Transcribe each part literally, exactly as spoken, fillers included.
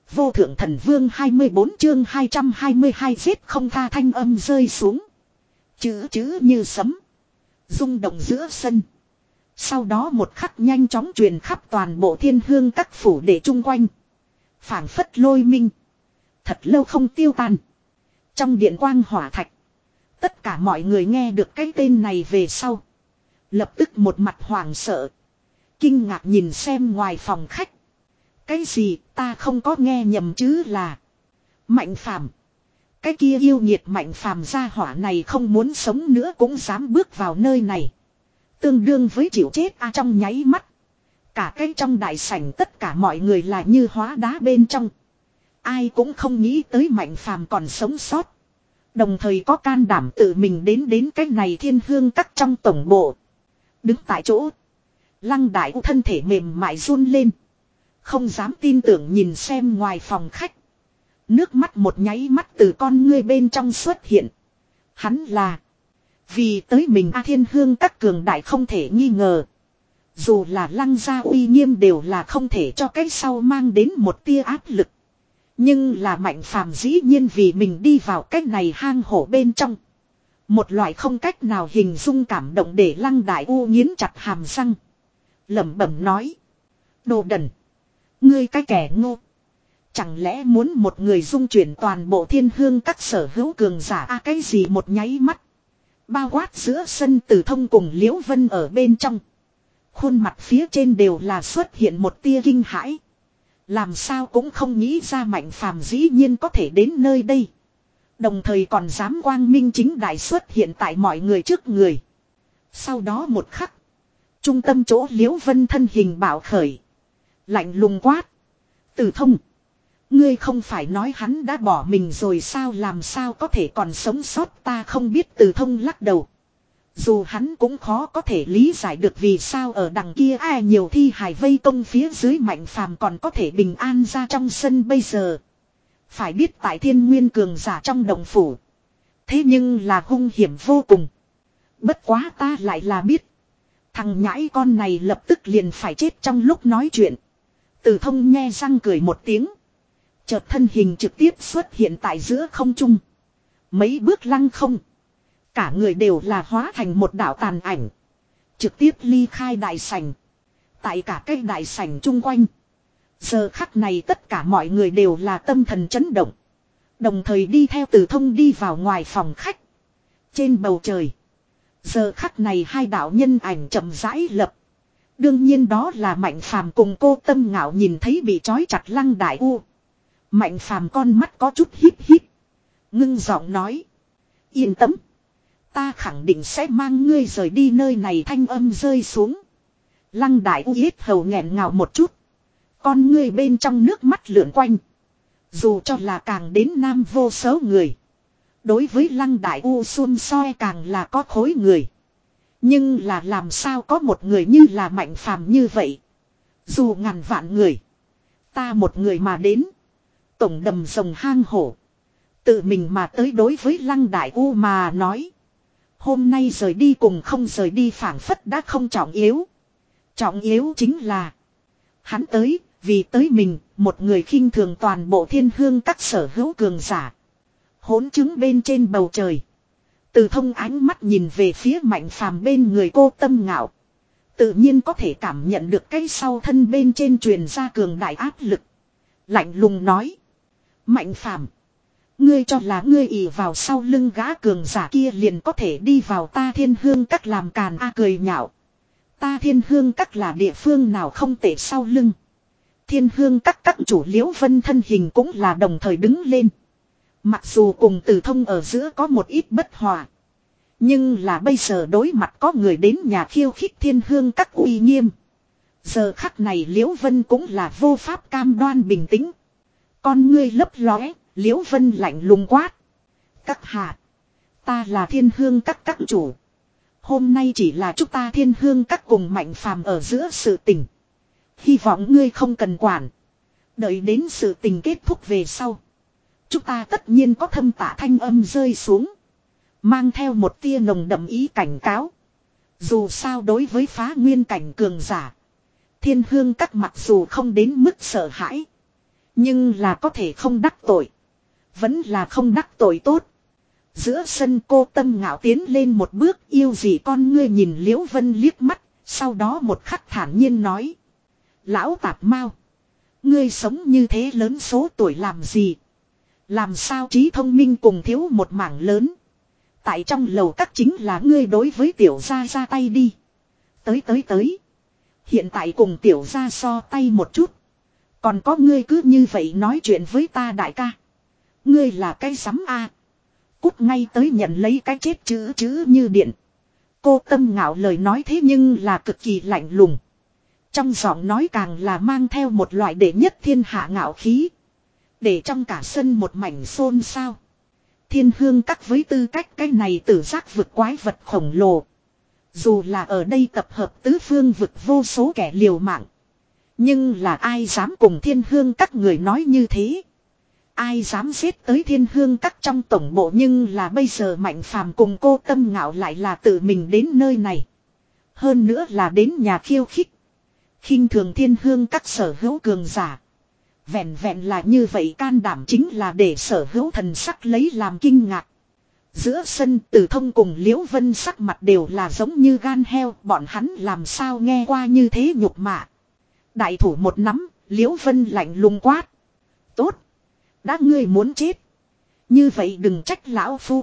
Vô thượng thần vương hai mươi bốn chương hai trăm hai mươi hai giết không tha thanh âm rơi xuống. Chữ chữ như sấm. Rung động giữa sân. Sau đó một khắc nhanh chóng truyền khắp toàn bộ thiên hương các phủ để chung quanh. Phảng phất lôi minh. Thật lâu không tiêu tan. Trong điện quang hỏa thạch. Tất cả mọi người nghe được cái tên này về sau. Lập tức một mặt hoảng sợ. Kinh ngạc nhìn xem ngoài phòng khách. Cái gì ta không có nghe nhầm chứ là. Mạnh phàm. Cái kia yêu nghiệt mạnh phàm gia hỏa này không muốn sống nữa cũng dám bước vào nơi này. Tương đương với chịu chết a trong nháy mắt. Cả cái trong đại sảnh tất cả mọi người là như hóa đá bên trong. Ai cũng không nghĩ tới mạnh phàm còn sống sót. Đồng thời có can đảm tự mình đến đến cái này thiên hương các trong tổng bộ. Đứng tại chỗ. Lăng đại u thân thể mềm mại run lên. Không dám tin tưởng nhìn xem ngoài phòng khách. Nước mắt một nháy mắt từ con ngươi bên trong xuất hiện. Hắn là. Vì tới mình A Thiên Hương các cường đại không thể nghi ngờ. Dù là lăng gia uy nghiêm đều là không thể cho cái sau mang đến một tia áp lực. Nhưng là mạnh phàm dĩ nhiên vì mình đi vào cái này hang hổ bên trong. Một loại không cách nào hình dung cảm động để lăng đại u nghiến chặt hàm răng. Lẩm bẩm nói. Đồ đần. Ngươi cái kẻ ngu. Chẳng lẽ muốn một người dung chuyển toàn bộ thiên hương các sở hữu cường giả a à, cái gì một nháy mắt. Bao quát giữa sân Từ Thông cùng Liễu Vân ở bên trong. Khuôn mặt phía trên đều là xuất hiện một tia kinh hãi. Làm sao cũng không nghĩ ra mạnh phàm dĩ nhiên có thể đến nơi đây. Đồng thời còn dám quang minh chính đại xuất hiện tại mọi người trước người. Sau đó một khắc. Trung tâm chỗ Liễu Vân thân hình bạo khởi. Lạnh lùng quát. Từ Thông. Ngươi không phải nói hắn đã bỏ mình rồi sao làm sao có thể còn sống sót ta không biết Từ Thông lắc đầu. Dù hắn cũng khó có thể lý giải được vì sao ở đằng kia ai nhiều thi hài vây công phía dưới mạnh phàm còn có thể bình an ra trong sân bây giờ. Phải biết tại thiên nguyên cường giả trong đồng phủ. Thế nhưng là hung hiểm vô cùng. Bất quá ta lại là biết. Thằng nhãi con này lập tức liền phải chết trong lúc nói chuyện. Từ Thông nhe răng cười một tiếng. Chợt thân hình trực tiếp xuất hiện tại giữa không trung. Mấy bước lăng không. Cả người đều là hóa thành một đạo tàn ảnh. Trực tiếp ly khai đại sảnh. Tại cả cái đại sảnh chung quanh. Giờ khắc này tất cả mọi người đều là tâm thần chấn động. Đồng thời đi theo Từ Thông đi vào ngoài phòng khách. Trên bầu trời. Giờ khắc này hai đạo nhân ảnh chậm rãi lập. Đương nhiên đó là Mạnh Phàm cùng Cô Tâm Ngạo nhìn thấy bị trói chặt Lăng Đại U. Mạnh Phàm con mắt có chút híp híp. Ngưng giọng nói. Yên tâm. Ta khẳng định sẽ mang ngươi rời đi nơi này thanh âm rơi xuống. Lăng Đại U yết hầu nghẹn ngào một chút. Con ngươi bên trong nước mắt lượn quanh. Dù cho là càng đến nam vô số người. Đối với Lăng Đại U xun soi càng là có khối người. Nhưng là làm sao có một người như là Mạnh Phàm như vậy. Dù ngàn vạn người. Ta một người mà đến. Tổng đầm rồng hang hổ. Tự mình mà tới đối với Lăng Đại U mà nói. Hôm nay rời đi cùng không rời đi phảng phất đã không trọng yếu. Trọng yếu chính là. Hắn tới, vì tới mình, một người khinh thường toàn bộ thiên hương các sở hữu cường giả. Hỗn chứng bên trên bầu trời. Từ Thông ánh mắt nhìn về phía Mạnh Phàm bên người Cô Tâm Ngạo. Tự nhiên có thể cảm nhận được cái sau thân bên trên truyền ra cường đại áp lực. Lạnh lùng nói. Mạnh Phàm, ngươi cho là ngươi ỉ vào sau lưng gã cường giả kia liền có thể đi vào ta thiên hương các làm càn a cười nhạo. Ta thiên hương các là địa phương nào không tệ sau lưng. Thiên hương các các chủ Liễu Vân thân hình cũng là đồng thời đứng lên. Mặc dù cùng Từ Thông ở giữa có một ít bất hòa. Nhưng là bây giờ đối mặt có người đến nhà khiêu khích thiên hương các uy nghiêm. Giờ khắc này Liễu Vân cũng là vô pháp cam đoan bình tĩnh. Con ngươi lấp lóe, Liễu Vân lạnh lùng quát. Các hạ, ta là thiên hương các các chủ. Hôm nay chỉ là chúng ta thiên hương các cùng Mạnh Phàm ở giữa sự tình. Hy vọng ngươi không cần quản. Đợi đến sự tình kết thúc về sau. Chúng ta tất nhiên có thâm tả thanh âm rơi xuống. Mang theo một tia nồng đậm ý cảnh cáo. Dù sao đối với phá nguyên cảnh cường giả. Thiên hương các mặc dù không đến mức sợ hãi. Nhưng là có thể không đắc tội. Vẫn là không đắc tội tốt. Giữa sân cô Tâm Ngạo tiến lên một bước, yêu gì con ngươi nhìn Liễu Vân liếc mắt. Sau đó một khắc thản nhiên nói. Lão tạp mau. Ngươi sống như thế lớn số tuổi làm gì? Làm sao trí thông minh cùng thiếu một mảng lớn? Tại trong lầu các chính là ngươi đối với tiểu gia ra tay đi. Tới tới tới. Hiện tại cùng tiểu gia so tay một chút. Còn có ngươi cứ như vậy nói chuyện với ta đại ca. Ngươi là cái sắm a. Cút ngay tới nhận lấy cái chết chữ chữ như điện. Cô Tâm Ngạo lời nói thế nhưng là cực kỳ lạnh lùng. Trong giọng nói càng là mang theo một loại đệ nhất thiên hạ ngạo khí. Để trong cả sân một mảnh xôn xao. Thiên Hương Các với tư cách cái này tử giác vực quái vật khổng lồ. Dù là ở đây tập hợp tứ phương vực vô số kẻ liều mạng. Nhưng là ai dám cùng Thiên Hương Các người nói như thế? Ai dám giết tới Thiên Hương Các trong tổng bộ, nhưng là bây giờ Mạnh Phàm cùng cô Tâm Ngạo lại là tự mình đến nơi này. Hơn nữa là đến nhà khiêu khích. Khinh thường Thiên Hương Các sở hữu cường giả. Vẹn vẹn là như vậy can đảm chính là để sở hữu thần sắc lấy làm kinh ngạc. Giữa sân Từ Thông cùng Liễu Vân sắc mặt đều là giống như gan heo, bọn hắn làm sao nghe qua như thế nhục mạ. Đại thủ một nắm, Liễu Vân lạnh lùng quát. Tốt. Đã ngươi muốn chết. Như vậy đừng trách lão phu.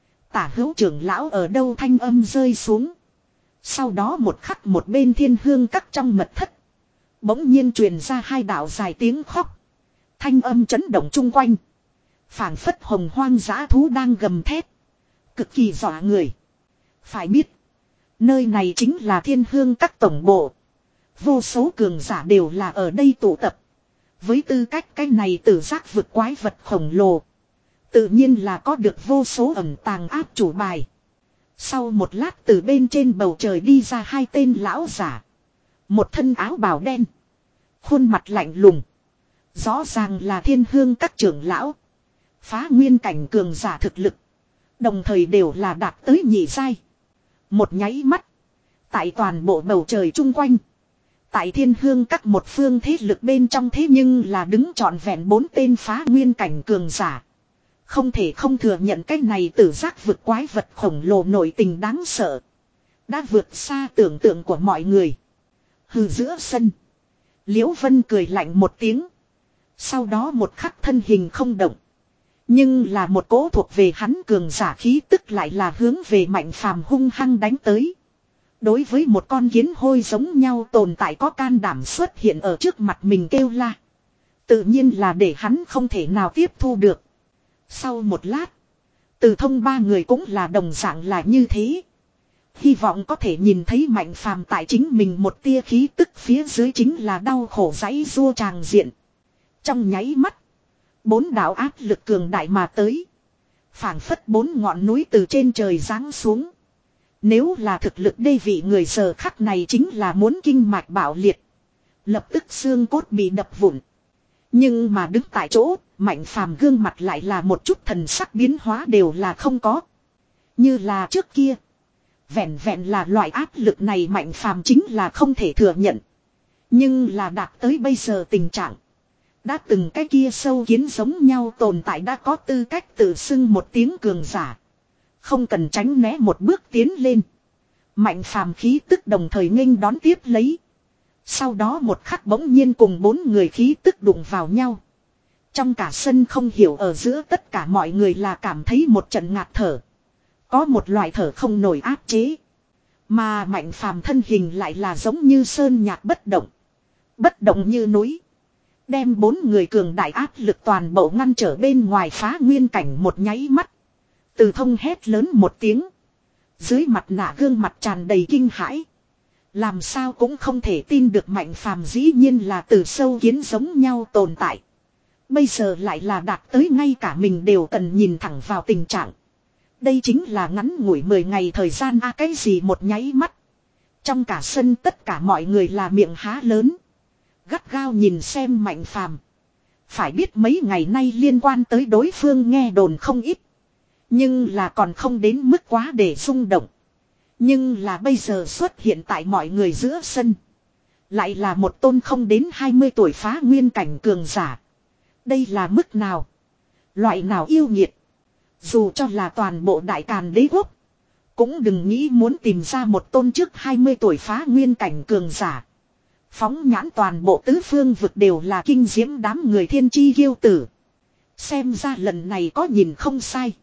Tả hữu trưởng lão ở đâu thanh âm rơi xuống. Sau đó một khắc một bên Thiên Hương Các trong mật thất. Bỗng nhiên truyền ra hai đạo dài tiếng khóc. Thanh âm chấn động chung quanh. Phảng phất hồng hoang dã thú đang gầm thét. Cực kỳ dọa người. Phải biết. Nơi này chính là Thiên Hương Các tổng bộ. Vô số cường giả đều là ở đây tụ tập. Với tư cách cái này tử giác vực quái vật khổng lồ. Tự nhiên là có được vô số ẩn tàng áp chủ bài. Sau một lát từ bên trên bầu trời đi ra hai tên lão giả. Một thân áo bào đen. Khuôn mặt lạnh lùng. Rõ ràng là Thiên Hương Các trưởng lão. Phá nguyên cảnh cường giả thực lực. Đồng thời đều là đạt tới nhị giai. Một nháy mắt. Tại toàn bộ bầu trời chung quanh. Tại Thiên Hương Các một phương thế lực bên trong thế nhưng là đứng trọn vẹn bốn tên phá nguyên cảnh cường giả. Không thể không thừa nhận cái này tử giác vực quái vật khổng lồ nội tình đáng sợ. Đã vượt xa tưởng tượng của mọi người. Hừ, giữa sân. Liễu Vân cười lạnh một tiếng. Sau đó một khắc thân hình không động. Nhưng là một cỗ thuộc về hắn cường giả khí tức lại là hướng về Mạnh Phàm hung hăng đánh tới. Đối với một con kiến hôi giống nhau tồn tại có can đảm xuất hiện ở trước mặt mình kêu la. Tự nhiên là để hắn không thể nào tiếp thu được. Sau một lát. Từ Thông ba người cũng là đồng dạng là như thế. Hy vọng có thể nhìn thấy Mạnh Phàm tại chính mình một tia khí tức phía dưới chính là đau khổ giãy giụa tràng diện. Trong nháy mắt. Bốn đạo áp lực cường đại mà tới. Phảng phất bốn ngọn núi từ trên trời giáng xuống. Nếu là thực lực đê vị người giờ khắc này chính là muốn kinh mạch bạo liệt. Lập tức xương cốt bị đập vụn. Nhưng mà đứng tại chỗ, Mạnh Phàm gương mặt lại là một chút thần sắc biến hóa đều là không có. Như là trước kia. Vẹn vẹn là loại áp lực này Mạnh Phàm chính là không thể thừa nhận. Nhưng là đạt tới bây giờ tình trạng. Đã từng cái kia sâu kiến giống nhau tồn tại đã có tư cách tự xưng một tiếng cường giả. Không cần tránh né một bước tiến lên. Mạnh Phàm khí tức đồng thời nghênh đón tiếp lấy. Sau đó một khắc bỗng nhiên cùng bốn người khí tức đụng vào nhau. Trong cả sân không hiểu ở giữa tất cả mọi người là cảm thấy một trận ngạt thở. Có một loại thở không nổi áp chế. Mà Mạnh Phàm thân hình lại là giống như sơn nhạc bất động. Bất động như núi. Đem bốn người cường đại áp lực toàn bộ ngăn trở bên ngoài phá nguyên cảnh một nháy mắt. Từ Thông hét lớn một tiếng. Dưới mặt nạ gương mặt tràn đầy kinh hãi. Làm sao cũng không thể tin được Mạnh Phàm dĩ nhiên là từ sâu kiến giống nhau tồn tại. Bây giờ lại là đạt tới ngay cả mình đều cần nhìn thẳng vào tình trạng. Đây chính là ngắn ngủi mười ngày thời gian a à, cái gì một nháy mắt. Trong cả sân tất cả mọi người là miệng há lớn. Gắt gao nhìn xem Mạnh Phàm. Phải biết mấy ngày nay liên quan tới đối phương nghe đồn không ít. Nhưng là còn không đến mức quá để rung động. Nhưng là bây giờ xuất hiện tại mọi người giữa sân. Lại là một tôn không đến hai mươi tuổi phá nguyên cảnh cường giả. Đây là mức nào? Loại nào yêu nghiệt? Dù cho là toàn bộ đại càn đế quốc. Cũng đừng nghĩ muốn tìm ra một tôn trước hai mươi tuổi phá nguyên cảnh cường giả. Phóng nhãn toàn bộ tứ phương vực đều là kinh diễm đám người thiên chi kiêu tử. Xem ra lần này có nhìn không sai.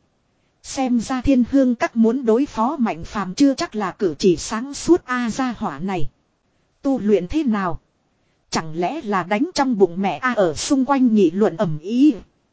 Xem ra thiên hương các muốn đối phó Mạnh Phàm chưa chắc là cử chỉ sáng suốt A gia hỏa này. Tu luyện thế nào? Chẳng lẽ là đánh trong bụng mẹ A ở xung quanh nghị luận ầm ĩ.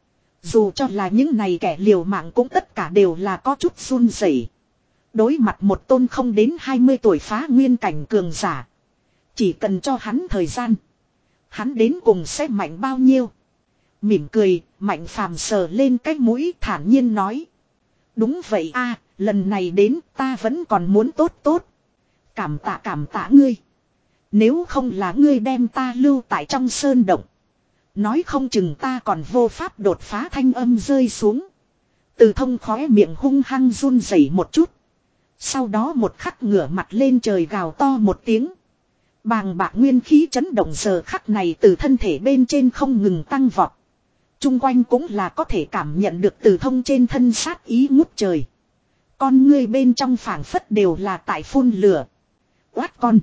Dù cho là những này kẻ liều mạng cũng tất cả đều là có chút run rẩy. Đối mặt một tôn không đến hai mươi tuổi phá nguyên cảnh cường giả. Chỉ cần cho hắn thời gian. Hắn đến cùng sẽ mạnh bao nhiêu. Mỉm cười, Mạnh Phàm sờ lên cái mũi thản nhiên nói. Đúng vậy a, lần này đến ta vẫn còn muốn tốt tốt. Cảm tạ cảm tạ ngươi. Nếu không là ngươi đem ta lưu tại trong sơn động. Nói không chừng ta còn vô pháp đột phá thanh âm rơi xuống. Từ Thông khóe miệng hung hăng run rẩy một chút. Sau đó một khắc ngửa mặt lên trời gào to một tiếng. Bàng bạc nguyên khí chấn động giờ khắc này từ thân thể bên trên không ngừng tăng vọt. Trung quanh cũng là có thể cảm nhận được Từ Thông trên thân sát ý ngút trời. Con ngươi bên trong phảng phất đều là tại phun lửa. Quát con.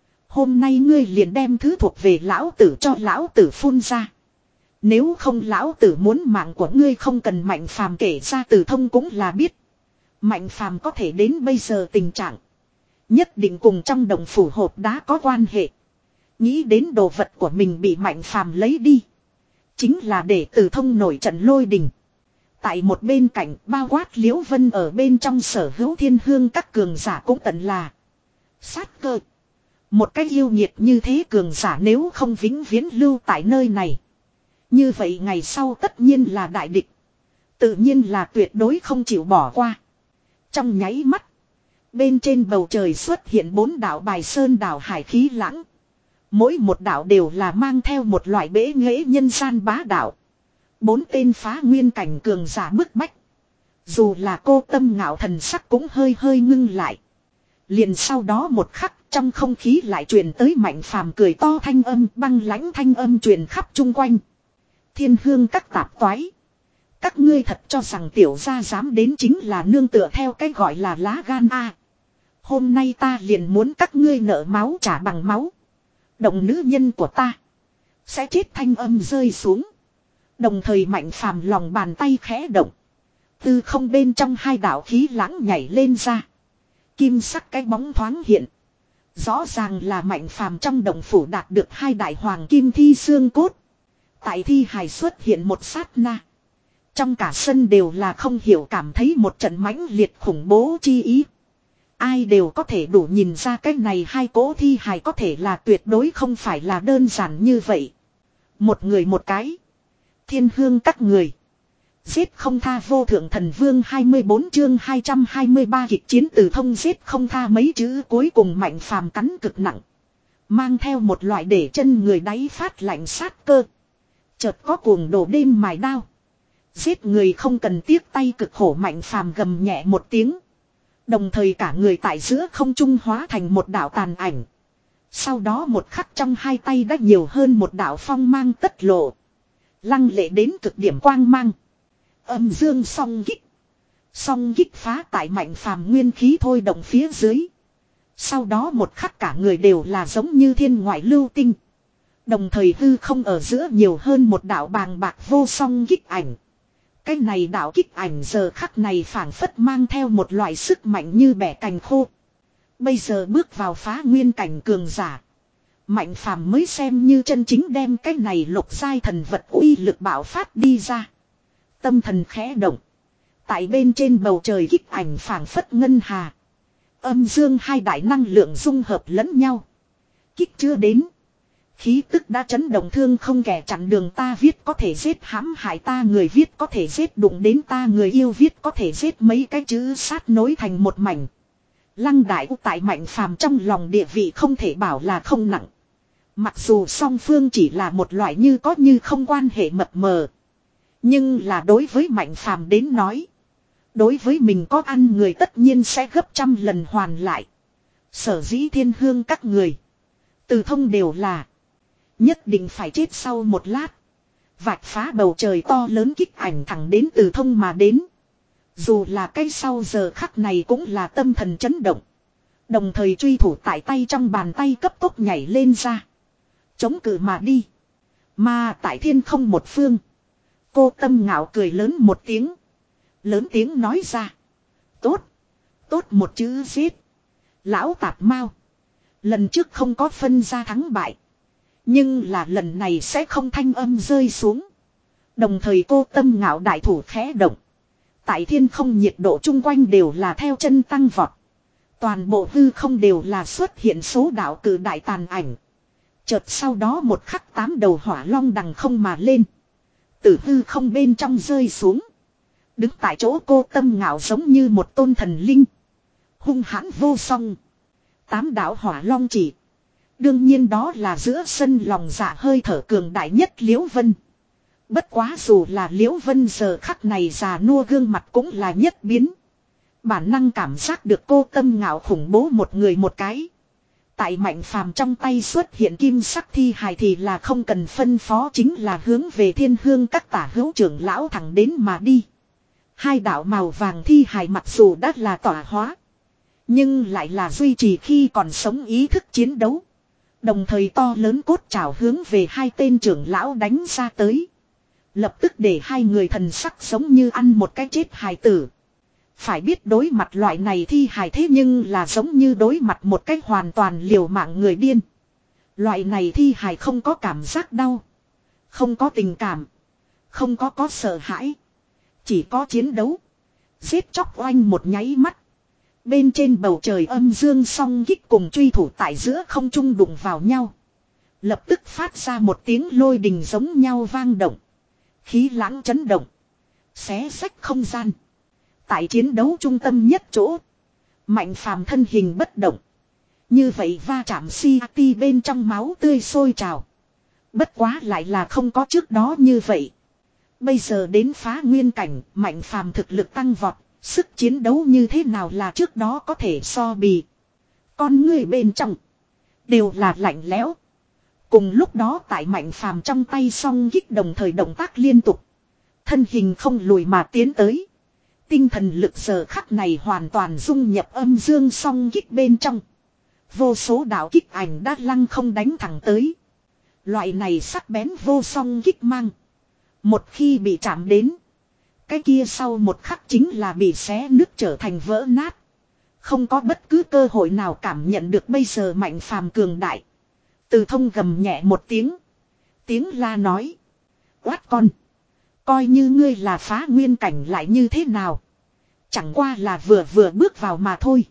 Hôm nay ngươi liền đem thứ thuộc về lão tử cho lão tử phun ra. Nếu không lão tử muốn mạng của ngươi không cần Mạnh Phàm kể ra. Từ Thông cũng là biết. Mạnh Phàm có thể đến bây giờ tình trạng. Nhất định cùng trong đồng phủ hộp đá có quan hệ. Nghĩ đến đồ vật của mình bị Mạnh Phàm lấy đi. Chính là để Từ Thông nổi trận lôi đình. Tại một bên cạnh bao quát Liễu Vân ở bên trong sở hữu thiên hương các cường giả cũng tận là. Sát cơ. Một cái yêu nhiệt như thế cường giả nếu không vĩnh viễn lưu tại nơi này. Như vậy ngày sau tất nhiên là đại địch. Tự nhiên là tuyệt đối không chịu bỏ qua. Trong nháy mắt. Bên trên bầu trời xuất hiện bốn đạo bài sơn đảo hải khí lãng. Mỗi một đạo đều là mang theo một loại bế nghệ nhân gian bá đạo. Bốn tên phá nguyên cảnh cường giả bức bách. Dù là cô Tâm Ngạo thần sắc cũng hơi hơi ngưng lại. Liền sau đó một khắc trong không khí lại truyền tới Mạnh Phàm cười to thanh âm, băng lãnh thanh âm truyền khắp chung quanh. Thiên hương các tạp toái. Các ngươi thật cho rằng tiểu gia dám đến chính là nương tựa theo cái gọi là lá gan a. Hôm nay ta liền muốn các ngươi nợ máu trả bằng máu. Động nữ nhân của ta. Sẽ chết thanh âm rơi xuống. Đồng thời Mạnh Phàm lòng bàn tay khẽ động. Từ không bên trong hai đạo khí lãng nhảy lên ra. Kim sắc cái bóng thoáng hiện. Rõ ràng là Mạnh Phàm trong động phủ đạt được hai đại hoàng kim thi xương cốt. Tại thi hài xuất hiện một sát na. Trong cả sân đều là không hiểu cảm thấy một trận mãnh liệt khủng bố chi ý. Ai đều có thể đủ nhìn ra cái này hai cỗ thi hài có thể là tuyệt đối không phải là đơn giản như vậy. Một người một cái. Thiên hương các người. Giết không tha vô thượng thần vương hai mươi bốn chương hai trăm hai mươi ba kịch chiến Từ Thông giết không tha mấy chữ cuối cùng Mạnh Phàm cắn cực nặng. Mang theo một loại để chân người đáy phát lạnh sát cơ. Chợt có cuồng đổ đêm mài đao. Giết người không cần tiếc tay cực khổ Mạnh Phàm gầm nhẹ một tiếng. Đồng thời cả người tại giữa không trung hóa thành một đạo tàn ảnh. Sau đó một khắc trong hai tay đã nhiều hơn một đạo phong mang tất lộ. Lăng lệ đến cực điểm quang mang. Âm dương song kích. Song kích phá tại Mạnh Phàm nguyên khí thôi động phía dưới. Sau đó một khắc cả người đều là giống như thiên ngoại lưu tinh. Đồng thời hư không ở giữa nhiều hơn một đạo bàng bạc vô song kích ảnh. Cái này đạo kích ảnh giờ khắc này phảng phất mang theo một loại sức mạnh như bẻ cành khô. Bây giờ bước vào phá nguyên cảnh cường giả. Mạnh Phàm mới xem như chân chính đem cái này lục giai thần vật uy lực bạo phát đi ra. Tâm thần khẽ động. Tại bên trên bầu trời kích ảnh phảng phất ngân hà. Âm dương hai đại năng lượng dung hợp lẫn nhau. Kích chưa đến. Khí tức đã chấn động thương không kẻ chặn đường ta viết có thể giết hãm hại ta người viết có thể giết đụng đến ta người yêu viết có thể giết mấy cái chữ sát nối thành một mảnh. Lăng đại u tại Mạnh Phàm trong lòng địa vị không thể bảo là không nặng. Mặc dù song phương chỉ là một loại như có như không quan hệ mập mờ. Nhưng là đối với Mạnh Phàm đến nói. Đối với mình có ăn người tất nhiên sẽ gấp trăm lần hoàn lại. Sở dĩ thiên hương các người. Từ Thông đều là. Nhất định phải chết sau một lát. Vạch phá bầu trời to lớn kích ảnh thẳng đến Từ Thông mà đến. Dù là cái sau giờ khắc này cũng là tâm thần chấn động. Đồng thời truy thủ tại tay trong bàn tay cấp tốc nhảy lên ra. Chống cự mà đi. Mà tại thiên không một phương. Cô Tâm Ngạo cười lớn một tiếng. Lớn tiếng nói ra. Tốt. Tốt một chữ giết. Lão tạp mau. Lần trước không có phân ra thắng bại. Nhưng là lần này sẽ không thanh âm rơi xuống. Đồng thời cô Tâm Ngạo đại thủ khẽ động. Tại thiên không nhiệt độ chung quanh đều là theo chân tăng vọt. Toàn bộ hư không đều là xuất hiện số đạo cử đại tàn ảnh. Chợt sau đó một khắc tám đầu hỏa long đằng không mà lên. Từ hư không bên trong rơi xuống. Đứng tại chỗ cô Tâm Ngạo giống như một tôn thần linh. Hung hãn vô song. Tám đạo hỏa long chỉ. Đương nhiên đó là giữa sân lòng dạ hơi thở cường đại nhất Liễu Vân. Bất quá dù là Liễu Vân giờ khắc này già nua gương mặt cũng là nhất biến. Bản năng cảm giác được cô Tâm Ngạo khủng bố một người một cái. Tại Mạnh Phàm trong tay xuất hiện kim sắc thi hài thì là không cần phân phó, chính là hướng về Thiên Hương các tả hữu trưởng lão thẳng đến mà đi. Hai đạo màu vàng thi hài mặc dù đã là tỏa hóa, nhưng lại là duy trì khi còn sống ý thức chiến đấu. Đồng thời to lớn cốt trảo hướng về hai tên trưởng lão đánh ra tới. Lập tức để hai người thần sắc giống như ăn một cái chết hài tử. Phải biết đối mặt loại này thi hài thế nhưng là giống như đối mặt một cách hoàn toàn liều mạng người điên. Loại này thi hài không có cảm giác đau. Không có tình cảm. Không có có sợ hãi. Chỉ có chiến đấu. Giết chóc oanh một nháy mắt. Bên trên bầu trời âm dương song kích cùng truy thủ tại giữa không trung đụng vào nhau. Lập tức phát ra một tiếng lôi đình giống nhau vang động. Khí lãng chấn động. Xé xách không gian. Tại chiến đấu trung tâm nhất chỗ. Mạnh Phàm thân hình bất động. Như vậy va chạm si ti bên trong máu tươi sôi trào. Bất quá lại là không có trước đó như vậy. Bây giờ đến phá nguyên cảnh, Mạnh Phàm thực lực tăng vọt. Sức chiến đấu như thế nào là trước đó có thể so bì. Con người bên trong đều là lạnh lẽo. Cùng lúc đó tại Mạnh Phàm trong tay song kích đồng thời động tác liên tục. Thân hình không lùi mà tiến tới. Tinh thần lực giờ khắc này hoàn toàn dung nhập âm dương song kích bên trong. Vô số đạo kích ảnh đã lăng không đánh thẳng tới. Loại này sắc bén vô song kích mang. Một khi bị chạm đến. Cái kia sau một khắc chính là bị xé nứt trở thành vỡ nát. Không có bất cứ cơ hội nào cảm nhận được bây giờ Mạnh Phàm cường đại. Từ Thông gầm nhẹ một tiếng. Tiếng la nói. Quát con. Coi như ngươi là phá nguyên cảnh lại như thế nào. Chẳng qua là vừa vừa bước vào mà thôi.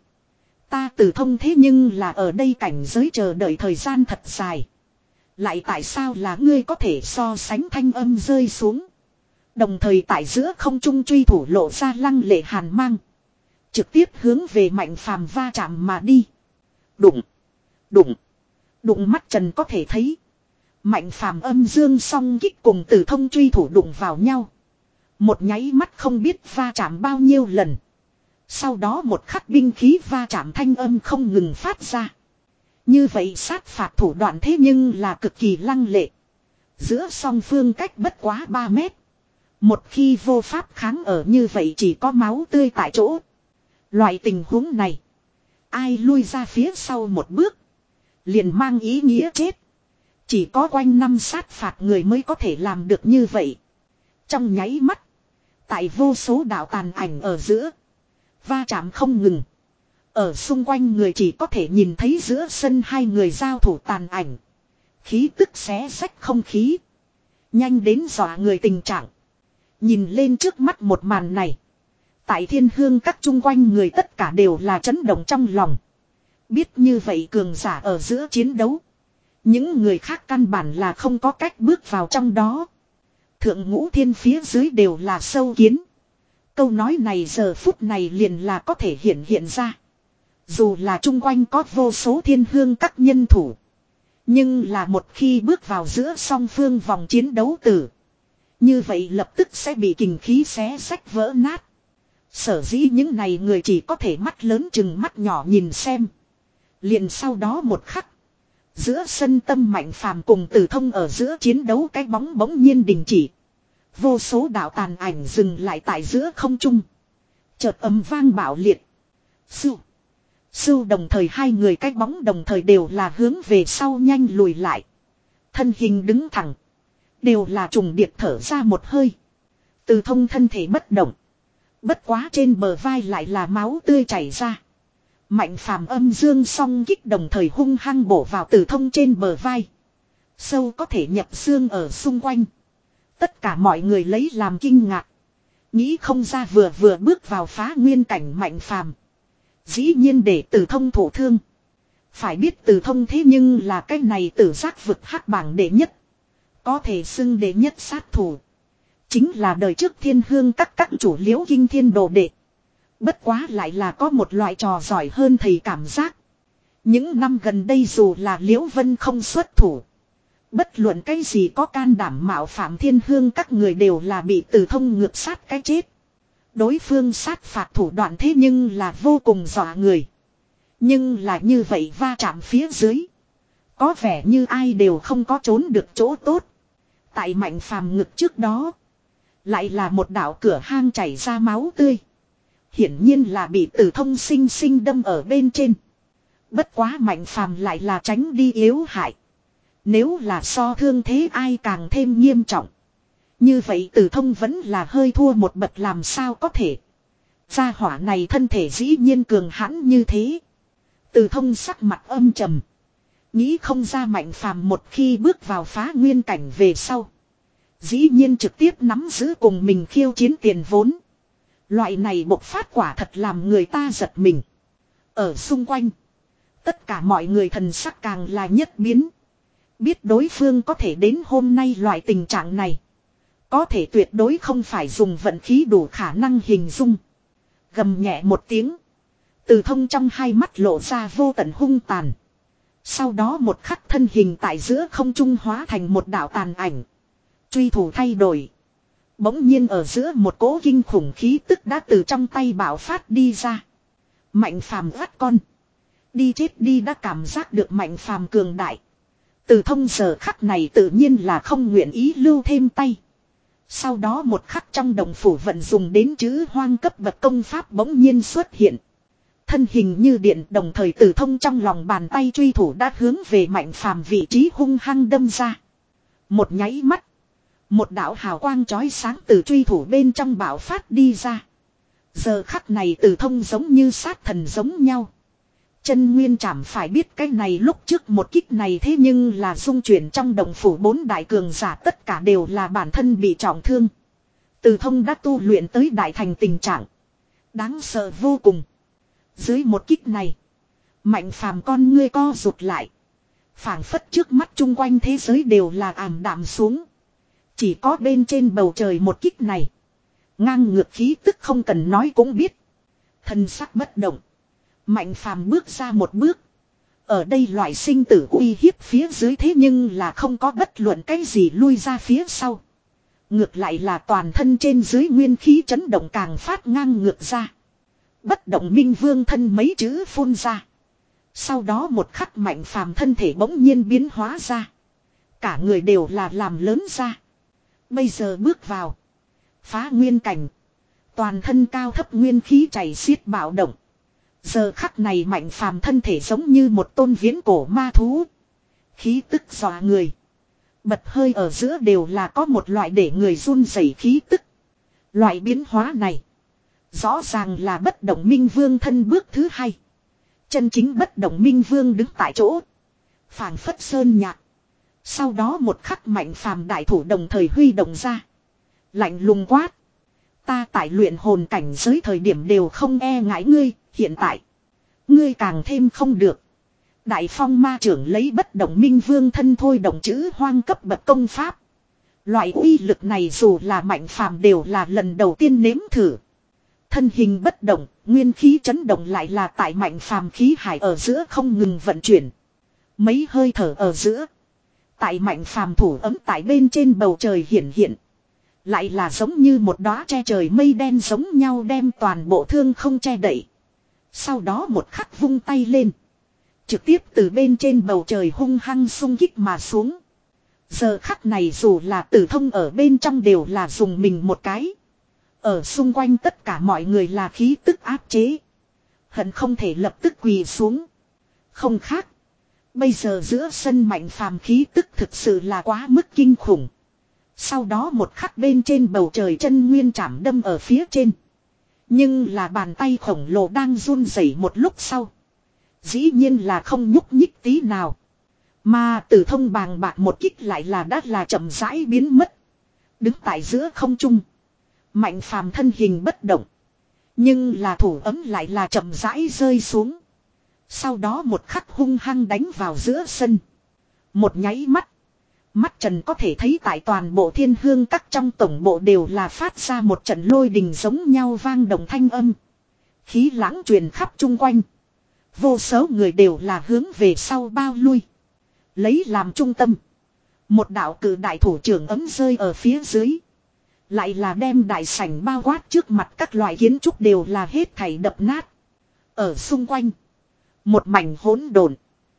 Ta Từ Thông thế nhưng là ở đây cảnh giới chờ đợi thời gian thật dài. Lại tại sao là ngươi có thể so sánh thanh âm rơi xuống. Đồng thời tại giữa không trung truy thủ lộ ra lăng lệ hàn mang. Trực tiếp hướng về Mạnh Phàm va chạm mà đi. Đụng. Đụng. Đụng mắt trần có thể thấy. Mạnh Phàm âm dương song kích cùng Từ Thông truy thủ đụng vào nhau. Một nháy mắt không biết va chạm bao nhiêu lần. Sau đó một khắc binh khí va chạm thanh âm không ngừng phát ra. Như vậy sát phạt thủ đoạn thế nhưng là cực kỳ lăng lệ. Giữa song phương cách bất quá ba mét. Một khi vô pháp kháng ở như vậy chỉ có máu tươi tại chỗ. Loại tình huống này. Ai lui ra phía sau một bước. Liền mang ý nghĩa chết. Chỉ có quanh năm sát phạt người mới có thể làm được như vậy. Trong nháy mắt. Tại vô số đạo tàn ảnh ở giữa. Va chạm không ngừng. Ở xung quanh người chỉ có thể nhìn thấy giữa sân hai người giao thủ tàn ảnh. Khí tức xé xách không khí. Nhanh đến dọa người tình trạng. Nhìn lên trước mắt một màn này. Tại Thiên Hương các chung quanh người tất cả đều là chấn động trong lòng. Biết như vậy cường giả ở giữa chiến đấu. Những người khác căn bản là không có cách bước vào trong đó. Thượng ngũ thiên phía dưới đều là sâu kiến. Câu nói này giờ phút này liền là có thể hiện hiện ra. Dù là chung quanh có vô số Thiên Hương các nhân thủ. Nhưng là một khi bước vào giữa song phương vòng chiến đấu tử. Như vậy lập tức sẽ bị kình khí xé sách vỡ nát. Sở dĩ những này người chỉ có thể mắt lớn chừng mắt nhỏ nhìn xem. Liền sau đó một khắc. Giữa sân Tâm Mạnh Phàm cùng Từ Thông ở giữa chiến đấu cái bóng bỗng nhiên đình chỉ. Vô số đạo tàn ảnh dừng lại tại giữa không trung. Chợt ầm vang bạo liệt. Sưu. Sưu đồng thời hai người cái bóng đồng thời đều là hướng về sau nhanh lùi lại. Thân hình đứng thẳng. Đều là trùng điệp thở ra một hơi. Từ Thông thân thể bất động. Bất quá trên bờ vai lại là máu tươi chảy ra. Mạnh Phàm âm dương song kích đồng thời hung hăng bổ vào Từ Thông trên bờ vai. Sâu có thể nhập xương ở xung quanh. Tất cả mọi người lấy làm kinh ngạc. Nghĩ không ra vừa vừa bước vào phá nguyên cảnh Mạnh Phàm, dĩ nhiên để Từ Thông thổ thương. Phải biết Từ Thông thế nhưng là cái này tử giác vực hắc bảng đệ nhất. Có thể xưng đệ nhất sát thủ. Chính là đời trước thiên hương các các chủ liễu kinh thiên đồ đệ. Bất quá lại là có một loại trò giỏi hơn thầy cảm giác. Những năm gần đây dù là liễu vân không xuất thủ. Bất luận cái gì có can đảm mạo phạm thiên hương các người đều là bị Từ Thông ngược sát cái chết. Đối phương sát phạt thủ đoạn thế nhưng là vô cùng dọa người. Nhưng là như vậy va chạm phía dưới. Có vẻ như ai đều không có trốn được chỗ tốt. Tại Mạnh Phàm ngực trước đó. Lại là một đạo cửa hang chảy ra máu tươi. Hiển nhiên là bị Từ Thông sinh sinh đâm ở bên trên. Bất quá Mạnh Phàm lại là tránh đi yếu hại. Nếu là so thương thế ai càng thêm nghiêm trọng. Như vậy Từ Thông vẫn là hơi thua một bậc làm sao có thể. Gia hỏa này thân thể dĩ nhiên cường hãn như thế. Từ Thông sắc mặt âm trầm. Nghĩ không ra Mạnh Phàm một khi bước vào phá nguyên cảnh về sau. Dĩ nhiên trực tiếp nắm giữ cùng mình khiêu chiến tiền vốn. Loại này bộc phát quả thật làm người ta giật mình. Ở xung quanh. Tất cả mọi người thần sắc càng là nhất biến. Biết đối phương có thể đến hôm nay loại tình trạng này. Có thể tuyệt đối không phải dùng vận khí đủ khả năng hình dung. Gầm nhẹ một tiếng. Từ Thông trong hai mắt lộ ra vô tận hung tàn. Sau đó một khắc thân hình tại giữa không trung hóa thành một đạo tàn ảnh. Truy thủ thay đổi. Bỗng nhiên ở giữa một cỗ kinh khủng khí tức đã từ trong tay bạo phát đi ra. Mạnh Phàm gắt con. Đi chết đi đã cảm giác được Mạnh Phàm cường đại. Từ Thông giờ khắc này tự nhiên là không nguyện ý lưu thêm tay. Sau đó một khắc trong đồng phủ vận dùng đến chữ hoang cấp bậc công pháp bỗng nhiên xuất hiện. Thân hình như điện đồng thời Từ Thông trong lòng bàn tay truy thủ đã hướng về Mạnh Phàm vị trí hung hăng đâm ra. Một nháy mắt. Một đạo hào quang chói sáng từ truy thủ bên trong bạo phát đi ra. Giờ khắc này Từ Thông giống như sát thần giống nhau. Chân nguyên chảm phải biết cái này lúc trước một kích này thế nhưng là dung chuyển trong đồng phủ bốn đại cường giả tất cả đều là bản thân bị trọng thương. Từ Thông đã tu luyện tới đại thành tình trạng. Đáng sợ vô cùng. Dưới một kích này. Mạnh Phàm con ngươi co rụt lại. Phảng phất trước mắt chung quanh thế giới đều là ảm đạm xuống. Chỉ có bên trên bầu trời một kích này. Ngang ngược khí tức không cần nói cũng biết. Thân sắc bất động. Mạnh Phàm bước ra một bước. Ở đây loại sinh tử uy hiếp phía dưới thế nhưng là không có bất luận cái gì lui ra phía sau. Ngược lại là toàn thân trên dưới nguyên khí chấn động càng phát ngang ngược ra. Bất động minh vương thân mấy chữ phun ra. Sau đó một khắc Mạnh Phàm thân thể bỗng nhiên biến hóa ra. Cả người đều là làm lớn ra. Bây giờ bước vào. Phá nguyên cảnh. Toàn thân cao thấp nguyên khí chảy xiết bạo động. Giờ khắc này Mạnh Phàm thân thể giống như một tôn viễn cổ ma thú. Khí tức dọa người. Bật hơi ở giữa đều là có một loại để người run rẩy khí tức. Loại biến hóa này. Rõ ràng là bất động minh vương thân bước thứ hai. Chân chính bất động minh vương đứng tại chỗ. Phảng phất sơn nhạc. Sau đó một khắc Mạnh Phàm đại thủ đồng thời huy động ra. Lạnh lùng quát. Ta tại luyện hồn cảnh giới thời điểm đều không e ngại ngươi, hiện tại. Ngươi càng thêm không được. Đại phong ma trưởng lấy bất động minh vương thân thôi động chữ hoang cấp bậc công pháp. Loại uy lực này dù là Mạnh Phàm đều là lần đầu tiên nếm thử. Thân hình bất động, nguyên khí chấn động lại là tại Mạnh Phàm khí hải ở giữa không ngừng vận chuyển. Mấy hơi thở ở giữa. Tại Mạnh Phàm thủ ấm tại bên trên bầu trời hiển hiện. Lại là giống như một đóa che trời mây đen giống nhau đem toàn bộ thương không che đậy. Sau đó một khắc vung tay lên. Trực tiếp từ bên trên bầu trời hung hăng xung kích mà xuống. Giờ khắc này dù là Tử Thông ở bên trong đều là dùng mình một cái. Ở xung quanh tất cả mọi người là khí tức áp chế. Hận không thể lập tức quỳ xuống. Không khác. Bây giờ giữa sân Mạnh Phàm khí tức thực sự là quá mức kinh khủng. Sau đó một khắc bên trên bầu trời chân nguyên chạm đâm ở phía trên. Nhưng là bàn tay khổng lồ đang run rẩy một lúc sau. Dĩ nhiên là không nhúc nhích tí nào. Mà Tử Thông bàng bạc một kích lại là đã là chậm rãi biến mất. Đứng tại giữa không trung. Mạnh Phàm thân hình bất động. Nhưng là thủ ấm lại là chậm rãi rơi xuống. Sau đó một khắc hung hăng đánh vào giữa sân. Một nháy mắt. Mắt Trần có thể thấy tại toàn bộ Thiên Hương Các trong tổng bộ đều là phát ra một trận lôi đình giống nhau vang động thanh âm. Khí lãng truyền khắp chung quanh. Vô số người đều là hướng về sau bao lui. Lấy làm trung tâm. Một đạo cử đại thủ trưởng ấm rơi ở phía dưới. Lại là đem đại sảnh bao quát trước mặt các loại kiến trúc đều là hết thảy đập nát. Ở xung quanh. Một mảnh hỗn độn.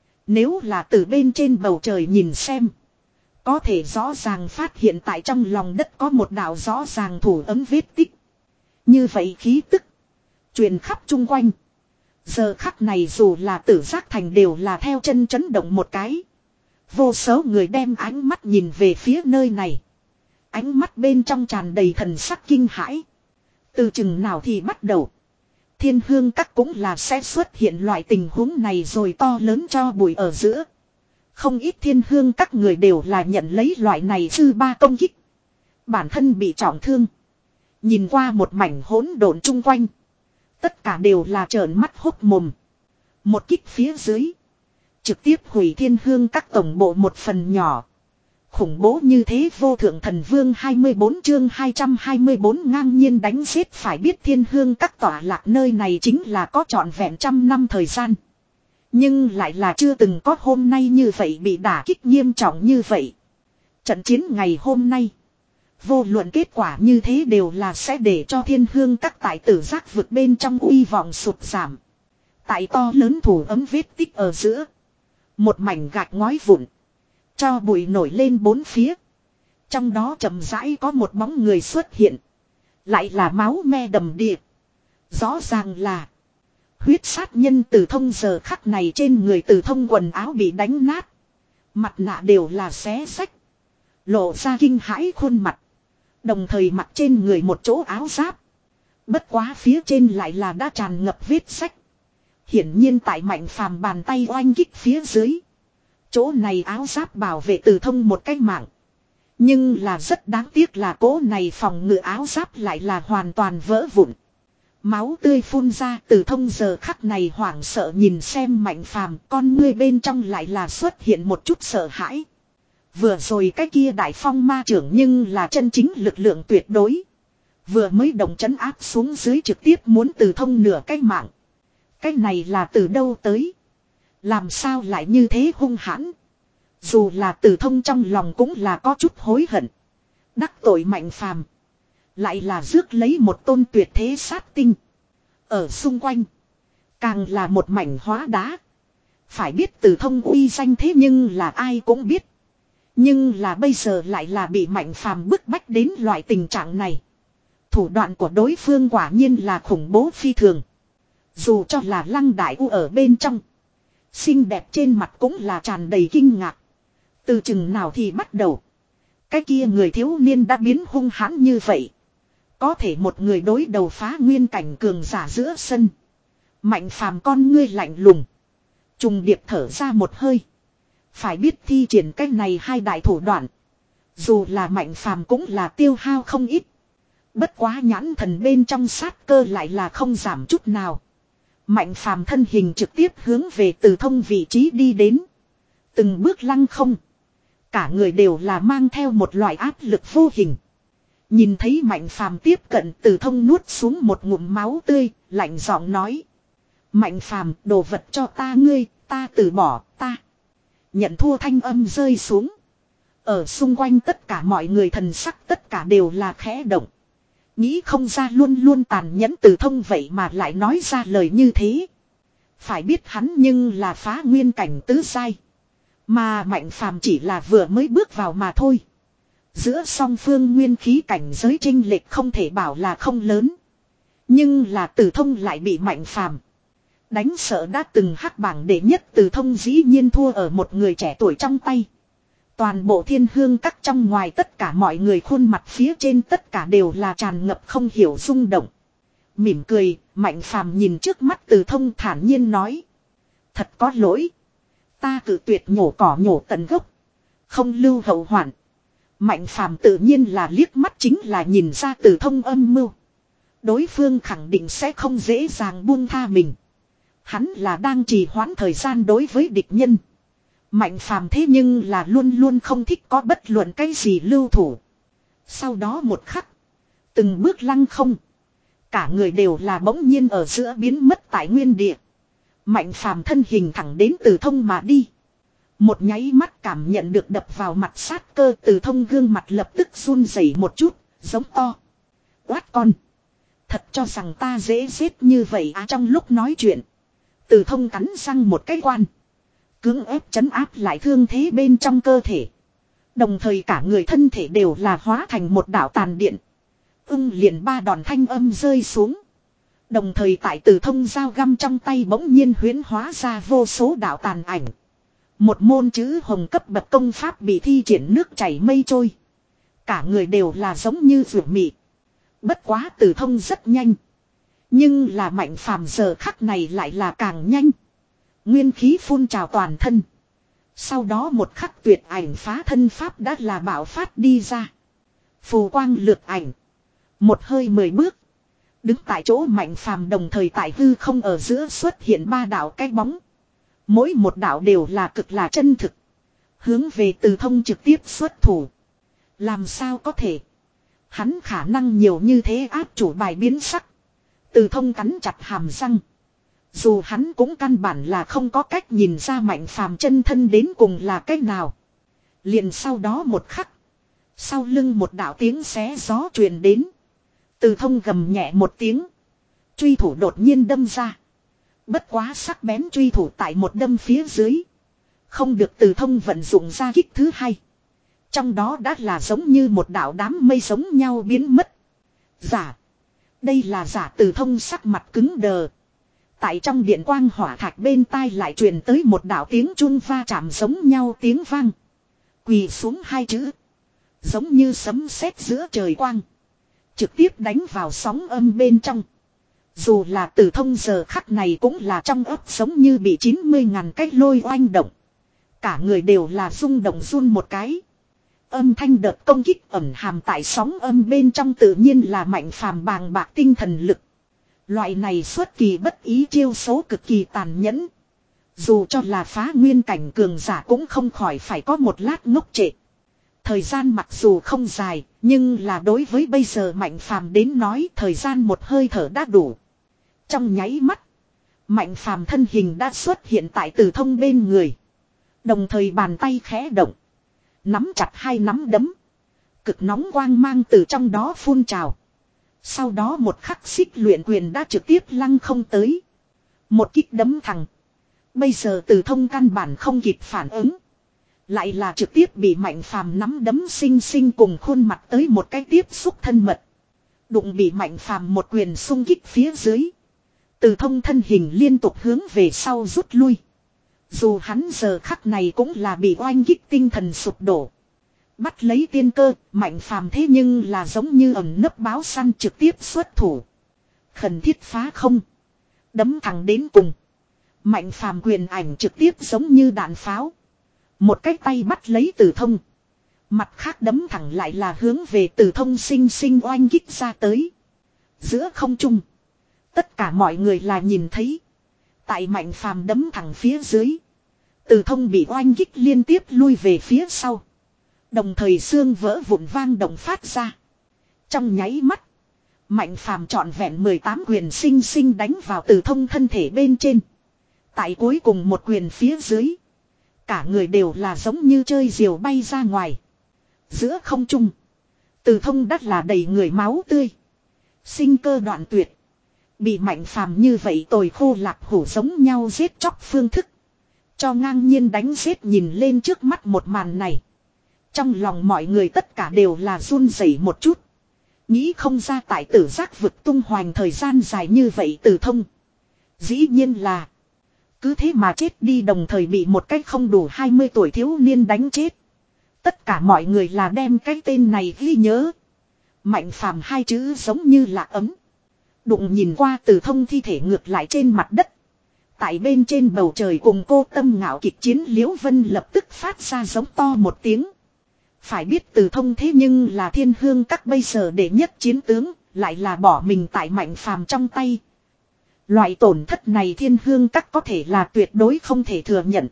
Nếu là từ bên trên bầu trời nhìn xem. Có thể rõ ràng phát hiện tại trong lòng đất có một đạo rõ ràng thủ ấm vết tích. Như vậy khí tức. Truyền khắp chung quanh. Giờ khắc này dù là Tử Giác Thành đều là theo chân chấn động một cái. Vô số người đem ánh mắt nhìn về phía nơi này. Ánh mắt bên trong tràn đầy thần sắc kinh hãi. Từ chừng nào thì bắt đầu. Thiên Hương Các cũng là sẽ xuất hiện loại tình huống này rồi to lớn cho bụi ở giữa. Không ít Thiên Hương Các người đều là nhận lấy loại này sư ba công kích. Bản thân bị trọng thương. Nhìn qua một mảnh hỗn độn chung quanh. Tất cả đều là trợn mắt hốc mồm. Một kích phía dưới. Trực tiếp hủy Thiên Hương Các tổng bộ một phần nhỏ. Khủng bố như thế vô thượng thần vương hai mươi bốn chương hai trăm hai mươi bốn ngang nhiên đánh giết phải biết Thiên Hương Các tỏa lạc nơi này chính là có trọn vẹn trăm năm thời gian. Nhưng lại là chưa từng có hôm nay như vậy bị đả kích nghiêm trọng như vậy. Trận chiến ngày hôm nay. Vô luận kết quả như thế đều là sẽ để cho Thiên Hương Các tại Tử Giác vực bên trong uy vọng sụt giảm. Tại to lớn thủ ấm vết tích ở giữa. Một mảnh gạch ngói vụn. Cho bụi nổi lên bốn phía. Trong đó chậm rãi có một bóng người xuất hiện. Lại là máu me đầm đìa. Rõ ràng là. Huyết sát nhân Tử Thông giờ khắc này trên người Tử Thông quần áo bị đánh nát. Mặt nạ đều là xé xách. Lộ ra kinh hãi khuôn mặt. Đồng thời mặc trên người một chỗ áo giáp. Bất quá phía trên lại là đã tràn ngập vết sách. Hiển nhiên tại Mạnh Phàm bàn tay oanh kích phía dưới. Chỗ này áo giáp bảo vệ Tử Thông một cái mạng. Nhưng là rất đáng tiếc là cố này phòng ngự áo giáp lại là hoàn toàn vỡ vụn. Máu tươi phun ra Tử Thông giờ khắc này hoảng sợ nhìn xem Mạnh Phàm, con ngươi bên trong lại là xuất hiện một chút sợ hãi. Vừa rồi cái kia đại phong ma trưởng nhưng là chân chính lực lượng tuyệt đối. Vừa mới đồng trấn áp xuống dưới trực tiếp muốn Tử Thông nửa cái mạng. Cái này là từ đâu tới? Làm sao lại như thế hung hãn? Dù là Tử Thông trong lòng cũng là có chút hối hận. Đắc tội Mạnh Phàm, lại là rước lấy một tôn tuyệt thế sát tinh. Ở xung quanh. Càng là một mảnh hóa đá. Phải biết Tử Thông uy danh thế nhưng là ai cũng biết. Nhưng là bây giờ lại là bị Mạnh Phàm bức bách đến loại tình trạng này. Thủ đoạn của đối phương quả nhiên là khủng bố phi thường. Dù cho là Lăng Đại U ở bên trong. Xinh đẹp trên mặt cũng là tràn đầy kinh ngạc. Từ chừng nào thì bắt đầu. Cái kia người thiếu niên đã biến hung hãn như vậy. Có thể một người đối đầu phá nguyên cảnh cường giả giữa sân. Mạnh Phàm con ngươi lạnh lùng. Trùng điệp thở ra một hơi. Phải biết thi triển cái này hai đại thủ đoạn. Dù là Mạnh Phàm cũng là tiêu hao không ít. Bất quá nhãn thần bên trong sát cơ lại là không giảm chút nào. Mạnh Phàm thân hình trực tiếp hướng về Tử Thông vị trí đi đến. Từng bước lăng không. Cả người đều là mang theo một loại áp lực vô hình. Nhìn thấy Mạnh Phàm tiếp cận Tử Thông nuốt xuống một ngụm máu tươi, lạnh giọng nói. Mạnh Phàm, đồ vật cho ta ngươi, ta từ bỏ, ta. Nhận thua thanh âm rơi xuống. Ở xung quanh tất cả mọi người thần sắc tất cả đều là khẽ động. Nghĩ không ra luôn luôn tàn nhẫn Tử Thông vậy mà lại nói ra lời như thế. Phải biết hắn nhưng là phá nguyên cảnh tứ giai. Mà Mạnh Phàm chỉ là vừa mới bước vào mà thôi. Giữa song phương nguyên khí cảnh giới chênh lệch không thể bảo là không lớn. Nhưng là Từ Thông lại bị Mạnh Phàm đánh sợ đã từng hắc bảng đệ nhất. Từ Thông dĩ nhiên thua ở một người trẻ tuổi trong tay. Toàn bộ Thiên Hương Các trong ngoài tất cả mọi người khuôn mặt phía trên tất cả đều là tràn ngập không hiểu rung động. Mỉm cười, Mạnh Phàm nhìn trước mắt Từ Thông thản nhiên nói. Thật có lỗi. Ta cử tuyệt nhổ cỏ nhổ tận gốc. Không lưu hậu hoạn. Mạnh Phàm tự nhiên là liếc mắt chính là nhìn ra Từ Thông âm mưu. Đối phương khẳng định sẽ không dễ dàng buông tha mình. Hắn là đang trì hoãn thời gian đối với địch nhân. Mạnh Phàm thế nhưng là luôn luôn không thích có bất luận cái gì lưu thủ. Sau đó một khắc. Từng bước lăng không. Cả người đều là bỗng nhiên ở giữa biến mất tại nguyên địa. Mạnh Phàm thân hình thẳng đến Từ Thông mà đi. Một nháy mắt cảm nhận được đập vào mặt sát cơ. Từ Thông gương mặt lập tức run rẩy một chút. Giống to. Quát con. Thật cho rằng ta dễ giết như vậy à. Trong lúc nói chuyện. Từ Thông cắn răng một cái quan. Cưỡng ép trấn áp lại thương thế bên trong cơ thể. Đồng thời cả người thân thể đều là hóa thành một đạo tàn điện. Ưng liền ba đòn thanh âm rơi xuống. Đồng thời tại Từ Thông dao găm trong tay bỗng nhiên huyễn hóa ra vô số đạo tàn ảnh. Một môn chữ hồng cấp bậc công pháp bị thi triển nước chảy mây trôi. Cả người đều là giống như rượu mị. Bất quá Từ Thông rất nhanh. Nhưng là Mạnh Phàm giờ khắc này lại là càng nhanh. Nguyên khí phun trào toàn thân. Sau đó một khắc tuyệt ảnh phá thân pháp đã là bạo phát đi ra. Phù quang lược ảnh. Một hơi mười bước. Đứng tại chỗ Mạnh Phàm đồng thời tại hư không ở giữa xuất hiện ba đạo cái bóng. Mỗi một đạo đều là cực là chân thực. Hướng về Từ Thông trực tiếp xuất thủ. Làm sao có thể. Hắn khả năng nhiều như thế áp chủ bài biến sắc. Từ Thông cắn chặt hàm răng. Dù hắn cũng căn bản là không có cách nhìn ra Mạnh Phàm chân thân đến cùng là cách nào. Liền sau đó một khắc. Sau lưng một đạo tiếng xé gió truyền đến. Từ Thông gầm nhẹ một tiếng. Truy thủ đột nhiên đâm ra. Bất quá sắc bén truy thủ tại một đâm phía dưới. Không được Từ Thông vận dụng ra kích thứ hai. Trong đó đã là giống như một đạo đám mây giống nhau biến mất. Giả. Đây là giả. Từ Thông sắc mặt cứng đờ. Tại trong điện quang hỏa thạch bên tai lại truyền tới một đạo tiếng chun va chạm giống nhau tiếng vang. Quỳ xuống hai chữ. Giống như sấm sét giữa trời quang. Trực tiếp đánh vào sóng âm bên trong. Dù là Từ Thông giờ khắc này cũng là trong ấp giống như bị chín mươi ngàn cái lôi oanh động. Cả người đều là rung động run một cái. Âm thanh đợt công kích ẩn hàm tại sóng âm bên trong tự nhiên là Mạnh Phàm bàng bạc tinh thần lực. Loại này xuất kỳ bất ý chiêu số cực kỳ tàn nhẫn. Dù cho là phá nguyên cảnh cường giả cũng không khỏi phải có một lát ngốc trệ. Thời gian mặc dù không dài, nhưng là đối với bây giờ Mạnh Phàm đến nói thời gian một hơi thở đã đủ. Trong nháy mắt, Mạnh Phàm thân hình đã xuất hiện tại Từ Thông bên người. Đồng thời bàn tay khẽ động. Nắm chặt hai nắm đấm. Cực nóng quang mang từ trong đó phun trào. Sau đó một khắc xích luyện quyền đã trực tiếp lăng không tới. Một kích đấm thẳng. Bây giờ Từ Thông căn bản không kịp phản ứng. Lại là trực tiếp bị Mạnh Phàm nắm đấm xinh xinh cùng khuôn mặt tới một cái tiếp xúc thân mật. Đụng bị Mạnh Phàm một quyền xung kích phía dưới. Từ Thông thân hình liên tục hướng về sau rút lui. Dù hắn giờ khắc này cũng là bị oanh kích tinh thần sụp đổ. Bắt lấy tiên cơ, Mạnh Phàm thế nhưng là giống như ẩn nấp báo săn trực tiếp xuất thủ. Khẩn thiết phá không. Đấm thẳng đến cùng. Mạnh Phàm quyền ảnh trực tiếp giống như đạn pháo. Một cái tay bắt lấy Từ Thông. Mặt khác đấm thẳng lại là hướng về Từ Thông sinh sinh oanh kích ra tới. Giữa không trung. Tất cả mọi người là nhìn thấy. Tại Mạnh Phàm đấm thẳng phía dưới. Từ Thông bị oanh kích liên tiếp lui về phía sau. Đồng thời xương vỡ vụn vang động phát ra. Trong nháy mắt. Mạnh Phàm trọn vẹn mười tám quyền sinh sinh đánh vào Từ Thông thân thể bên trên. Tại cuối cùng một quyền phía dưới. Cả người đều là giống như chơi diều bay ra ngoài. Giữa không trung. Từ Thông đắt là đầy người máu tươi. Sinh cơ đoạn tuyệt. Bị Mạnh Phàm như vậy tồi khô lạc hủ giống nhau giết chóc phương thức. Cho ngang nhiên đánh giết nhìn lên trước mắt một màn này. Trong lòng mọi người tất cả đều là run rẩy một chút. Nghĩ không ra tại tử giác vực tung hoành thời gian dài như vậy Từ Thông. Dĩ nhiên là. Cứ thế mà chết đi đồng thời bị một cách không đủ hai mươi tuổi thiếu niên đánh chết. Tất cả mọi người là đem cái tên này ghi nhớ. Mạnh Phàm hai chữ giống như là ấm. Đụng nhìn qua Từ Thông thi thể ngược lại trên mặt đất. Tại bên trên bầu trời cùng cô Tâm Ngạo kịch chiến Liễu Vân lập tức phát ra giống to một tiếng. Phải biết Từ Thông thế nhưng là Thiên Hương Các bây giờ đệ nhất chiến tướng, lại là bỏ mình tại Mạnh Phàm trong tay. Loại tổn thất này Thiên Hương Các có thể là tuyệt đối không thể thừa nhận.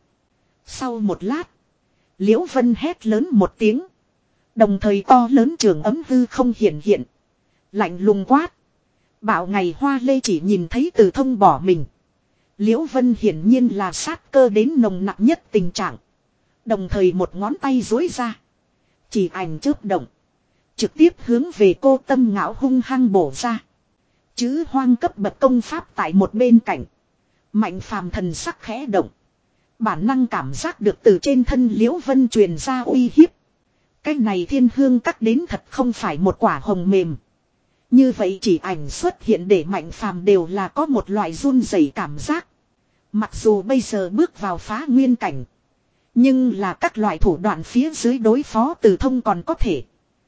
Sau một lát, Liễu Vân hét lớn một tiếng. Đồng thời to lớn trường ấm hư không hiện hiện. Lạnh lùng quát. Bảo ngày hoa lê chỉ nhìn thấy Từ Thông bỏ mình. Liễu Vân hiển nhiên là sát cơ đến nồng nặng nhất tình trạng. Đồng thời một ngón tay duỗi ra. Chỉ ảnh chớp động. Trực tiếp hướng về cô Tâm Ngạo hung hăng bổ ra. Chữ hoang cấp bậc công pháp tại một bên cạnh. Mạnh Phàm thần sắc khẽ động. Bản năng cảm giác được từ trên thân Liễu Vân truyền ra uy hiếp. Cái này Thiên Hương Các đến thật không phải một quả hồng mềm. Như vậy chỉ ảnh xuất hiện để Mạnh Phàm đều là có một loại run rẩy cảm giác. Mặc dù bây giờ bước vào phá nguyên cảnh. Nhưng là các loại thủ đoạn phía dưới đối phó Từ Thông còn có thể.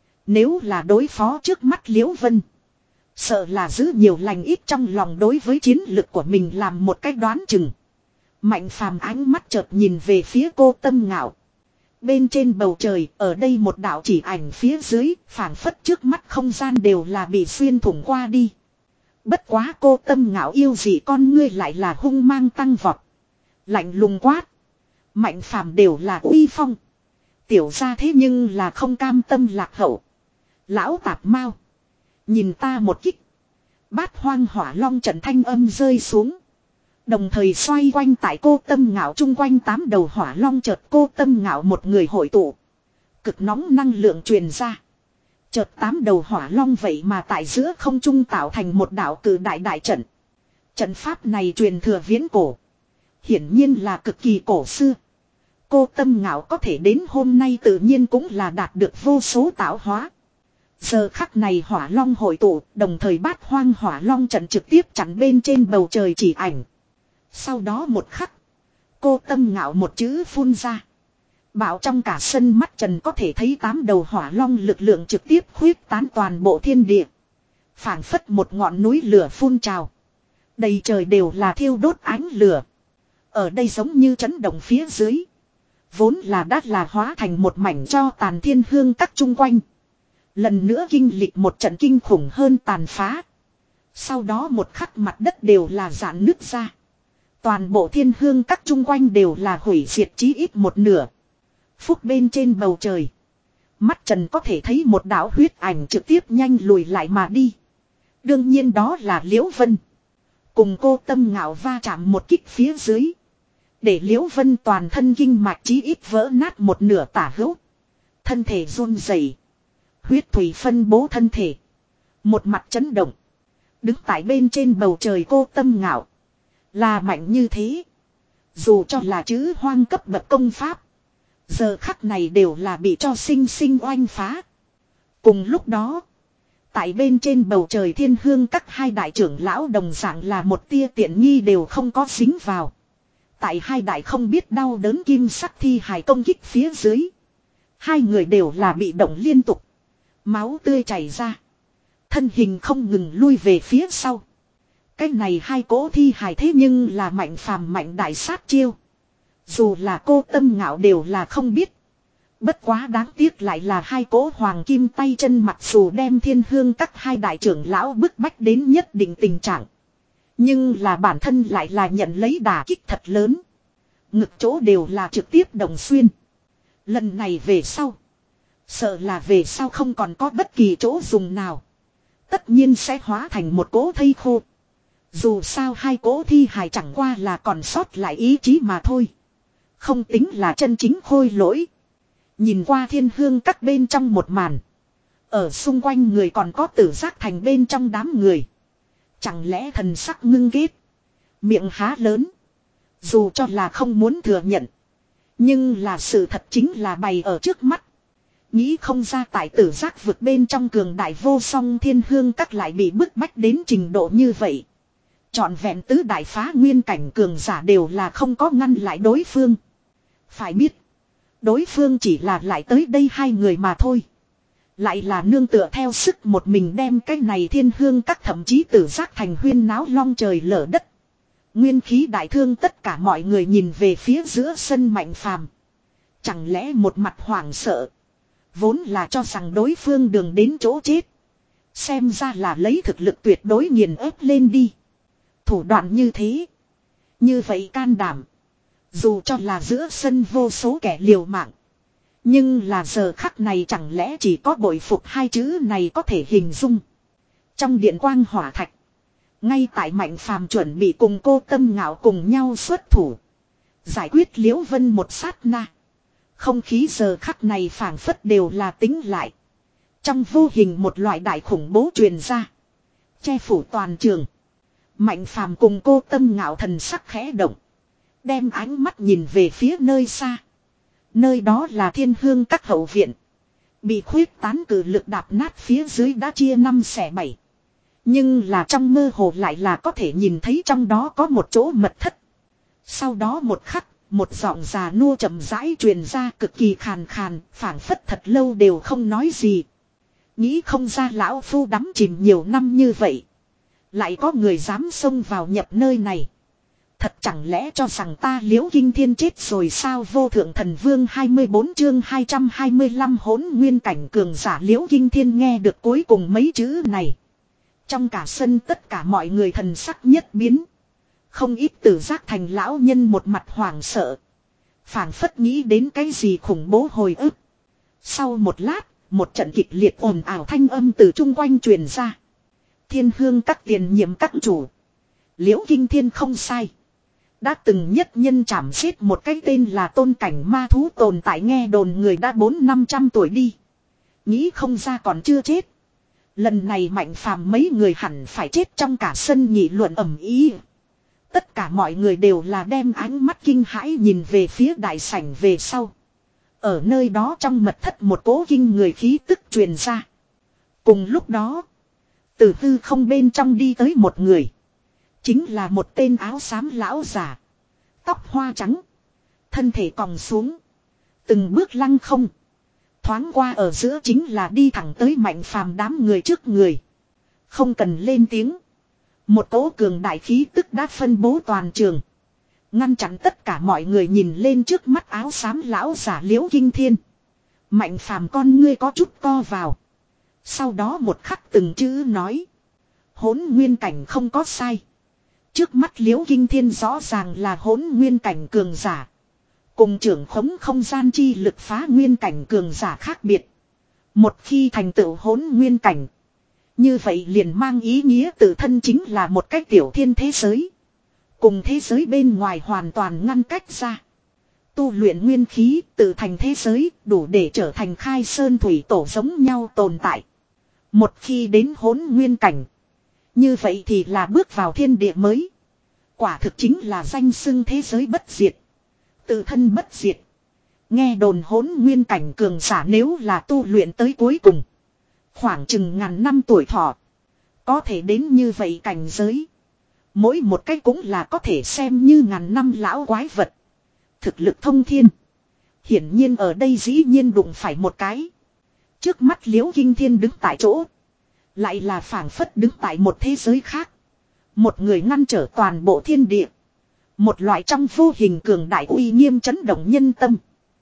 Nếu là đối phó trước mắt Liễu Vân. Sợ là giữ nhiều lành ít trong lòng đối với chiến lực của mình làm một cách đoán chừng. Mạnh Phàm ánh mắt chợt nhìn về phía cô Tâm Ngạo. Bên trên bầu trời, ở đây một đạo chỉ ảnh phía dưới, phảng phất trước mắt không gian đều là bị xuyên thủng qua đi. Bất quá cô Tâm Ngạo yêu gì con ngươi lại là hung mang tăng vọt. Lạnh lùng quát. Mạnh Phàm đều là uy phong. Tiểu ra thế nhưng là không cam tâm lạc hậu. Lão tạp mau. Nhìn ta một kích. Bát hoang hỏa long trận thanh âm rơi xuống. Đồng thời xoay quanh tại cô Tâm Ngạo chung quanh tám đầu hỏa long chợt cô Tâm Ngạo một người hội tụ. Cực nóng năng lượng truyền ra. Chợt tám đầu hỏa long vậy mà tại giữa không trung tạo thành một đạo cử đại đại trận. Trận pháp này truyền thừa viễn cổ. Hiển nhiên là cực kỳ cổ xưa. Cô Tâm Ngạo có thể đến hôm nay tự nhiên cũng là đạt được vô số tạo hóa. Giờ khắc này hỏa long hội tụ, đồng thời bát hoang hỏa long trận trực tiếp chắn bên trên bầu trời chỉ ảnh. Sau đó một khắc, cô Tâm Ngạo một chữ phun ra. Bảo trong cả sân mắt trần có thể thấy tám đầu hỏa long lực lượng trực tiếp khuyết tán toàn bộ thiên địa. Phảng phất một ngọn núi lửa phun trào. Đầy trời đều là thiêu đốt ánh lửa. Ở đây giống như chấn động phía dưới. Vốn là đát là hóa thành một mảnh cho tàn Thiên Hương Các chung quanh. Lần nữa kinh lịch một trận kinh khủng hơn tàn phá. Sau đó một khắc mặt đất đều là rạn nứt ra. Toàn bộ Thiên Hương Các chung quanh đều là hủy diệt chí ít một nửa. Phúc bên trên bầu trời. Mắt trần có thể thấy một đạo huyết ảnh trực tiếp nhanh lùi lại mà đi. Đương nhiên đó là Liễu Vân. Cùng cô Tâm Ngạo va chạm một kích phía dưới. Để Liễu Vân toàn thân kinh mạch chí ít vỡ nát một nửa tả hữu. Thân thể run rẩy, huyết thủy phân bố thân thể. Một mặt chấn động. Đứng tại bên trên bầu trời cô Tâm Ngạo. Là mạnh như thế. Dù cho là chữ hoang cấp bậc công pháp. Giờ khắc này đều là bị cho sinh sinh oanh phá. Cùng lúc đó. Tại bên trên bầu trời Thiên Hương Các hai đại trưởng lão đồng dạng là một tia tiện nghi đều không có dính vào. Tại hai đại không biết đau đớn kim sắc thi hài công kích phía dưới. Hai người đều là bị động liên tục. Máu tươi chảy ra. Thân hình không ngừng lui về phía sau. Cái này hai cỗ thi hài thế nhưng là Mạnh Phàm mạnh đại sát chiêu. Dù là cô Tâm Ngạo đều là không biết. Bất quá đáng tiếc lại là hai cỗ hoàng kim tay chân mặc dù đem Thiên Hương Các hai đại trưởng lão bức bách đến nhất định tình trạng. Nhưng là bản thân lại là nhận lấy đả kích thật lớn. Ngực chỗ đều là trực tiếp đồng xuyên. Lần này về sau. Sợ là về sau không còn có bất kỳ chỗ dùng nào. Tất nhiên sẽ hóa thành một cỗ thây khô. Dù sao hai cỗ thi hài chẳng qua là còn sót lại ý chí mà thôi. Không tính là chân chính khôi lỗi. Nhìn qua Thiên Hương Các bên trong một màn. Ở xung quanh người còn có Tử Giác Thành bên trong đám người. Chẳng lẽ thần sắc ngưng kết. Miệng há lớn. Dù cho là không muốn thừa nhận. Nhưng là sự thật chính là bày ở trước mắt. Nghĩ không ra tại tử giác vực bên trong cường đại vô song thiên hương các lại bị bức bách đến trình độ như vậy. Trọn vẹn tứ đại phá nguyên cảnh cường giả đều là không có ngăn lại đối phương. Phải biết. Đối phương chỉ là lại tới đây hai người mà thôi. Lại là nương tựa theo sức một mình đem cái này thiên hương các thậm chí tử giác thành huyên náo long trời lở đất. Nguyên khí đại thương tất cả mọi người nhìn về phía giữa sân Mạnh Phàm. Chẳng lẽ một mặt hoảng sợ. Vốn là cho rằng đối phương đường đến chỗ chết. Xem ra là lấy thực lực tuyệt đối nghiền ép lên đi. Thủ đoạn như thế. Như vậy can đảm. Dù cho là giữa sân vô số kẻ liều mạng. Nhưng là giờ khắc này chẳng lẽ chỉ có bội phục hai chữ này có thể hình dung. Trong điện quang hỏa thạch. Ngay tại Mạnh Phàm chuẩn bị cùng cô Tâm Ngạo cùng nhau xuất thủ. Giải quyết Liễu Vân một sát na. Không khí giờ khắc này phảng phất đều là tính lại. Trong vô hình một loại đại khủng bố truyền ra. Che phủ toàn trường. Mạnh Phàm cùng cô Tâm Ngạo thần sắc khẽ động. Đem ánh mắt nhìn về phía nơi xa. Nơi đó là thiên hương các hậu viện. Bị khuyết tán cử lực đạp nát phía dưới đã chia năm xẻ bảy. Nhưng là trong mơ hồ lại là có thể nhìn thấy trong đó có một chỗ mật thất. Sau đó một khắc, một giọng già nua chậm rãi truyền ra cực kỳ khàn khàn, phảng phất thật lâu đều không nói gì. Nghĩ không ra lão phu đắm chìm nhiều năm như vậy. Lại có người dám xông vào nhập nơi này. Thật chẳng lẽ cho rằng ta Liễu Kinh Thiên chết rồi sao? Vô thượng thần vương hai mươi bốn chương hai trăm hai mươi lăm hỗn nguyên cảnh cường giả Liễu Kinh Thiên nghe được cuối cùng mấy chữ này. Trong cả sân tất cả mọi người thần sắc nhất biến. Không ít tử giác thành lão nhân một mặt hoảng sợ. Phảng phất nghĩ đến cái gì khủng bố hồi ức. Sau một lát, một trận kịch liệt ồn ào thanh âm từ chung quanh truyền ra. Thiên hương các tiền nhiệm các chủ. Liễu Kinh Thiên không sai. Đã từng nhất nhân chảm giết một cái tên là tôn cảnh ma thú tồn tại, nghe đồn người đã bốn năm trăm tuổi đi. Nghĩ không ra còn chưa chết. Lần này Mạnh Phàm mấy người hẳn phải chết. Trong cả sân nghị luận ầm ĩ. Tất cả mọi người đều là đem ánh mắt kinh hãi nhìn về phía đại sảnh về sau. Ở nơi đó trong mật thất một cỗ kinh người khí tức truyền ra. Cùng lúc đó, từ hư không bên trong đi tới một người. Chính là một tên áo xám lão già. Tóc hoa trắng. Thân thể còng xuống. Từng bước lăng không. Thoáng qua ở giữa chính là đi thẳng tới Mạnh Phàm đám người trước người. Không cần lên tiếng. Một cỗ cường đại khí tức đã phân bố toàn trường. Ngăn chặn tất cả mọi người nhìn lên trước mắt áo xám lão giả Liễu Kinh Thiên. Mạnh Phàm con ngươi có chút co vào. Sau đó một khắc từng chữ nói. Hỗn nguyên cảnh không có sai. Trước mắt Liễu Kinh Thiên rõ ràng là hỗn nguyên cảnh cường giả. Cùng trưởng khống không gian chi lực phá nguyên cảnh cường giả khác biệt. Một khi thành tựu hỗn nguyên cảnh. Như vậy liền mang ý nghĩa tự thân chính là một cái tiểu thiên thế giới. Cùng thế giới bên ngoài hoàn toàn ngăn cách ra. Tu luyện nguyên khí tự thành thế giới đủ để trở thành khai sơn thủy tổ giống nhau tồn tại. Một khi đến hỗn nguyên cảnh. Như vậy thì là bước vào thiên địa mới. Quả thực chính là danh xưng thế giới bất diệt. Tự thân bất diệt. Nghe đồn hỗn nguyên cảnh cường giả nếu là tu luyện tới cuối cùng. Khoảng chừng ngàn năm tuổi thọ. Có thể đến như vậy cảnh giới. Mỗi một cái cũng là có thể xem như ngàn năm lão quái vật. Thực lực thông thiên. Hiển nhiên ở đây dĩ nhiên đụng phải một cái. Trước mắt Liễu Kinh Thiên đứng tại chỗ. Lại là phảng phất đứng tại một thế giới khác. Một người ngăn trở toàn bộ thiên địa. Một loại trong vô hình cường đại uy nghiêm chấn động nhân tâm.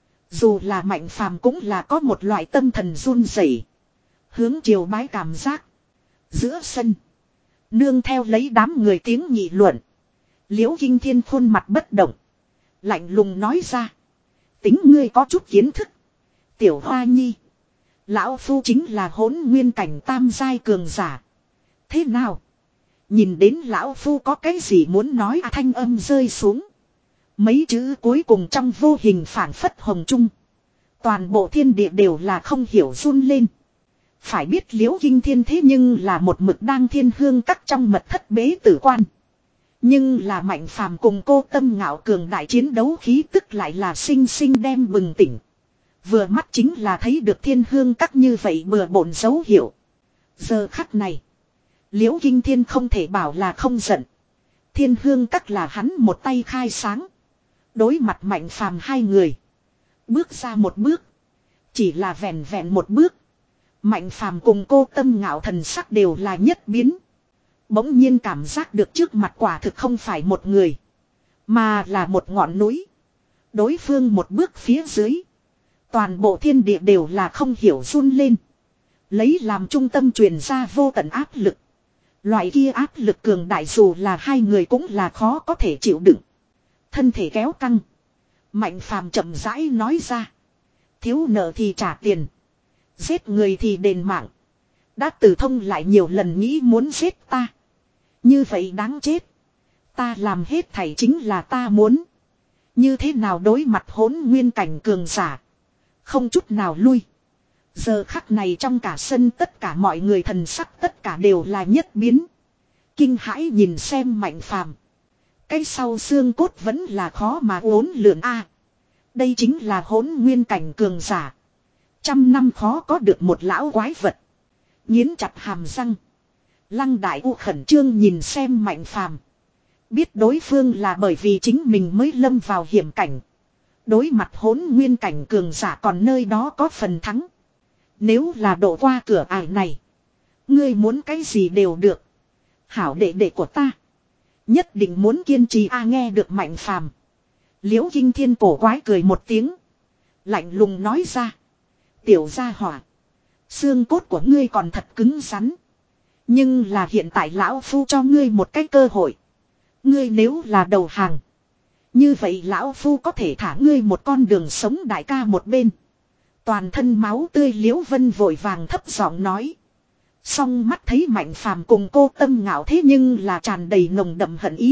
Dù là Mạnh Phàm cũng là có một loại tâm thần run rẩy, hướng triều bái cảm giác. Giữa sân. Nương theo lấy đám người tiếng nghị luận. Liễu Kinh Thiên khuôn mặt bất động. Lạnh lùng nói ra. Tính ngươi có chút kiến thức. Tiểu Hoa Nhi. Lão Phu chính là hỗn nguyên cảnh tam giai cường giả. Thế nào? Nhìn đến Lão Phu có cái gì muốn nói à, thanh âm rơi xuống. Mấy chữ cuối cùng trong vô hình phản phất hồng trung. Toàn bộ thiên địa đều là không hiểu run lên. Phải biết Liễu Kinh Thiên thế nhưng là một mực đang thiên hương các trong mật thất bế tử quan. Nhưng là Mạnh Phàm cùng cô Tâm Ngạo cường đại chiến đấu khí tức lại là sinh sinh đem bừng tỉnh. Vừa mắt chính là thấy được thiên hương các như vậy bừa bộn dấu hiệu. Giờ khắc này, Liễu Kinh Thiên không thể bảo là không giận. Thiên hương các là hắn một tay khai sáng. Đối mặt Mạnh Phàm hai người. Bước ra một bước. Chỉ là vẹn vẹn một bước. Mạnh Phàm cùng cô Tâm Ngạo thần sắc đều là nhất biến. Bỗng nhiên cảm giác được trước mặt quả thực không phải một người. Mà là một ngọn núi. Đối phương một bước phía dưới. Toàn bộ thiên địa đều là không hiểu run lên. Lấy làm trung tâm truyền ra vô tận áp lực. Loại kia áp lực cường đại dù là hai người cũng là khó có thể chịu đựng. Thân thể kéo căng. Mạnh Phàm chậm rãi nói ra. Thiếu nợ thì trả tiền. Giết người thì đền mạng. Đã từ thông lại nhiều lần nghĩ muốn giết ta. Như vậy đáng chết. Ta làm hết thảy chính là ta muốn. Như thế nào đối mặt hỗn nguyên cảnh cường giả. Không chút nào lui. Giờ khắc này trong cả sân tất cả mọi người thần sắc tất cả đều là nhất biến. Kinh hãi nhìn xem Mạnh Phàm. Cái sau xương cốt vẫn là khó mà uốn lượn a. Đây chính là hỗn nguyên cảnh cường giả. Trăm năm khó có được một lão quái vật. Nghiến chặt hàm răng. Lăng Đại U khẩn trương nhìn xem Mạnh Phàm. Biết đối phương là bởi vì chính mình mới lâm vào hiểm cảnh. Đối mặt hỗn nguyên cảnh cường giả còn nơi đó có phần thắng. Nếu là độ qua cửa ải này. Ngươi muốn cái gì đều được. Hảo đệ đệ của ta. Nhất định muốn kiên trì a. Nghe được Mạnh Phàm. Liễu Kinh Thiên cổ quái cười một tiếng. Lạnh lùng nói ra. Tiểu gia hỏa. Xương cốt của ngươi còn thật cứng rắn. Nhưng là hiện tại lão phu cho ngươi một cái cơ hội. Ngươi nếu là đầu hàng. Như vậy lão phu có thể thả ngươi một con đường sống đại ca một bên. Toàn thân máu tươi Liễu Vân vội vàng thấp giọng nói. Song mắt thấy Mạnh Phàm cùng cô Tâm Ngạo thế nhưng là tràn đầy nồng đậm hận ý.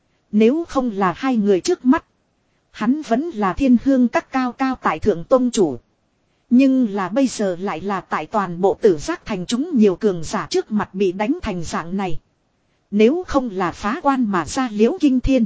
Nếu không là hai người trước mắt. Hắn vẫn là thiên hương các cao cao tại thượng tôn chủ. Nhưng là bây giờ lại là tại toàn bộ tử giác thành chúng nhiều cường giả trước mặt bị đánh thành dạng này. Nếu không là phá quan mà ra Liễu Kinh Thiên.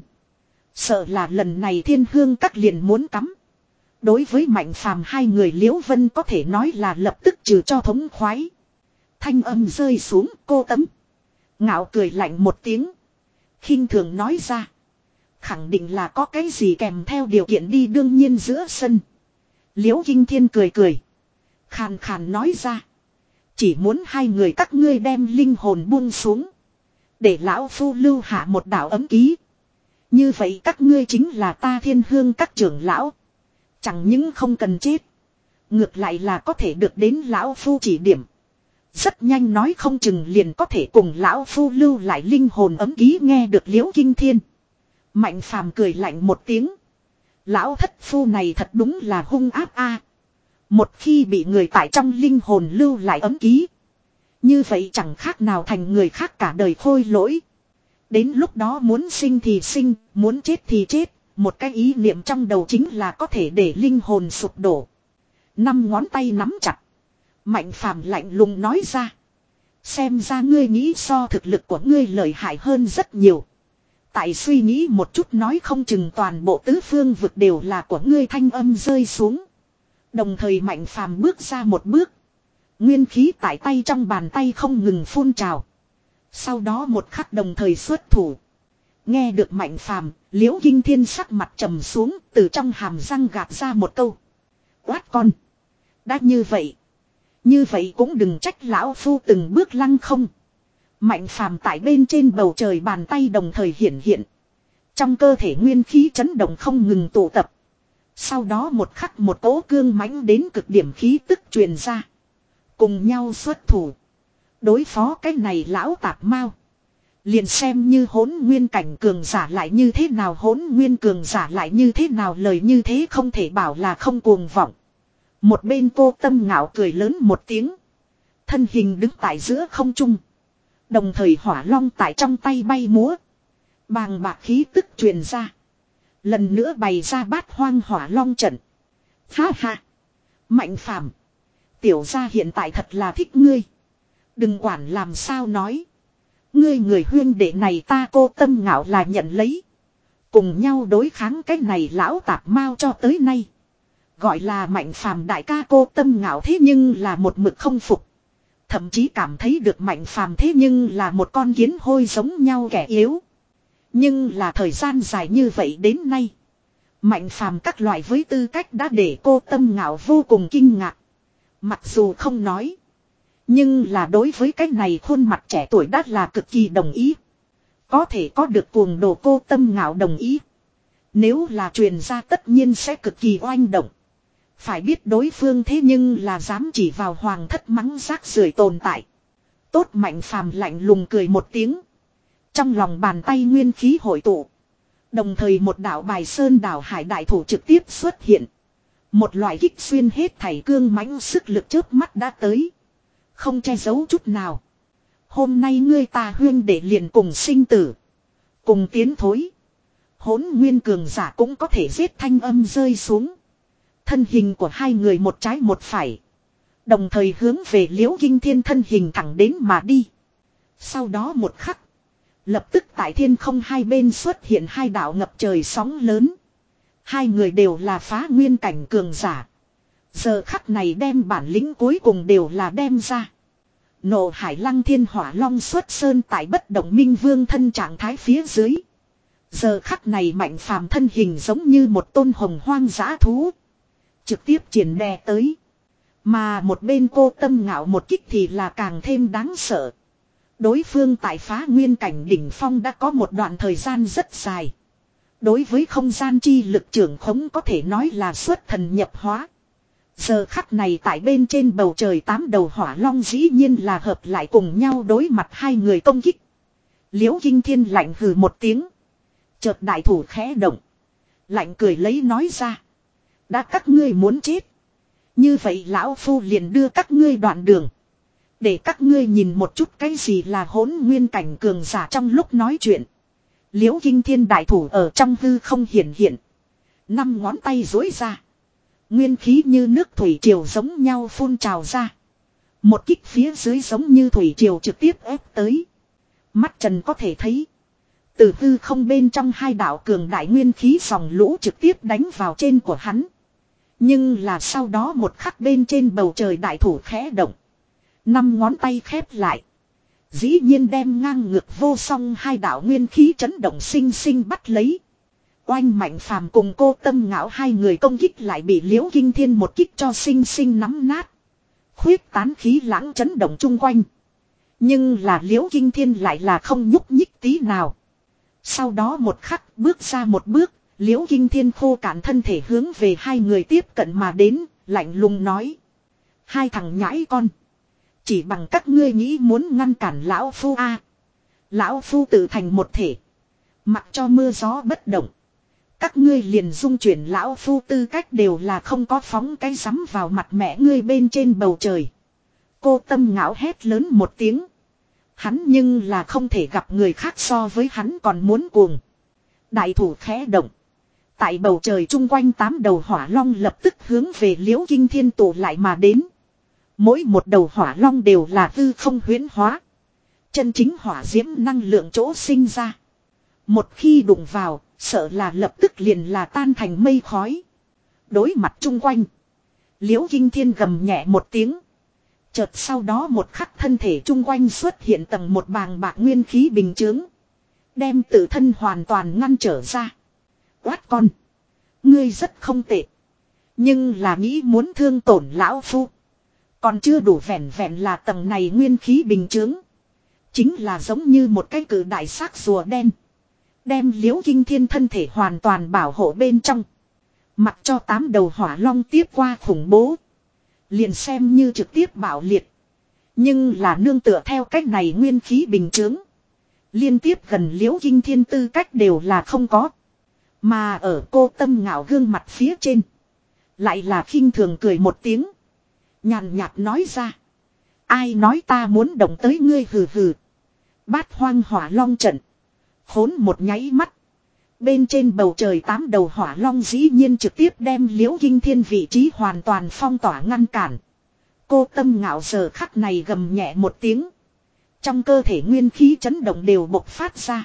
Sợ là lần này thiên hương các liền muốn cắm. Đối với Mạnh Phàm hai người Liễu Vân có thể nói là lập tức trừ cho thống khoái. Thanh âm rơi xuống cô Tấm. Ngạo cười lạnh một tiếng. Khinh thường nói ra. Khẳng định là có cái gì kèm theo điều kiện đi đương nhiên giữa sân. Liễu Kinh Thiên cười cười. Khàn khàn nói ra. Chỉ muốn hai người các ngươi đem linh hồn buông xuống. Để lão phu lưu hạ một đạo ấm ký. Như vậy các ngươi chính là ta thiên hương các trưởng lão. Chẳng những không cần chết. Ngược lại là có thể được đến lão phu chỉ điểm. Rất nhanh nói không chừng liền có thể cùng lão phu lưu lại linh hồn ấm ký. Nghe được Liễu Kinh Thiên. Mạnh Phàm cười lạnh một tiếng. Lão thất phu này thật đúng là hung áp a. Một khi bị người tại trong linh hồn lưu lại ấm ký. Như vậy chẳng khác nào thành người khác cả đời khôi lỗi. Đến lúc đó muốn sinh thì sinh, muốn chết thì chết. Một cái ý niệm trong đầu chính là có thể để linh hồn sụp đổ. Năm ngón tay nắm chặt. Mạnh Phàm lạnh lùng nói ra. Xem ra ngươi nghĩ so thực lực của ngươi lợi hại hơn rất nhiều. Tại suy nghĩ một chút nói không chừng toàn bộ tứ phương vực đều là của ngươi. Thanh âm rơi xuống. Đồng thời Mạnh Phàm bước ra một bước. Nguyên khí tại tay trong bàn tay không ngừng phun trào. Sau đó một khắc đồng thời xuất thủ. Nghe được Mạnh Phàm, Liễu Kinh Thiên sắc mặt trầm xuống, từ trong hàm răng gạt ra một câu. Quát con. Đã như vậy. Như vậy cũng đừng trách lão phu từng bước lăng không. Mạnh Phàm tại bên trên bầu trời bàn tay đồng thời hiện hiện. Trong cơ thể nguyên khí chấn động không ngừng tụ tập. Sau đó một khắc một cỗ cương mãnh đến cực điểm khí tức truyền ra. Cùng nhau xuất thủ. Đối phó cái này lão tạp mau. Liền xem như hỗn nguyên cảnh cường giả lại như thế nào, hỗn nguyên cường giả lại như thế nào, lời như thế không thể bảo là không cuồng vọng. Một bên cô Tâm Ngạo cười lớn một tiếng. Thân hình đứng tại giữa không trung. Đồng thời hỏa long tại trong tay bay múa. Bàng bạc khí tức truyền ra. Lần nữa bày ra bát hoang hỏa long trận. Ha ha. Mạnh Phàm, Tiểu gia hiện tại thật là thích ngươi. Đừng quản làm sao nói. Ngươi người huyên đệ này ta Cô Tâm Ngạo là nhận lấy. Cùng nhau đối kháng cái này lão tạp mao cho tới nay. Gọi là Mạnh Phàm đại ca Cô Tâm Ngạo thế nhưng là một mực không phục. Thậm chí cảm thấy được Mạnh Phàm thế nhưng là một con kiến hôi giống nhau kẻ yếu. Nhưng là thời gian dài như vậy đến nay. Mạnh Phàm các loại với tư cách đã để Cô Tâm Ngạo vô cùng kinh ngạc. Mặc dù không nói. Nhưng là đối với cái này khuôn mặt trẻ tuổi đã là cực kỳ đồng ý. Có thể có được cuồng đồ Cô Tâm Ngạo đồng ý. Nếu là truyền ra tất nhiên sẽ cực kỳ oanh động. Phải biết đối phương thế nhưng là dám chỉ vào hoàng thất mắng rác rưởi tồn tại. Tốt Mạnh Phàm lạnh lùng cười một tiếng. Trong lòng bàn tay nguyên khí hội tụ. Đồng thời một đạo bài sơn đảo hải đại thủ trực tiếp xuất hiện. Một loại kích xuyên hết thảy cương mãnh sức lực chớp mắt đã tới. Không che giấu chút nào. Hôm nay ngươi ta huyên để liền cùng sinh tử. Cùng tiến thối. Hỗn nguyên cường giả cũng có thể giết thanh âm rơi xuống. Thân hình của hai người một trái một phải. Đồng thời hướng về Liễu Kinh Thiên thân hình thẳng đến mà đi. Sau đó một khắc. Lập tức tại thiên không hai bên xuất hiện hai đạo ngập trời sóng lớn. Hai người đều là phá nguyên cảnh cường giả. Giờ khắc này đem bản lĩnh cuối cùng đều là đem ra. Nộ hải lăng thiên hỏa long xuất sơn tại bất động minh vương thân trạng thái phía dưới. Giờ khắc này Mạnh Phàm thân hình giống như một tôn hồng hoang dã thú. Trực tiếp triển đè tới. Mà một bên Cô Tâm Ngạo một kích thì là càng thêm đáng sợ. Đối phương tại phá nguyên cảnh đỉnh phong đã có một đoạn thời gian rất dài. Đối với không gian chi lực trưởng khống có thể nói là xuất thần nhập hóa. Giờ khắc này tại bên trên bầu trời tám đầu hỏa long dĩ nhiên là hợp lại cùng nhau đối mặt hai người công kích. Liễu Kinh Thiên lạnh hừ một tiếng. Chợt đại thủ khẽ động. Lạnh cười lấy nói ra. Đã các ngươi muốn chết. Như vậy lão phu liền đưa các ngươi đoạn đường. Để các ngươi nhìn một chút cái gì là hỗn nguyên cảnh cường giả trong lúc nói chuyện. Liễu Kinh Thiên đại thủ ở trong hư không hiển hiện. Năm ngón tay dối ra. Nguyên khí như nước thủy triều giống nhau phun trào ra. Một kích phía dưới giống như thủy triều trực tiếp ép tới. Mắt trần có thể thấy. Từ hư không bên trong hai đạo cường đại nguyên khí dòng lũ trực tiếp đánh vào trên của hắn. Nhưng là sau đó một khắc bên trên bầu trời đại thủ khẽ động. Năm ngón tay khép lại. Dĩ nhiên đem ngang ngược vô song hai đạo nguyên khí chấn động sinh sinh bắt lấy. Oanh Mạnh Phàm cùng Cô Tâm Ngạo hai người công kích lại bị Liễu Kinh Thiên một kích cho sinh sinh nắm nát. Khuyết tán khí lãng chấn động chung quanh. Nhưng là Liễu Kinh Thiên lại là không nhúc nhích tí nào. Sau đó một khắc bước ra một bước, Liễu Kinh Thiên khô cạn thân thể hướng về hai người tiếp cận mà đến, lạnh lùng nói. Hai thằng nhãi con. Chỉ bằng các ngươi nghĩ muốn ngăn cản lão phu a? Lão phu tự thành một thể. Mặc cho mưa gió bất động. Các ngươi liền dung chuyển lão phu tư cách đều là không có phóng cái rắm vào mặt mẹ ngươi bên trên bầu trời. Cô Tâm Ngạo hét lớn một tiếng. Hắn nhưng là không thể gặp người khác so với hắn còn muốn cuồng. Đại thủ khẽ động. Tại bầu trời chung quanh tám đầu hỏa long lập tức hướng về Liễu Kinh Thiên tụ lại mà đến. Mỗi một đầu hỏa long đều là hư không huyễn hóa. Chân chính hỏa diễm năng lượng chỗ sinh ra. Một khi đụng vào, sợ là lập tức liền là tan thành mây khói. Đối mặt chung quanh. Liễu Kinh Thiên gầm nhẹ một tiếng. Chợt sau đó một khắc thân thể chung quanh xuất hiện tầng một bàng bạc nguyên khí bình chướng. Đem tự thân hoàn toàn ngăn trở ra. Quát con. Ngươi rất không tệ. Nhưng là nghĩ muốn thương tổn lão phu. Còn chưa đủ vẹn vẹn là tầng này nguyên khí bình chướng. Chính là giống như một cái cử đại xác rùa đen. Đem Liễu Kinh Thiên thân thể hoàn toàn bảo hộ bên trong. Mặc cho tám đầu hỏa long tiếp qua khủng bố. Liền xem như trực tiếp bạo liệt. Nhưng là nương tựa theo cách này nguyên khí bình chướng. Liên tiếp gần Liễu Kinh Thiên tư cách đều là không có. Mà ở Cô Tâm Ngạo gương mặt phía trên. Lại là khinh thường cười một tiếng. Nhàn nhạt nói ra. Ai nói ta muốn động tới ngươi hừ hừ. Bát hoang hỏa long trận. Khốn một nháy mắt. Bên trên bầu trời tám đầu hỏa long dĩ nhiên trực tiếp đem Liễu Kinh Thiên vị trí hoàn toàn phong tỏa ngăn cản. Cô Tâm Ngạo giờ khắc này gầm nhẹ một tiếng. Trong cơ thể nguyên khí chấn động đều bộc phát ra.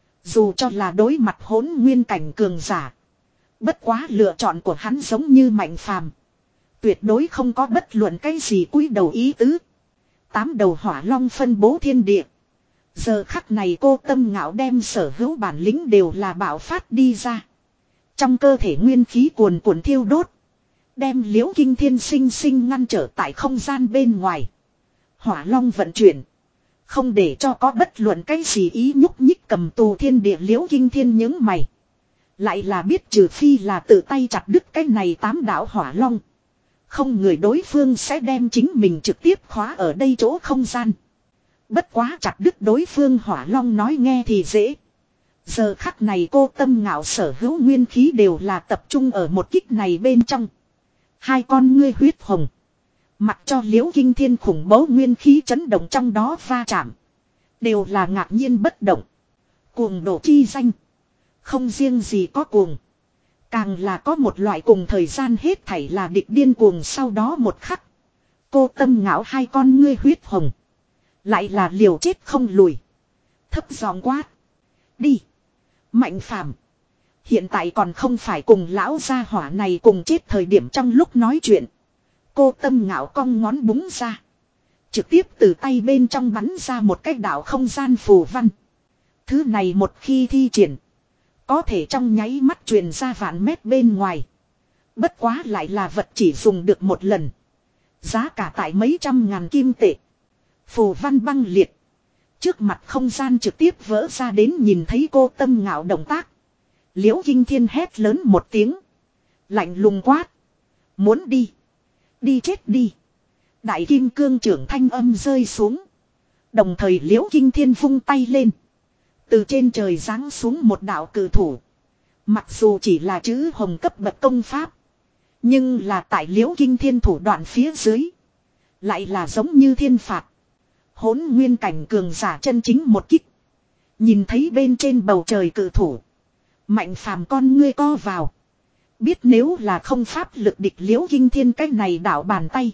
Dù cho là đối mặt hỗn nguyên cảnh cường giả. Bất quá lựa chọn của hắn giống như Mạnh Phàm, tuyệt đối không có bất luận cái gì cúi đầu ý tứ. Tám đầu hỏa long phân bố thiên địa. Giờ khắc này cô Tâm Ngạo đem sở hữu bản lĩnh đều là bạo phát đi ra. Trong cơ thể nguyên khí cuồn cuộn thiêu đốt. Đem Liễu Kinh Thiên sinh sinh ngăn trở tại không gian bên ngoài. Hỏa long vận chuyển. Không để cho có bất luận cái gì ý nhúc nhích cầm tù thiên địa. Liễu Kinh Thiên những mày. Lại là biết trừ phi là tự tay chặt đứt cái này tám đạo hỏa long. Không người đối phương sẽ đem chính mình trực tiếp khóa ở đây chỗ không gian. Bất quá chặt đứt đối phương hỏa long nói nghe thì dễ. Giờ khắc này cô Tâm Ngạo sở hữu nguyên khí đều là tập trung ở một kích này bên trong. Hai con ngươi huyết hồng. Mặc cho Liễu Kinh Thiên khủng bố nguyên khí chấn động trong đó va chạm. Đều là ngạc nhiên bất động. Cuồng độ chi danh. Không riêng gì có cuồng. Càng là có một loại cùng thời gian hết thảy là địch điên cuồng sau đó một khắc. Cô Tâm Ngạo hai con ngươi huyết hồng. Lại là liều chết không lùi. Thấp giọng quát. Đi. Mạnh Phàm, hiện tại còn không phải cùng lão gia hỏa này cùng chết thời điểm trong lúc nói chuyện. Cô Tâm Ngạo cong ngón búng ra. Trực tiếp từ tay bên trong bắn ra một cái đạo không gian phù văn. Thứ này một khi thi triển. Có thể trong nháy mắt truyền ra vạn mét bên ngoài. Bất quá lại là vật chỉ dùng được một lần. Giá cả tại mấy trăm ngàn kim tệ. Phù văn băng liệt. Trước mặt không gian trực tiếp vỡ ra đến nhìn thấy cô Tâm Ngạo động tác. Liễu Kinh Thiên hét lớn một tiếng. Lạnh lùng quát. Muốn đi. Đi chết đi. Đại kim cương trưởng thanh âm rơi xuống. Đồng thời Liễu Kinh Thiên vung tay lên. Từ trên trời giáng xuống một đạo cử thủ. Mặc dù chỉ là chữ hồng cấp bậc công pháp. Nhưng là tại Liễu Kinh Thiên thủ đoạn phía dưới. Lại là giống như thiên phạt. Hỗn nguyên cảnh cường giả chân chính một kích. Nhìn thấy bên trên bầu trời cử thủ. Mạnh Phàm con ngươi co vào. Biết nếu là không pháp lực địch Liễu Kinh Thiên cái này đảo bàn tay.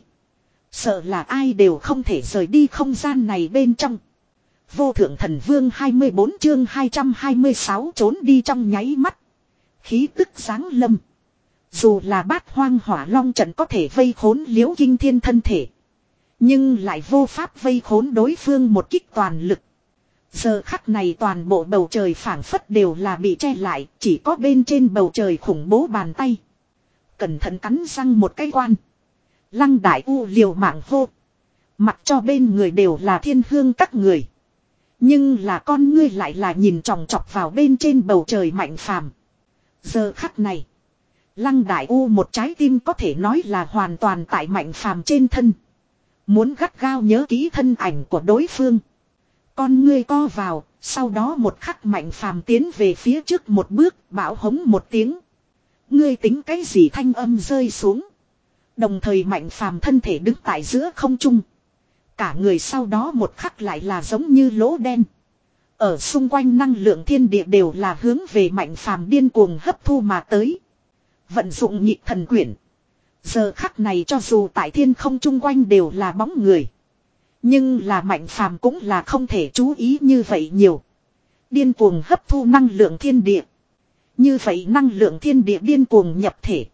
Sợ là ai đều không thể rời đi không gian này bên trong. Vô thượng thần vương hai mươi bốn chương hai trăm hai mươi sáu trốn đi trong nháy mắt. Khí tức giáng lâm. Dù là bát hoang hỏa long trận có thể vây khốn Liễu Kinh Thiên thân thể. Nhưng lại vô pháp vây khốn đối phương một kích toàn lực. Giờ khắc này toàn bộ bầu trời phảng phất đều là bị che lại. Chỉ có bên trên bầu trời khủng bố bàn tay. Cẩn thận cắn răng một cái quan. Lăng Đại U liều mạng hô. Mặc cho bên người đều là thiên hương các người. Nhưng là con ngươi lại là nhìn chòng chọc vào bên trên bầu trời Mạnh Phàm. Giờ khắc này. Lăng Đại U một trái tim có thể nói là hoàn toàn tại Mạnh Phàm trên thân. Muốn gắt gao nhớ kỹ thân ảnh của đối phương. Con ngươi co vào, sau đó một khắc Mạnh Phàm tiến về phía trước một bước, bão hống một tiếng. Ngươi tính cái gì thanh âm rơi xuống. Đồng thời Mạnh Phàm thân thể đứng tại giữa không trung. Cả người sau đó một khắc lại là giống như lỗ đen. Ở xung quanh năng lượng thiên địa đều là hướng về Mạnh Phàm điên cuồng hấp thu mà tới. Vận dụng nhị thần quyển. Giờ khắc này cho dù tại thiên không chung quanh đều là bóng người. Nhưng là Mạnh Phàm cũng là không thể chú ý như vậy nhiều. Điên cuồng hấp thu năng lượng thiên địa. Như vậy năng lượng thiên địa điên cuồng nhập thể.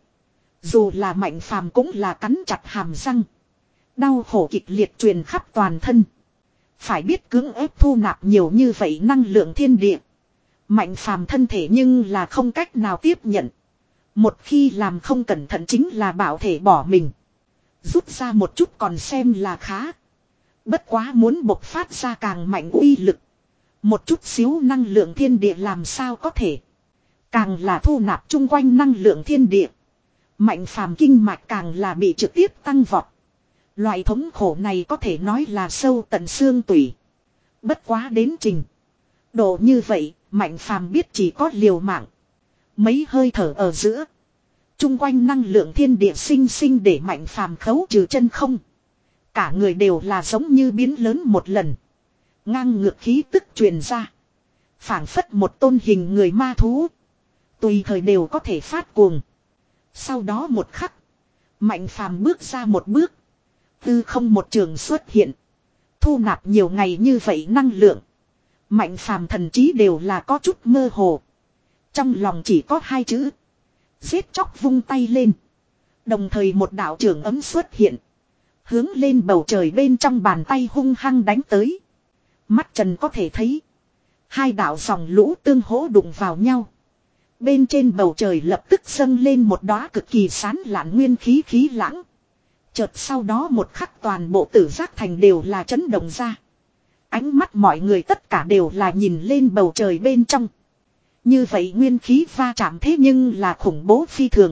Dù là Mạnh Phàm cũng là cắn chặt hàm răng. Đau khổ kịch liệt truyền khắp toàn thân. Phải biết cưỡng ép thu nạp nhiều như vậy năng lượng thiên địa. Mạnh Phàm thân thể nhưng là không cách nào tiếp nhận. Một khi làm không cẩn thận chính là bảo thể bỏ mình. Rút ra một chút còn xem là khá. Bất quá muốn bộc phát ra càng mạnh uy lực. Một chút xíu năng lượng thiên địa làm sao có thể. Càng là thu nạp chung quanh năng lượng thiên địa. Mạnh Phàm kinh mạch càng là bị trực tiếp tăng vọt. Loại thống khổ này có thể nói là sâu tận xương tủy. Bất quá đến trình độ như vậy, Mạnh Phàm biết chỉ có liều mạng. Mấy hơi thở ở giữa. Trung quanh năng lượng thiên địa sinh sinh để Mạnh Phàm khấu trừ chân không. Cả người đều là giống như biến lớn một lần. Ngang ngược khí tức truyền ra. Phảng phất một tôn hình người ma thú. Tùy thời đều có thể phát cuồng. Sau đó một khắc. Mạnh Phàm bước ra một bước. Tư không một trường xuất hiện. Thu nạp nhiều ngày như vậy năng lượng. Mạnh phàm thần trí đều là có chút mơ hồ. Trong lòng chỉ có hai chữ. Giết chóc vung tay lên. Đồng thời một đạo trường ấm xuất hiện. Hướng lên bầu trời bên trong bàn tay hung hăng đánh tới. Mắt Trần có thể thấy. Hai đạo dòng lũ tương hỗ đụng vào nhau. Bên trên bầu trời lập tức dâng lên một đóa cực kỳ sán lạn nguyên khí khí lãng. Chợt sau đó một khắc toàn bộ tử giác thành đều là chấn động ra. Ánh mắt mọi người tất cả đều là nhìn lên bầu trời bên trong. Như vậy nguyên khí va chạm thế nhưng là khủng bố phi thường.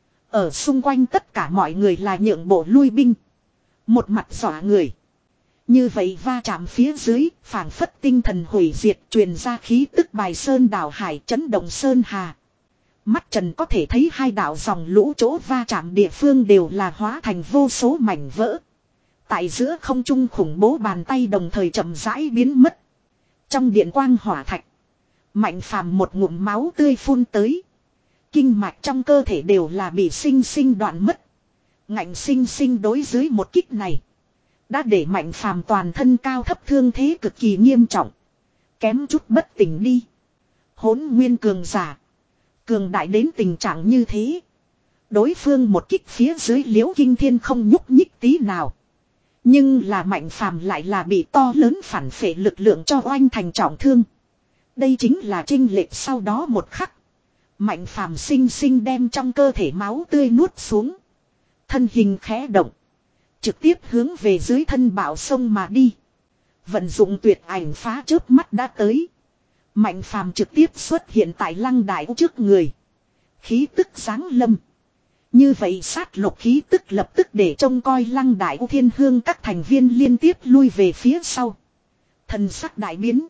Ở xung quanh tất cả mọi người là nhượng bộ lui binh. Một mặt dọa người. Như vậy va chạm phía dưới, phảng phất tinh thần hủy diệt truyền ra khí tức bài sơn đảo hải chấn động sơn hà. Mắt Trần có thể thấy hai đạo dòng lũ chỗ va chạm địa phương đều là hóa thành vô số mảnh vỡ. Tại giữa không trung khủng bố bàn tay đồng thời chậm rãi biến mất. Trong điện quang hỏa thạch, Mạnh phàm một ngụm máu tươi phun tới. Kinh mạch trong cơ thể đều là bị sinh sinh đoạn mất. Ngạnh sinh sinh đối dưới một kích này. Đã để Mạnh phàm toàn thân cao thấp thương thế cực kỳ nghiêm trọng. Kém chút bất tỉnh đi. Hỗn nguyên cường giả. Cường đại đến tình trạng như thế. Đối phương một kích phía dưới Liễu Kinh Thiên không nhúc nhích tí nào. Nhưng là Mạnh phàm lại là bị to lớn phản phệ lực lượng cho oanh thành trọng thương. Đây chính là chênh lệch sau đó một khắc. Mạnh phàm sinh sinh đem trong cơ thể máu tươi nuốt xuống. Thân hình khẽ động. Trực tiếp hướng về dưới thân bão sông mà đi. Vận dụng tuyệt ảnh phá chớp mắt đã tới. Mạnh phàm trực tiếp xuất hiện tại Lăng Đại U trước người. Khí tức giáng lâm. Như vậy sát lục khí tức lập tức để trông coi Lăng Đại U Thiên Hương các thành viên liên tiếp lui về phía sau. Thần sắc đại biến.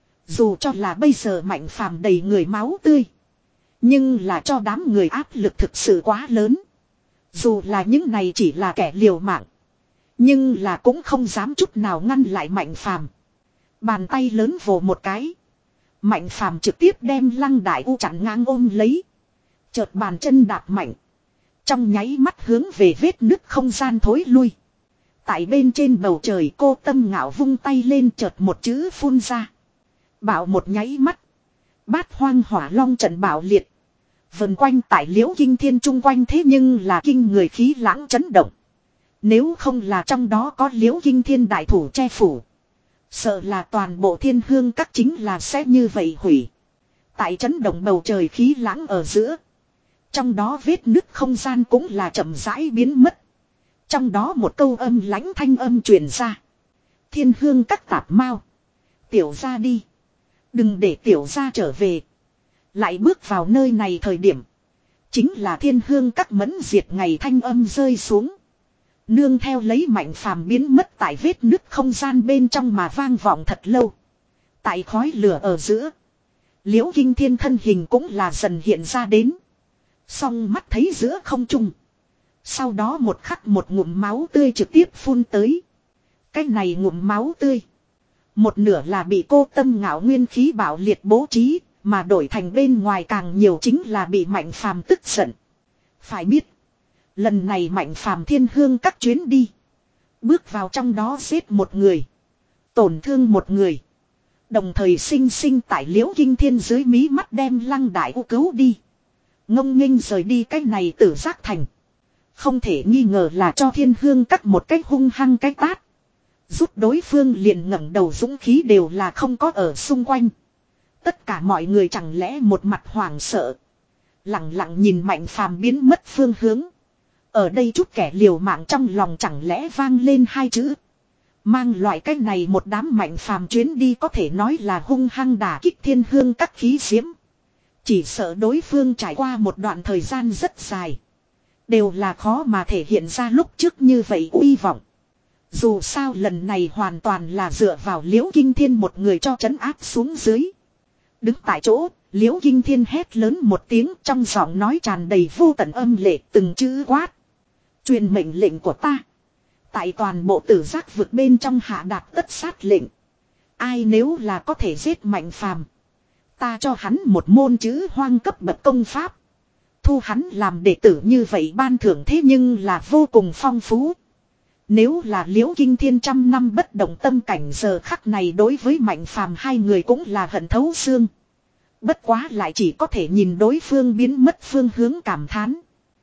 Dù cho là bây giờ Mạnh phàm đầy người máu tươi. Nhưng là cho đám người áp lực thực sự quá lớn. Dù là những này chỉ là kẻ liều mạng. Nhưng là cũng không dám chút nào ngăn lại Mạnh phàm. Bàn tay lớn vồ một cái. Mạnh phàm trực tiếp đem Lăng Đại U chặn ngang ôm lấy. Chợt bàn chân đạp mạnh. Trong nháy mắt hướng về vết nứt không gian thối lui. Tại bên trên bầu trời cô Tâm Ngạo vung tay lên chợt một chữ phun ra. Bảo một nháy mắt. Bát hoang hỏa long trận bảo liệt. Vần quanh tại Liễu Kinh Thiên chung quanh thế nhưng là kinh người khí lãng chấn động. Nếu không là trong đó có Liễu Kinh Thiên đại thủ che phủ. Sợ là toàn bộ Thiên Hương các chính là sẽ như vậy hủy. Tại chấn động bầu trời khí lãng ở giữa. Trong đó vết nứt không gian cũng là chậm rãi biến mất. Trong đó một câu âm lãnh thanh âm truyền ra. Thiên Hương các tạp mau. Tiểu ra đi. Đừng để tiểu ra trở về. Lại bước vào nơi này thời điểm. Chính là Thiên Hương các mẫn diệt ngày thanh âm rơi xuống. Nương theo lấy Mạnh phàm biến mất tại vết nứt không gian bên trong mà vang vọng thật lâu. Tại khói lửa ở giữa. Liễu Kinh Thiên thân hình cũng là dần hiện ra đến. Song mắt thấy giữa không trung. Sau đó một khắc một ngụm máu tươi trực tiếp phun tới. Cái này ngụm máu tươi. Một nửa là bị cô Tâm Ngạo nguyên khí bạo liệt bố trí. Mà đổi thành bên ngoài càng nhiều chính là bị Mạnh phàm tức giận. Phải biết. Lần này Mạnh phàm Thiên Hương các chuyến đi. Bước vào trong đó giết một người. Tổn thương một người. Đồng thời sinh sinh tại Liễu Kinh Thiên dưới mí mắt đem Lăng Đại U cứu đi. Ngông nghênh rời đi cái này tử giác thành. Không thể nghi ngờ là cho Thiên Hương các một cách hung hăng cái tát. Giúp đối phương liền ngẩng đầu dũng khí đều là không có ở xung quanh. Tất cả mọi người chẳng lẽ một mặt hoảng sợ. Lặng lặng nhìn Mạnh phàm biến mất phương hướng. Ở đây chút kẻ liều mạng trong lòng chẳng lẽ vang lên hai chữ. Mang loại cách này một đám Mạnh phàm chuyến đi có thể nói là hung hăng đả kích Thiên Hương các khí diễm. Chỉ sợ đối phương trải qua một đoạn thời gian rất dài. Đều là khó mà thể hiện ra lúc trước như vậy uy vọng. Dù sao lần này hoàn toàn là dựa vào Liễu Kinh Thiên một người cho trấn áp xuống dưới. Đứng tại chỗ, Liễu Kinh Thiên hét lớn một tiếng trong giọng nói tràn đầy vô tận âm lệ từng chữ quát. Truyền mệnh lệnh của ta. Tại toàn bộ tử giác vực bên trong hạ đạt tất sát lệnh. Ai nếu là có thể giết Mạnh phàm. Ta cho hắn một môn chữ hoang cấp bậc công pháp. Thu hắn làm đệ tử như vậy ban thưởng thế nhưng là vô cùng phong phú. Nếu là Liễu Kinh Thiên trăm năm bất động tâm cảnh giờ khắc này đối với Mạnh Phàm hai người cũng là hận thấu xương. Bất quá lại chỉ có thể nhìn đối phương biến mất phương hướng cảm thán.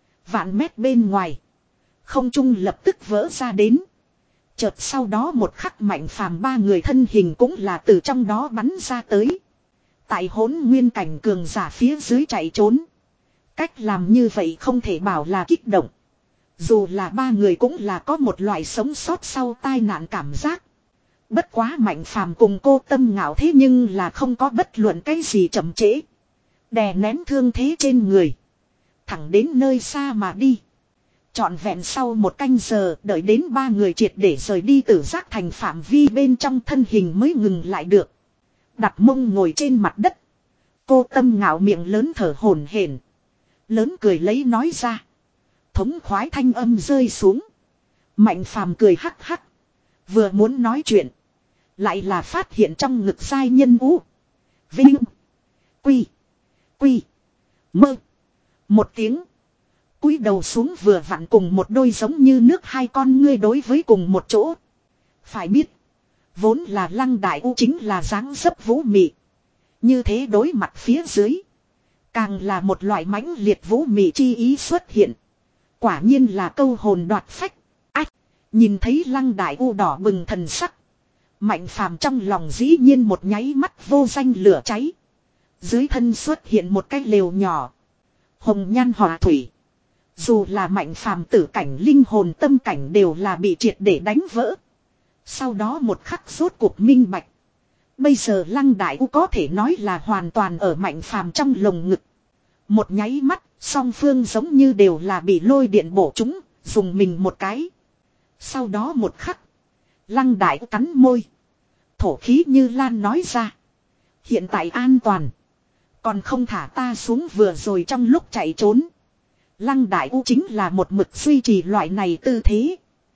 Vạn mét bên ngoài. Không trung lập tức vỡ ra đến. Chợt sau đó một khắc Mạnh Phàm ba người thân hình cũng là từ trong đó bắn ra tới. Tại hỗn nguyên cảnh cường giả phía dưới chạy trốn. Cách làm như vậy không thể bảo là kích động. Dù là ba người cũng là có một loại sống sót sau tai nạn cảm giác. Bất quá Mạnh Phàm cùng cô Tâm Ngạo thế nhưng là không có bất luận cái gì chậm trễ. Đè nén thương thế trên người. Thẳng đến nơi xa mà đi. Trọn vẹn sau một canh giờ đợi đến ba người triệt để rời đi Tử Giác Thành phạm vi bên trong thân hình mới ngừng lại được. Đặt mông ngồi trên mặt đất. Cô Tâm Ngạo miệng lớn thở hổn hển, lớn cười lấy nói ra. Thống khoái thanh âm rơi xuống. Mạnh Phàm cười hắc hắc. Vừa muốn nói chuyện. Lại là phát hiện trong ngực giai nhân u. Vinh. Quy. Quy. Mơ. Một tiếng. Cúi đầu xuống vừa vặn cùng một đôi giống như nước hai con ngươi đối với cùng một chỗ. Phải biết. Vốn là Lăng Đại U chính là dáng dấp vũ mị. Như thế đối mặt phía dưới. Càng là một loại mãnh liệt vũ mị chi ý xuất hiện. Quả nhiên là câu hồn đoạt phách. Ách. Nhìn thấy Lăng Đại U đỏ bừng thần sắc. Mạnh Phàm trong lòng dĩ nhiên một nháy mắt vô danh lửa cháy. Dưới thân xuất hiện một cái lều nhỏ. Hồng nhan họa thủy. Dù là Mạnh Phàm tử cảnh linh hồn tâm cảnh đều là bị triệt để đánh vỡ. Sau đó một khắc rốt cuộc minh bạch. Bây giờ Lăng Đại U có thể nói là hoàn toàn ở Mạnh Phàm trong lồng ngực. Một nháy mắt, song phương giống như đều là bị lôi điện bổ chúng, dùng mình một cái. Sau đó một khắc, Lăng Đại U cắn môi. Thổ khí như lan nói ra. Hiện tại an toàn. Còn không thả ta xuống vừa rồi trong lúc chạy trốn. Lăng Đại U chính là một mực duy trì loại này tư thế.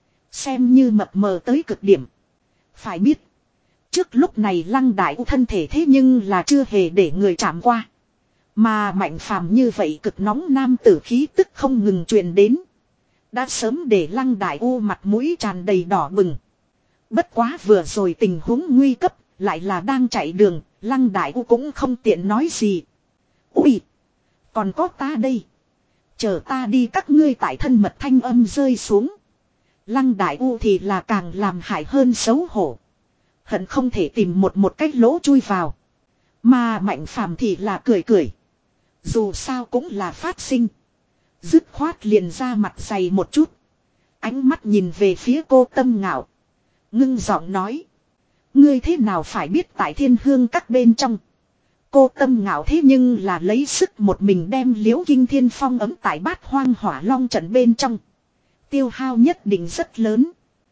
Xem như mập mờ tới cực điểm. Phải biết. Trước lúc này Lăng Đại U thân thể thế nhưng là chưa hề để người chạm qua. Mà Mạnh Phàm như vậy cực nóng nam tử khí tức không ngừng truyền đến. Đã sớm để Lăng Đại U mặt mũi tràn đầy đỏ bừng. Bất quá vừa rồi tình huống nguy cấp, lại là đang chạy đường, Lăng Đại U cũng không tiện nói gì. Ui! Còn có ta đây. Chờ ta đi các ngươi tại thân mật thanh âm rơi xuống. Lăng Đại U thì là càng làm hại hơn xấu hổ. Hận không thể tìm một một cái lỗ chui vào. Mà Mạnh Phàm thì là cười cười. Dù sao cũng là phát sinh. Dứt khoát liền ra mặt dày một chút. Ánh mắt nhìn về phía cô Tâm Ngạo. Ngưng giọng nói. Ngươi thế nào phải biết tại Thiên Hương các bên trong. Cô Tâm Ngạo thế nhưng là lấy sức một mình đem Liễu Kinh Thiên phong ấm tại Bát Hoang Hỏa Long trận bên trong. Tiêu hao nhất định rất lớn.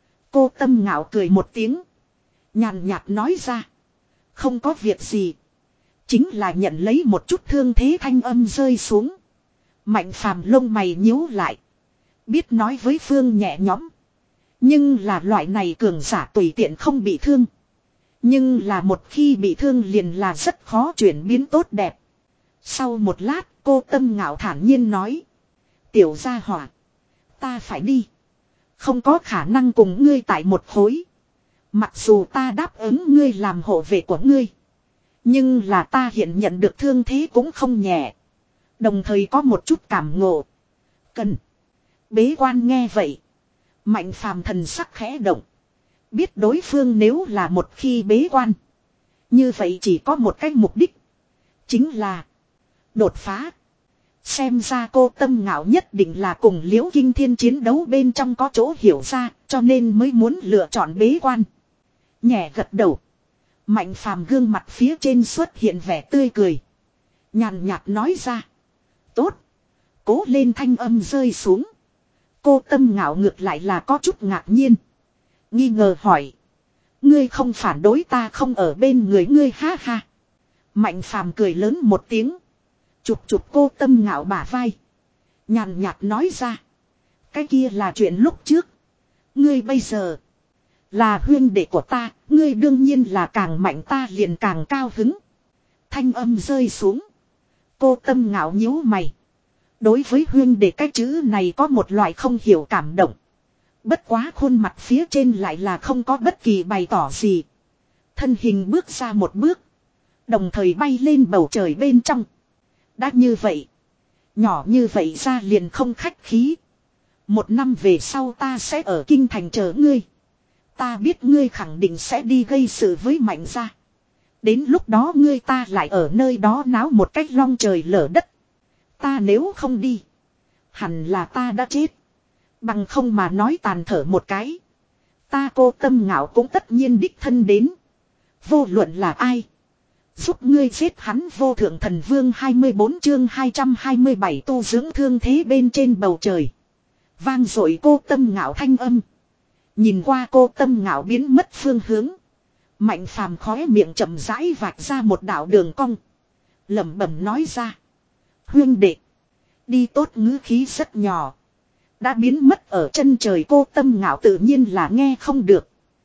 Cô Tâm Ngạo cười một tiếng. Nhàn nhạt nói ra. Không có việc gì. Chính là nhận lấy một chút thương thế thanh âm rơi xuống. Mạnh Phàm lông mày nhíu lại. Biết nói với Phương nhẹ nhõm. Nhưng là loại này cường giả tùy tiện không bị thương. Nhưng là một khi bị thương liền là rất khó chuyển biến tốt đẹp. Sau một lát cô Tâm Ngạo thản nhiên nói. Tiểu gia hỏa. Ta phải đi. Không có khả năng cùng ngươi tại một khối. Mặc dù ta đáp ứng ngươi làm hộ vệ của ngươi. Nhưng là ta hiện nhận được thương thế cũng không nhẹ. Đồng thời có một chút cảm ngộ. Cần. Bế quan nghe vậy. Mạnh Phàm thần sắc khẽ động. Biết đối phương nếu là một khi bế quan. Như vậy chỉ có một cách mục đích. Chính là. Đột phá. Xem ra cô Tâm Ngạo nhất định là cùng Liễu Kinh Thiên chiến đấu bên trong có chỗ hiểu ra. Cho nên mới muốn lựa chọn bế quan. Nhẹ gật đầu. Mạnh Phàm gương mặt phía trên xuất hiện vẻ tươi cười. Nhàn nhạt nói ra. Tốt. Cố lên thanh âm rơi xuống. Cô Tâm Ngạo ngược lại là có chút ngạc nhiên. Nghi ngờ hỏi. Ngươi không phản đối ta không ở bên người ngươi ha ha. Mạnh Phàm cười lớn một tiếng. Chụp chụp cô Tâm Ngạo bả vai. Nhàn nhạt nói ra. Cái kia là chuyện lúc trước. Ngươi bây giờ. Là huyên đệ của ta. Ngươi đương nhiên là càng mạnh ta liền càng cao hứng. Thanh âm rơi xuống. Cô Tâm Ngạo nhíu mày. Đối với huyên đệ cái chữ này có một loại không hiểu cảm động. Bất quá khuôn mặt phía trên lại là không có bất kỳ bày tỏ gì. Thân hình bước ra một bước. Đồng thời bay lên bầu trời bên trong. Đã như vậy. Nhỏ như vậy ra liền không khách khí. Một năm về sau ta sẽ ở kinh thành chờ ngươi. Ta biết ngươi khẳng định sẽ đi gây sự với Mạnh gia. Đến lúc đó ngươi ta lại ở nơi đó náo một cách long trời lở đất. Ta nếu không đi. Hẳn là ta đã chết. Bằng không mà nói tàn thở một cái. Ta Cô Tâm Ngạo cũng tất nhiên đích thân đến. Vô luận là ai. Giúp ngươi giết hắn Vô Thượng Thần Vương hai mươi bốn chương hai trăm hai mươi bảy tu dưỡng thương thế bên trên bầu trời. Vang dội Cô Tâm Ngạo thanh âm. Nhìn qua Cô Tâm Ngạo biến mất phương hướng. Mạnh Phàm khóe miệng chậm rãi vạch ra một đạo đường cong. Lẩm bẩm nói ra. Huyên đệ. Đi tốt ngữ khí rất nhỏ. Đã biến mất ở chân trời Cô Tâm Ngạo tự nhiên là nghe không được.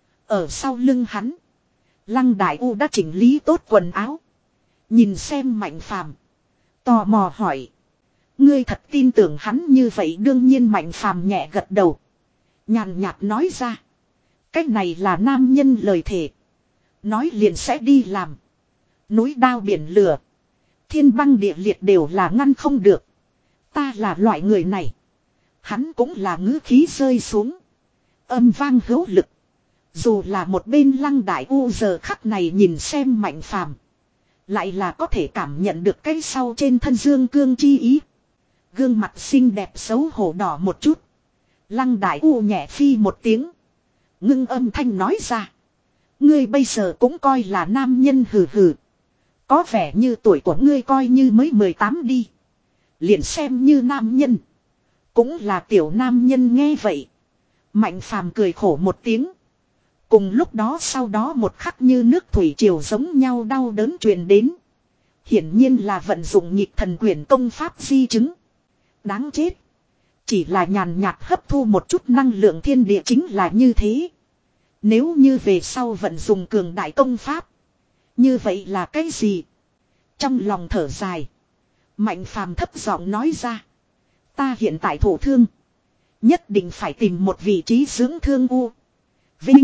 Ở sau lưng hắn. Lăng Đại U đã chỉnh lý tốt quần áo. Nhìn xem Mạnh Phàm, tò mò hỏi. Ngươi thật tin tưởng hắn như vậy? Đương nhiên Mạnh Phàm nhẹ gật đầu. Nhàn nhạt nói ra. Cách này là nam nhân lời thề. Nói liền sẽ đi làm. Núi đao biển lửa. Thiên băng địa liệt đều là ngăn không được. Ta là loại người này. Hắn cũng là ngữ khí rơi xuống. Âm vang hữu lực. Dù là một bên Lăng Đại U giờ khắc này nhìn xem Mạnh Phàm, lại là có thể cảm nhận được cái sau trên thân dương cương chi ý. Gương mặt xinh đẹp xấu hổ đỏ một chút. Lăng Đại U nhẹ phi một tiếng. Ngưng âm thanh nói ra. Ngươi bây giờ cũng coi là nam nhân hừ hừ. Có vẻ như tuổi của ngươi coi như mới mười tám đi. Liền xem như nam nhân. Cũng là tiểu nam nhân nghe vậy. Mạnh Phàm cười khổ một tiếng. Cùng lúc đó sau đó một khắc như nước thủy triều giống nhau đau đớn truyền đến. Hiển nhiên là vận dụng nhịp thần quyền công pháp di chứng. Đáng chết. Chỉ là nhàn nhạt hấp thu một chút năng lượng thiên địa chính là như thế. Nếu như về sau vận dụng cường đại công pháp. Như vậy là cái gì? Trong lòng thở dài. Mạnh Phàm thấp giọng nói ra. Ta hiện tại thổ thương. Nhất định phải tìm một vị trí dưỡng thương u. Vinh.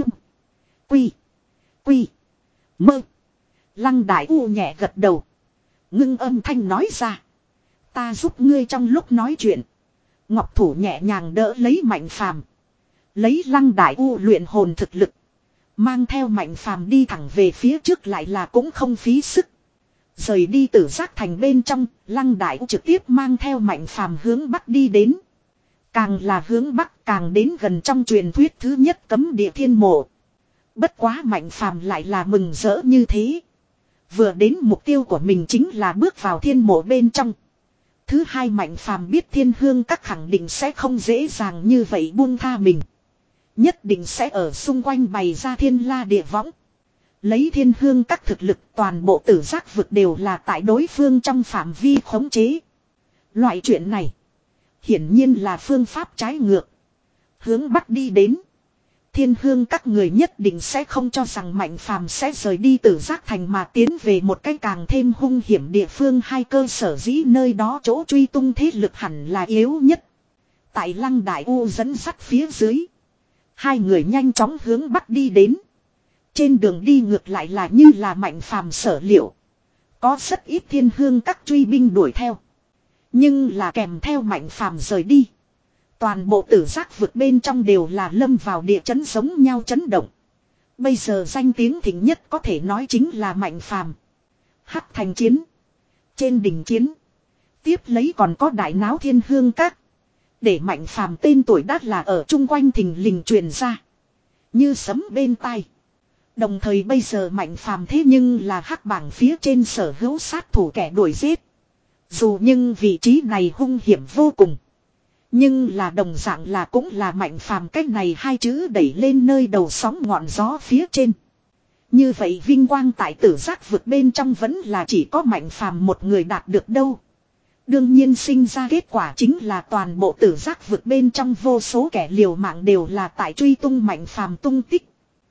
Quy. Quy. Mơ. Lăng Đại U nhẹ gật đầu. Ngưng âm thanh nói ra. Ta giúp ngươi trong lúc nói chuyện. Ngọc thủ nhẹ nhàng đỡ lấy Mạnh Phàm. Lấy Lăng Đại U luyện hồn thực lực. Mang theo Mạnh Phàm đi thẳng về phía trước lại là cũng không phí sức. Rời đi Tử Giác Thành bên trong, Lăng Đại U trực tiếp mang theo Mạnh Phàm hướng bắc đi đến. Càng là hướng bắc càng đến gần trong truyền thuyết thứ nhất cấm địa thiên mộ. Bất quá Mạnh Phàm lại là mừng rỡ như thế. Vừa đến mục tiêu của mình chính là bước vào thiên mộ bên trong. Thứ hai Mạnh Phàm biết Thiên Hương Các khẳng định sẽ không dễ dàng như vậy buông tha mình. Nhất định sẽ ở xung quanh bày ra thiên la địa võng. Lấy Thiên Hương Các thực lực toàn bộ Tử Giác vực đều là tại đối phương trong phạm vi khống chế. Loại chuyện này hiển nhiên là phương pháp trái ngược. Hướng bắc đi đến. Thiên Hương Các người nhất định sẽ không cho rằng Mạnh Phàm sẽ rời đi Tử Giác Thành mà tiến về một cái càng thêm hung hiểm địa phương. Hai cơ sở dĩ nơi đó chỗ truy tung thế lực hẳn là yếu nhất. Tại Lăng Đại U dẫn dắt phía dưới. Hai người nhanh chóng hướng bắc đi đến. Trên đường đi ngược lại là như là Mạnh Phàm sở liệu. Có rất ít Thiên Hương Các truy binh đuổi theo. Nhưng là kèm theo Mạnh Phàm rời đi. Toàn bộ Tử Giác vực bên trong đều là lâm vào địa chấn giống nhau chấn động. Bây giờ danh tiếng thịnh nhất có thể nói chính là Mạnh Phàm. Hắc Thành chiến. Trên đỉnh chiến. Tiếp lấy còn có đại náo Thiên Hương Các. Để Mạnh Phàm tên tuổi đắt là ở chung quanh thình lình truyền ra. Như sấm bên tai. Đồng thời bây giờ Mạnh Phàm thế nhưng là hắc bảng phía trên sở hữu sát thủ kẻ đuổi giết. Dù nhưng vị trí này hung hiểm vô cùng. Nhưng là đồng dạng là cũng là Mạnh Phàm cách này hai chữ đẩy lên nơi đầu sóng ngọn gió phía trên. Như vậy vinh quang tại Tử Giác vực bên trong vẫn là chỉ có Mạnh Phàm một người đạt được đâu. Đương nhiên sinh ra kết quả chính là toàn bộ Tử Giác vực bên trong vô số kẻ liều mạng đều là tại truy tung Mạnh Phàm tung tích.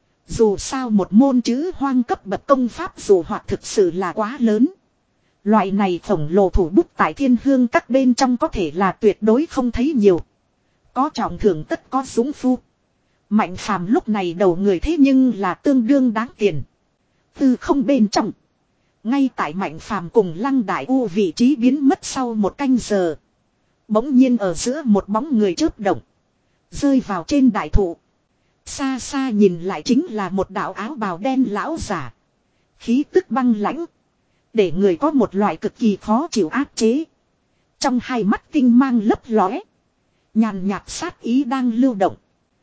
Dù sao một môn chữ hoang cấp bậc công pháp dù hoặc thực sự là quá lớn. Loại này khổng lồ thủ bút tại Thiên Hương Các bên trong có thể là tuyệt đối không thấy nhiều. Có trọng thưởng tất có dũng phu. Mạnh phàm lúc này đầu người thế nhưng là tương đương đáng tiền. Từ không bên trong. Ngay tại Mạnh phàm cùng Lăng Đại U vị trí biến mất sau một canh giờ. Bỗng nhiên ở giữa một bóng người chớp động. Rơi vào trên đại thụ. Xa xa nhìn lại chính là một đạo áo bào đen lão giả. Khí tức băng lãnh. Để người có một loại cực kỳ khó chịu áp chế. Trong hai mắt tinh mang lấp lóe. Nhàn nhạt sát ý đang lưu động.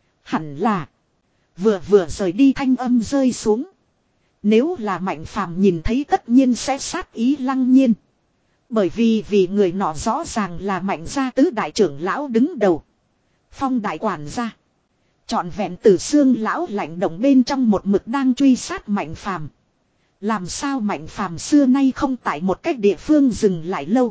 Hẳn là. Vừa vừa rời đi thanh âm rơi xuống. Nếu là Mạnh phàm nhìn thấy tất nhiên sẽ sát ý lăng nhiên. Bởi vì vì người nọ rõ ràng là Mạnh gia tứ đại trưởng lão đứng đầu. Phong đại quản gia. Trọn vẹn từ xương lão lạnh động bên trong một mực đang truy sát Mạnh phàm. Làm sao Mạnh phàm xưa nay không tại một cách địa phương dừng lại lâu.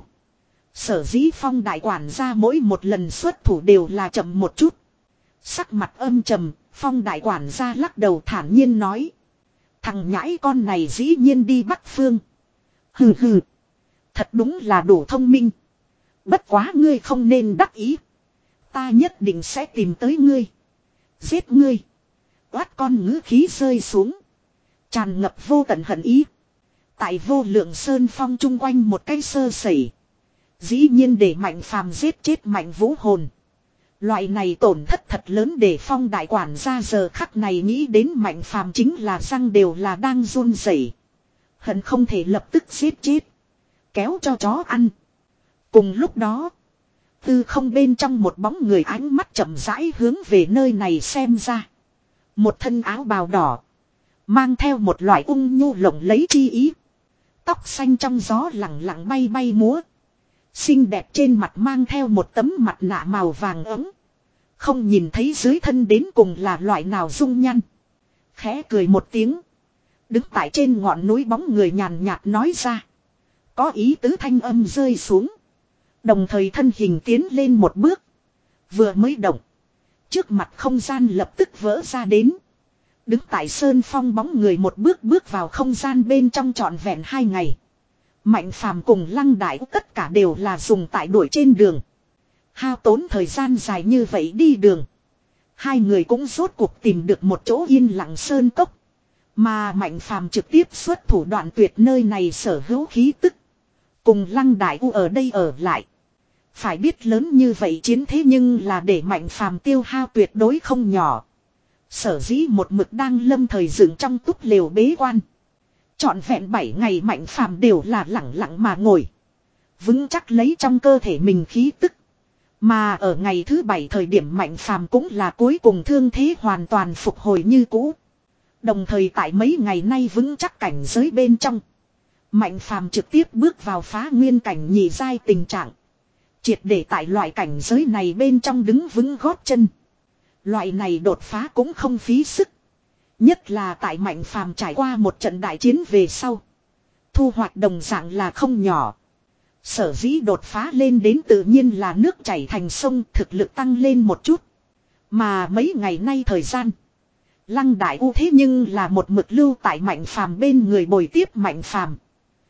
Sở dĩ Phong đại quản gia mỗi một lần xuất thủ đều là chậm một chút. Sắc mặt âm trầm, Phong đại quản gia lắc đầu thản nhiên nói. Thằng nhãi con này dĩ nhiên đi Bắc Phương. Hừ hừ. Thật đúng là đủ thông minh. Bất quá ngươi không nên đắc ý. Ta nhất định sẽ tìm tới ngươi. Giết ngươi. Oát con ngữ khí rơi xuống. Tràn ngập vô tận hận ý. Tại vô lượng sơn phong chung quanh một cái sơ sẩy. Dĩ nhiên để Mạnh phàm giết chết Mạnh Vũ hồn. Loại này tổn thất thật lớn để Phong đại quản gia giờ khắc này nghĩ đến Mạnh phàm chính là răng đều là đang run rẩy. Hận không thể lập tức giết chết. Kéo cho chó ăn. Cùng lúc đó. Tư không bên trong một bóng người ánh mắt chậm rãi hướng về nơi này xem ra. Một thân áo bào đỏ. Mang theo một loại ung nhu lộng lấy chi ý. Tóc xanh trong gió lẳng lặng bay bay múa. Xinh đẹp trên mặt mang theo một tấm mặt nạ màu vàng ấm. Không nhìn thấy dưới thân đến cùng là loại nào dung nhăn. Khẽ cười một tiếng. Đứng tại trên ngọn núi bóng người nhàn nhạt nói ra. Có ý tứ thanh âm rơi xuống. Đồng thời thân hình tiến lên một bước. Vừa mới động. Trước mặt không gian lập tức vỡ ra đến. Đứng tại sơn phong bóng người một bước bước vào không gian bên trong trọn vẹn hai ngày. Mạnh phàm cùng Lăng Đại tất cả đều là dùng tại đuổi trên đường. Hao tốn thời gian dài như vậy đi đường. Hai người cũng rốt cuộc tìm được một chỗ yên lặng sơn cốc. Mà Mạnh phàm trực tiếp xuất thủ đoạn tuyệt nơi này sở hữu khí tức. Cùng Lăng Đại U ở đây ở lại. Phải biết lớn như vậy chiến thế nhưng là để Mạnh phàm tiêu hao tuyệt đối không nhỏ. Sở dĩ một mực đang lâm thời dựng trong túp lều bế quan. Trọn vẹn bảy ngày Mạnh phàm đều là lặng lặng mà ngồi. Vững chắc lấy trong cơ thể mình khí tức. Mà ở ngày thứ bảy thời điểm Mạnh phàm cũng là cuối cùng thương thế hoàn toàn phục hồi như cũ. Đồng thời tại mấy ngày nay vững chắc cảnh giới bên trong. Mạnh phàm trực tiếp bước vào phá nguyên cảnh nhị giai tình trạng. Triệt để tại loại cảnh giới này bên trong đứng vững gót chân. Loại này đột phá cũng không phí sức. Nhất là tại Mạnh phàm trải qua một trận đại chiến về sau. Thu hoạch đồng dạng là không nhỏ. Sở dĩ đột phá lên đến tự nhiên là nước chảy thành sông, thực lực tăng lên một chút. Mà mấy ngày nay thời gian. Lăng Đại U thế nhưng là một mực lưu tại Mạnh phàm bên người bồi tiếp Mạnh phàm.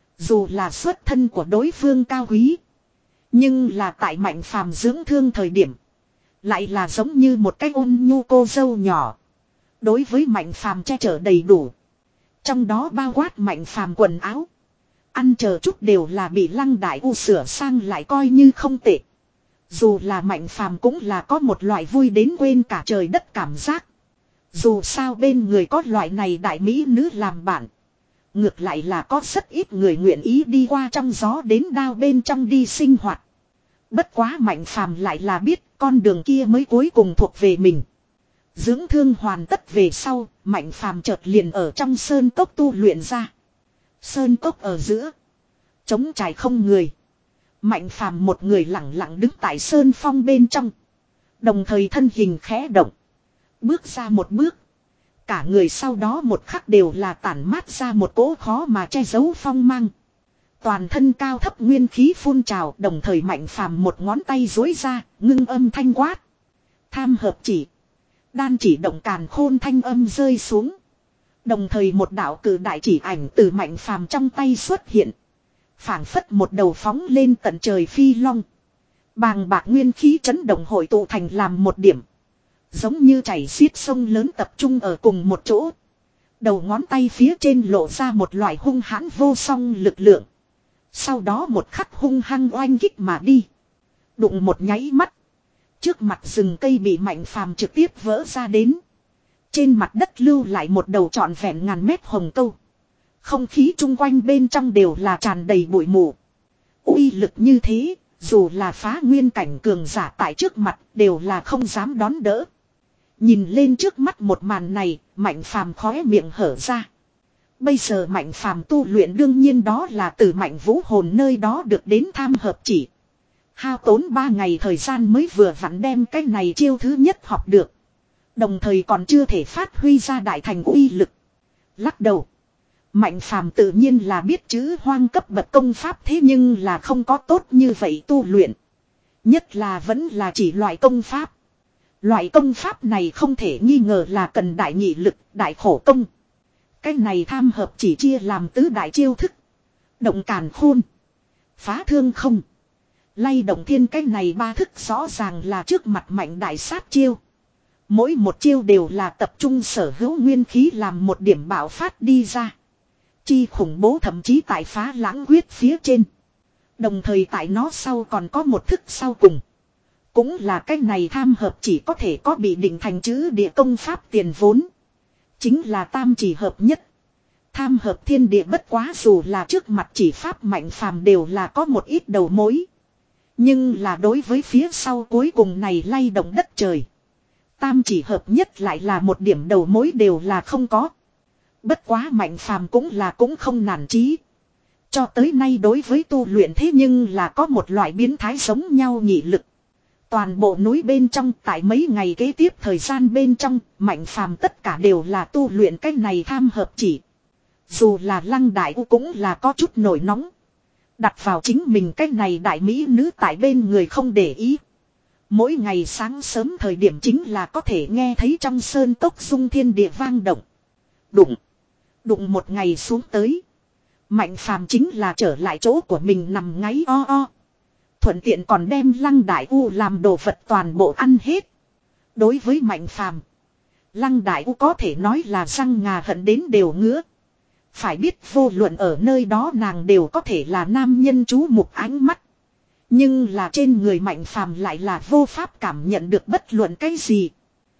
Dù là xuất thân của đối phương cao quý. Nhưng là tại Mạnh phàm dưỡng thương thời điểm. Lại là giống như một cái ôn nhu cô dâu nhỏ. Đối với Mạnh phàm che chở đầy đủ. Trong đó bao quát Mạnh phàm quần áo. Ăn chờ chút đều là bị Lăng Đại U sửa sang lại coi như không tệ. Dù là Mạnh phàm cũng là có một loại vui đến quên cả trời đất cảm giác. Dù sao bên người có loại này đại mỹ nữ làm bạn. Ngược lại là có rất ít người nguyện ý đi qua trong gió đến đao bên trong đi sinh hoạt. Bất quá Mạnh phàm lại là biết con đường kia mới cuối cùng thuộc về mình. Dưỡng thương hoàn tất về sau, Mạnh phàm chợt liền ở trong sơn cốc tu luyện ra. Sơn cốc ở giữa. Trống trải không người. Mạnh phàm một người lặng lặng đứng tại sơn phong bên trong. Đồng thời thân hình khẽ động. Bước ra một bước. Cả người sau đó một khắc đều là tản mát ra một cỗ khó mà che giấu phong mang. Toàn thân cao thấp nguyên khí phun trào, đồng thời Mạnh phàm một ngón tay duỗi ra, ngưng âm thanh quát. Tham hợp chỉ. Đan chỉ động càn khôn thanh âm rơi xuống. Đồng thời một đạo cử đại chỉ ảnh từ Mạnh phàm trong tay xuất hiện. Phảng phất một đầu phóng lên tận trời phi long. Bàng bạc nguyên khí chấn động hội tụ thành làm một điểm. Giống như chảy xiết sông lớn tập trung ở cùng một chỗ. Đầu ngón tay phía trên lộ ra một loại hung hãn vô song lực lượng. Sau đó một khắc hung hăng oanh kích mà đi. Đụng một nháy mắt. Trước mặt rừng cây bị Mạnh Phàm trực tiếp vỡ ra đến. Trên mặt đất lưu lại một đầu trọn vẹn ngàn mét hồng câu. Không khí chung quanh bên trong đều là tràn đầy bụi mù. Uy lực như thế, dù là phá nguyên cảnh cường giả tại trước mặt đều là không dám đón đỡ. Nhìn lên trước mắt một màn này, Mạnh Phàm khóe miệng hở ra. Bây giờ Mạnh Phàm tu luyện đương nhiên đó là từ Mạnh Vũ hồn nơi đó được đến tham hợp chỉ. Hao tốn ba ngày thời gian mới vừa vặn đem cái này chiêu thứ nhất học được. Đồng thời còn chưa thể phát huy ra đại thành uy lực. Lắc đầu. Mạnh Phàm tự nhiên là biết chữ hoang cấp bậc công pháp thế nhưng là không có tốt như vậy tu luyện. Nhất là vẫn là chỉ loại công pháp. Loại công pháp này không thể nghi ngờ là cần đại nghị lực, đại khổ công. Cái này tham hợp chỉ chia làm tứ đại chiêu thức. Động càn khôn. Phá thương không. Lay động thiên, cái này ba thức rõ ràng là trước mặt mạnh đại sát chiêu. Mỗi một chiêu đều là tập trung sở hữu nguyên khí làm một điểm bạo phát đi ra. Chi khủng bố thậm chí tại phá lãng huyết phía trên. Đồng thời tại nó sau còn có một thức sau cùng. Cũng là cái này tham hợp chỉ có thể có bị định thành chữ địa công pháp tiền vốn. Chính là tam chỉ hợp nhất. Tham hợp thiên địa bất quá dù là trước mặt chỉ pháp Mạnh Phàm đều là có một ít đầu mối. Nhưng là đối với phía sau cuối cùng này lay động đất trời. Tam chỉ hợp nhất lại là một điểm đầu mối đều là không có. Bất quá Mạnh Phàm cũng là cũng không nản chí. Cho tới nay đối với tu luyện thế nhưng là có một loại biến thái giống nhau nhị lực. Toàn bộ núi bên trong tại mấy ngày kế tiếp thời gian bên trong, Mạnh Phàm tất cả đều là tu luyện cái này tham hợp chỉ. Dù là Lăng Đại U cũng là có chút nổi nóng. Đặt vào chính mình cái này đại mỹ nữ tại bên người không để ý. Mỗi ngày sáng sớm thời điểm chính là có thể nghe thấy trong sơn cốc rung thiên địa vang động. Đụng. Đụng một ngày xuống tới. Mạnh Phàm chính là trở lại chỗ của mình nằm ngáy o o. Thuận tiện còn đem Lăng Đại U làm đồ vật toàn bộ ăn hết. Đối với Mạnh Phàm, Lăng Đại U có thể nói là răng ngà hận đến đều ngứa. Phải biết vô luận ở nơi đó nàng đều có thể là nam nhân chú mục ánh mắt. Nhưng là trên người Mạnh Phàm lại là vô pháp cảm nhận được bất luận cái gì.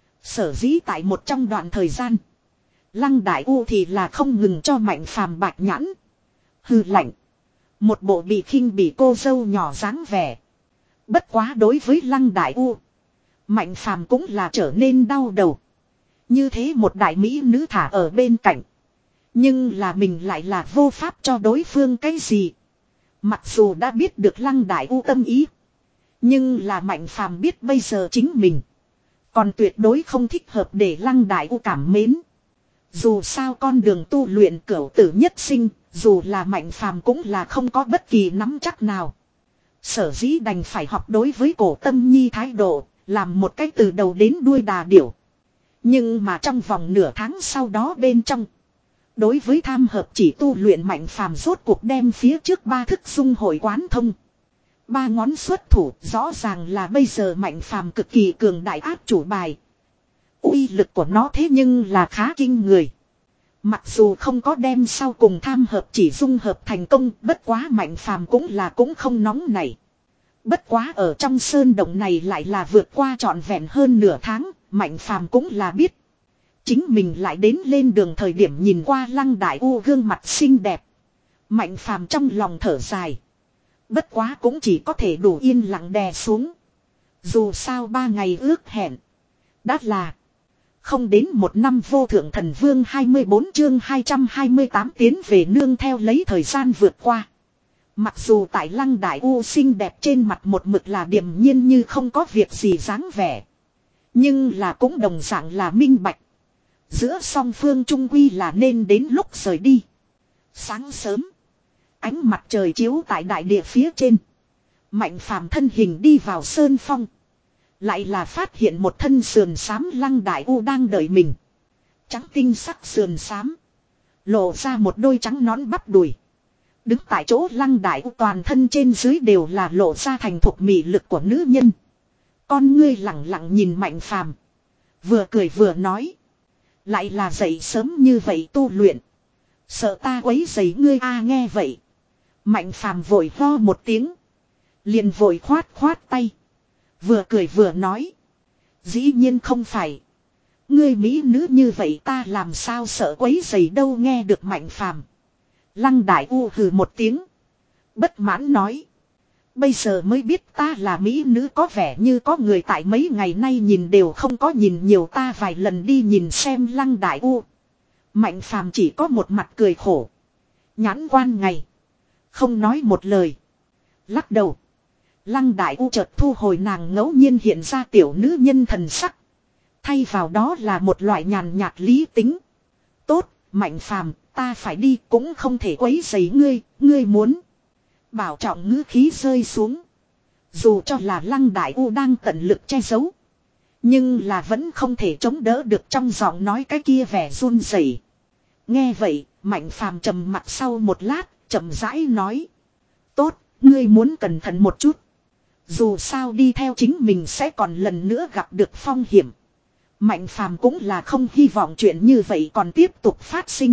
Sở dĩ tại một trong đoạn thời gian, Lăng Đại U thì là không ngừng cho Mạnh Phàm bạch nhãn. Hừ lạnh. Một bộ bị khinh bị cô dâu nhỏ dáng vẻ. Bất quá đối với Lăng Đại U, Mạnh Phàm cũng là trở nên đau đầu. Như thế một đại mỹ nữ thả ở bên cạnh. Nhưng là mình lại là vô pháp cho đối phương cái gì. Mặc dù đã biết được Lăng Đại U tâm ý. Nhưng là Mạnh Phàm biết bây giờ chính mình còn tuyệt đối không thích hợp để Lăng Đại U cảm mến. Dù sao con đường tu luyện cửu tử nhất sinh, dù là Mạnh Phàm cũng là không có bất kỳ nắm chắc nào. Sở dĩ đành phải học đối với Cổ Tâm Nhi thái độ, làm một cách từ đầu đến đuôi đà điểu. Nhưng mà trong vòng nửa tháng sau đó bên trong, đối với tham hợp chỉ tu luyện Mạnh Phàm rốt cuộc đem phía trước ba thức dung hội quán thông. Ba ngón xuất thủ rõ ràng là bây giờ Mạnh Phàm cực kỳ cường đại áp chủ bài. Uy lực của nó thế nhưng là khá kinh người. Mặc dù không có đem sau cùng tham hợp chỉ dung hợp thành công, bất quá Mạnh Phàm cũng là cũng không nóng nảy. Bất quá ở trong sơn động này lại là vượt qua trọn vẹn hơn nửa tháng, Mạnh Phàm cũng là biết. Chính mình lại đến lên đường thời điểm nhìn qua Lăng Đại U gương mặt xinh đẹp. Mạnh Phàm trong lòng thở dài. Bất quá cũng chỉ có thể đủ yên lặng đè xuống. Dù sao ba ngày ước hẹn. Đã là không đến một năm vô thượng thần vương hai mươi bốn chương hai trăm hai mươi tám tiến về nương theo lấy thời gian vượt qua. Mặc dù tại Lăng Đại U xinh đẹp trên mặt một mực là điềm nhiên như không có việc gì dáng vẻ. Nhưng là cũng đồng dạng là minh bạch. Giữa song phương trung quy là nên đến lúc rời đi. Sáng sớm, ánh mặt trời chiếu tại đại địa phía trên. Mạnh Phàm thân hình đi vào sơn phong. Lại là phát hiện một thân sườn xám Lăng Đại U đang đợi mình. Trắng tinh sắc sườn xám, lộ ra một đôi trắng nón bắp đùi. Đứng tại chỗ Lăng Đại U toàn thân trên dưới đều là lộ ra thành thục mị lực của nữ nhân. Con ngươi lặng lặng nhìn Mạnh Phàm, Vừa cười vừa nói. Lại là dậy sớm như vậy tu luyện. Sợ ta quấy rầy ngươi a nghe vậy. Mạnh phàm vội ho một tiếng. Liền vội khoát khoát tay. Vừa cười vừa nói. Dĩ nhiên không phải. Ngươi mỹ nữ như vậy ta làm sao sợ quấy rầy đâu nghe được Mạnh phàm. Lăng Đại U hừ một tiếng. Bất mãn nói. Bây giờ mới biết ta là mỹ nữ có vẻ như có người tại mấy ngày nay nhìn đều không có nhìn nhiều ta vài lần đi nhìn xem Lăng Đại U. Mạnh phàm chỉ có một mặt cười khổ. Nhãn quan ngày. Không nói một lời. Lắc đầu. Lăng Đại U chợt thu hồi nàng ngẫu nhiên hiện ra tiểu nữ nhân thần sắc. Thay vào đó là một loại nhàn nhạt lý tính. Tốt, Mạnh phàm, ta phải đi cũng không thể quấy rầy ngươi, ngươi muốn. Bảo trọng ngữ khí rơi xuống. Dù cho là Lăng Đại U đang tận lực che giấu. Nhưng là vẫn không thể chống đỡ được trong giọng nói cái kia vẻ run rẩy. Nghe vậy, Mạnh phàm trầm mặt sau một lát, chậm rãi nói. Tốt, ngươi muốn cẩn thận một chút. Dù sao đi theo chính mình sẽ còn lần nữa gặp được phong hiểm. Mạnh phàm cũng là không hy vọng chuyện như vậy còn tiếp tục phát sinh.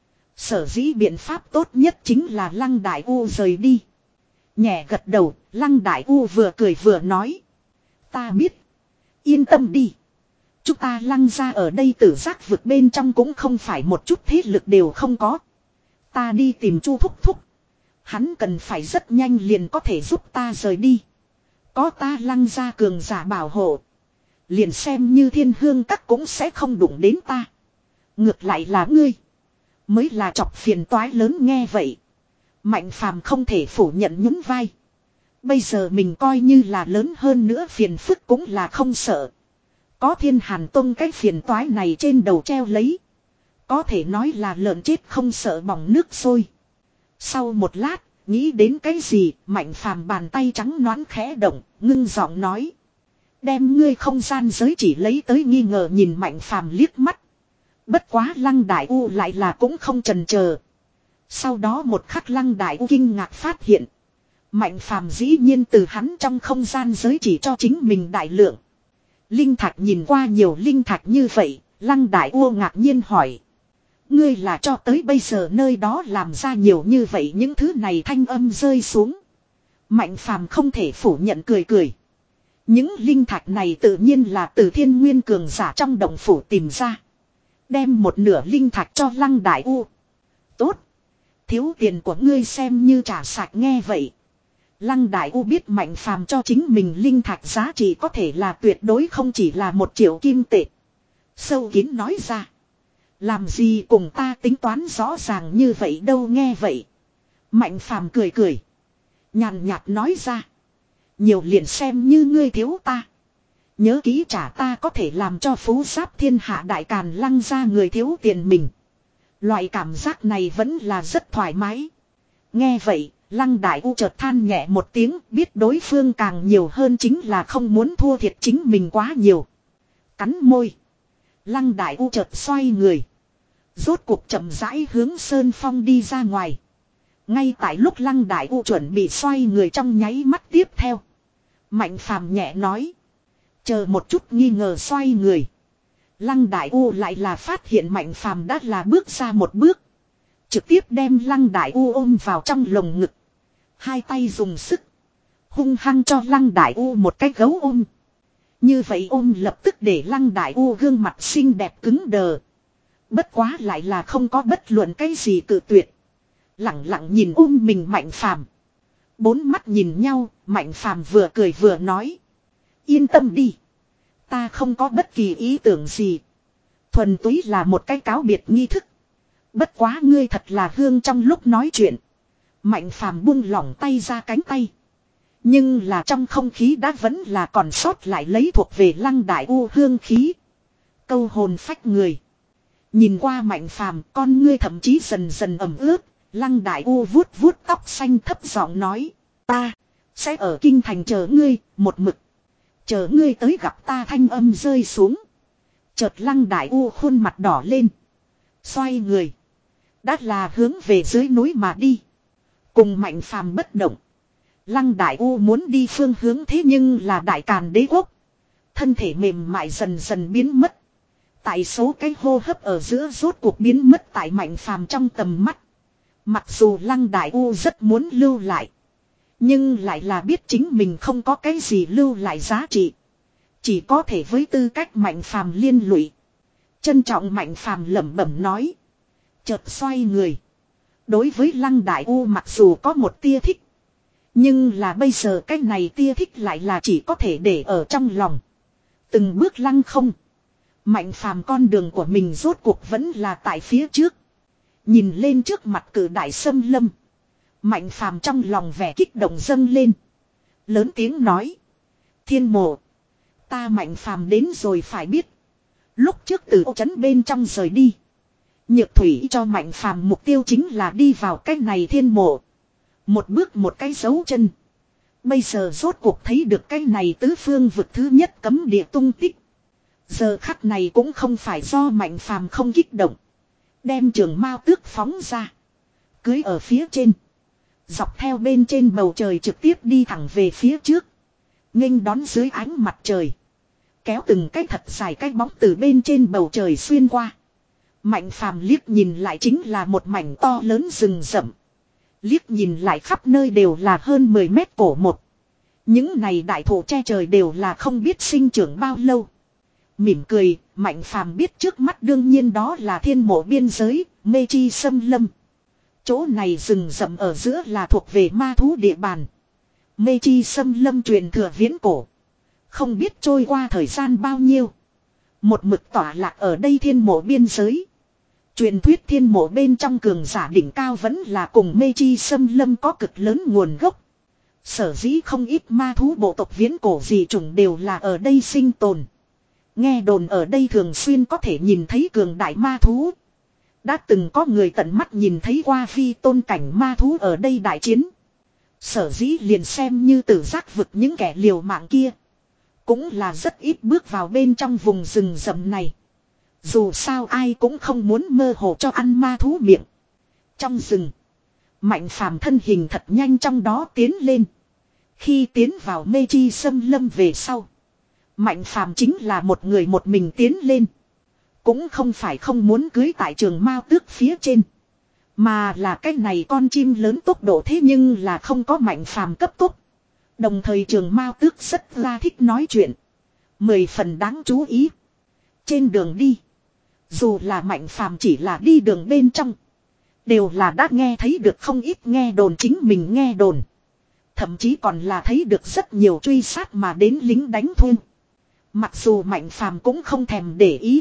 Sở dĩ biện pháp tốt nhất chính là Lăng Đại U rời đi. Nhẹ gật đầu, Lăng Đại U vừa cười vừa nói. Ta biết. Yên tâm đi. Chúng ta Lăng ra ở đây tử giác vực bên trong cũng không phải một chút thế lực đều không có. Ta đi tìm Chu Thúc Thúc. Hắn cần phải rất nhanh liền có thể giúp ta rời đi. Có ta Lăng ra cường giả bảo hộ. Liền xem như thiên hương các cũng sẽ không đụng đến ta. Ngược lại là ngươi. Mới là chọc phiền toái lớn nghe vậy. Mạnh phàm không thể phủ nhận nhún vai. Bây giờ mình coi như là lớn hơn nữa phiền phức cũng là không sợ. Có Thiên Hàn Tông cái phiền toái này trên đầu treo lấy. Có thể nói là lợn chết không sợ bỏng nước sôi. Sau một lát, nghĩ đến cái gì, Mạnh phàm bàn tay trắng nõn khẽ động, ngưng giọng nói. Đem ngươi không gian giới chỉ lấy tới nghi ngờ nhìn Mạnh phàm liếc mắt. Bất quá Lăng Đại U lại là cũng không chần chờ. Sau đó một khắc Lăng Đại U kinh ngạc phát hiện. Mạnh phàm dĩ nhiên từ hắn trong không gian giới chỉ cho chính mình đại lượng. Linh thạch nhìn qua nhiều linh thạch như vậy, Lăng Đại U ngạc nhiên hỏi. Ngươi là cho tới bây giờ nơi đó làm ra nhiều như vậy những thứ này thanh âm rơi xuống. Mạnh phàm không thể phủ nhận cười cười. Những linh thạch này tự nhiên là từ Thiên Nguyên cường giả trong động phủ tìm ra. Đem một nửa linh thạch cho Lăng Đại U. Tốt. Thiếu tiền của ngươi xem như trả sạch nghe vậy. Lăng Đại U biết Mạnh phàm cho chính mình linh thạch giá trị có thể là tuyệt đối không chỉ là một triệu kim tệ. Sâu kín nói ra. Làm gì cùng ta tính toán rõ ràng như vậy đâu nghe vậy. Mạnh phàm cười cười. Nhàn nhạt nói ra. Nhiều liền xem như ngươi thiếu ta. Nhớ kỹ trả ta có thể làm cho phú giáp thiên hạ đại càn Lăng ra người thiếu tiền mình. Loại cảm giác này vẫn là rất thoải mái. Nghe vậy, Lăng Đại U chợt than nhẹ một tiếng, biết đối phương càng nhiều hơn chính là không muốn thua thiệt chính mình quá nhiều. Cắn môi. Lăng Đại U chợt xoay người. Rốt cuộc chậm rãi hướng Sơn Phong đi ra ngoài. Ngay tại lúc Lăng Đại U chuẩn bị xoay người trong nháy mắt tiếp theo. Mạnh phàm nhẹ nói. Chờ một chút nghi ngờ xoay người. Lăng Đại U lại là phát hiện Mạnh phàm đã là bước ra một bước. Trực tiếp đem Lăng Đại U ôm vào trong lồng ngực. Hai tay dùng sức. Hung hăng cho Lăng Đại U một cái gấu ôm. Như vậy ôm lập tức để Lăng Đại U gương mặt xinh đẹp cứng đờ. Bất quá lại là không có bất luận cái gì cự tuyệt. Lặng lặng nhìn ôm mình Mạnh phàm. Bốn mắt nhìn nhau, Mạnh phàm vừa cười vừa nói. Yên tâm đi. Ta không có bất kỳ ý tưởng gì. Thuần túy là một cái cáo biệt nghi thức. Bất quá ngươi thật là hương trong lúc nói chuyện. Mạnh phàm buông lỏng tay ra cánh tay. Nhưng là trong không khí đã vẫn là còn sót lại lấy thuộc về Lăng Đại U hương khí. Câu hồn phách người. Nhìn qua Mạnh phàm con ngươi thậm chí dần dần ẩm ướt. Lăng Đại U vuốt vuốt tóc xanh thấp giọng nói. Ta sẽ ở kinh thành chờ ngươi một mực. Chờ ngươi tới gặp ta thanh âm rơi xuống. Chợt Lăng Đại U khuôn mặt đỏ lên. Xoay người. Đã là hướng về dưới núi mà đi. Cùng Mạnh phàm bất động. Lăng Đại U muốn đi phương hướng thế nhưng là Đại Càn Đế Quốc. Thân thể mềm mại dần dần biến mất. Tại số cái hô hấp ở giữa rốt cuộc biến mất tại Mạnh Phàm trong tầm mắt. Mặc dù Lăng Đại U rất muốn lưu lại. Nhưng lại là biết chính mình không có cái gì lưu lại giá trị. Chỉ có thể với tư cách Mạnh Phàm liên lụy. Trân trọng Mạnh Phàm lẩm bẩm nói. Chợt xoay người. Đối với Lăng Đại U mặc dù có một tia thích. Nhưng là bây giờ cái này tia thích lại là chỉ có thể để ở trong lòng. Từng bước lăng không. Mạnh Phàm con đường của mình rốt cuộc vẫn là tại phía trước. Nhìn lên trước mặt cử đại xâm lâm. Mạnh Phàm trong lòng vẻ kích động dâng lên. Lớn tiếng nói. Thiên mộ. Ta Mạnh Phàm đến rồi phải biết. Lúc trước từ ô trấn bên trong rời đi. Nhược thủy cho Mạnh Phàm mục tiêu chính là đi vào cái này thiên mộ. Một bước một cái dấu chân. Bây giờ rốt cuộc thấy được cái này tứ phương vực thứ nhất cấm địa tung tích. Giờ khắc này cũng không phải do Mạnh Phàm không kích động. Đem trường mao tước phóng ra. Cưới ở phía trên. Dọc theo bên trên bầu trời trực tiếp đi thẳng về phía trước. Nghênh đón dưới ánh mặt trời. Kéo từng cái thật dài cái bóng từ bên trên bầu trời xuyên qua. Mạnh Phàm liếc nhìn lại chính là một mảnh to lớn rừng rậm. Liếc nhìn lại khắp nơi đều là hơn mười mét cổ một. Những này đại thụ che trời đều là không biết sinh trưởng bao lâu. Mỉm cười, Mạnh Phàm biết trước mắt đương nhiên đó là thiên mộ biên giới, mê chi xâm lâm. Chỗ này rừng rậm ở giữa là thuộc về ma thú địa bàn. Mê chi xâm lâm truyền thừa viễn cổ. Không biết trôi qua thời gian bao nhiêu. Một mực tỏa lạc ở đây thiên mộ biên giới. Truyền thuyết thiên mộ bên trong cường giả đỉnh cao vẫn là cùng mê chi xâm lâm có cực lớn nguồn gốc. Sở dĩ không ít ma thú bộ tộc viễn cổ dị chủng đều là ở đây sinh tồn. Nghe đồn ở đây thường xuyên có thể nhìn thấy cường đại ma thú. Đã từng có người tận mắt nhìn thấy qua phi tôn cảnh ma thú ở đây đại chiến. Sở dĩ liền xem như tử giác vực những kẻ liều mạng kia. Cũng là rất ít bước vào bên trong vùng rừng rậm này. Dù sao ai cũng không muốn mơ hồ cho ăn ma thú miệng. Trong rừng. Mạnh Phàm thân hình thật nhanh trong đó tiến lên. Khi tiến vào mê chi xâm lâm về sau. Mạnh Phàm chính là một người một mình tiến lên. Cũng không phải không muốn cưới tại trường mao tước phía trên. Mà là cái này con chim lớn tốc độ thế nhưng là không có Mạnh Phàm cấp tốc. Đồng thời trường mao tước rất là thích nói chuyện. Mười phần đáng chú ý. Trên đường đi. Dù là Mạnh Phàm chỉ là đi đường bên trong. Đều là đã nghe thấy được không ít nghe đồn chính mình nghe đồn. Thậm chí còn là thấy được rất nhiều truy sát mà đến lính đánh thuê. Mặc dù Mạnh Phàm cũng không thèm để ý.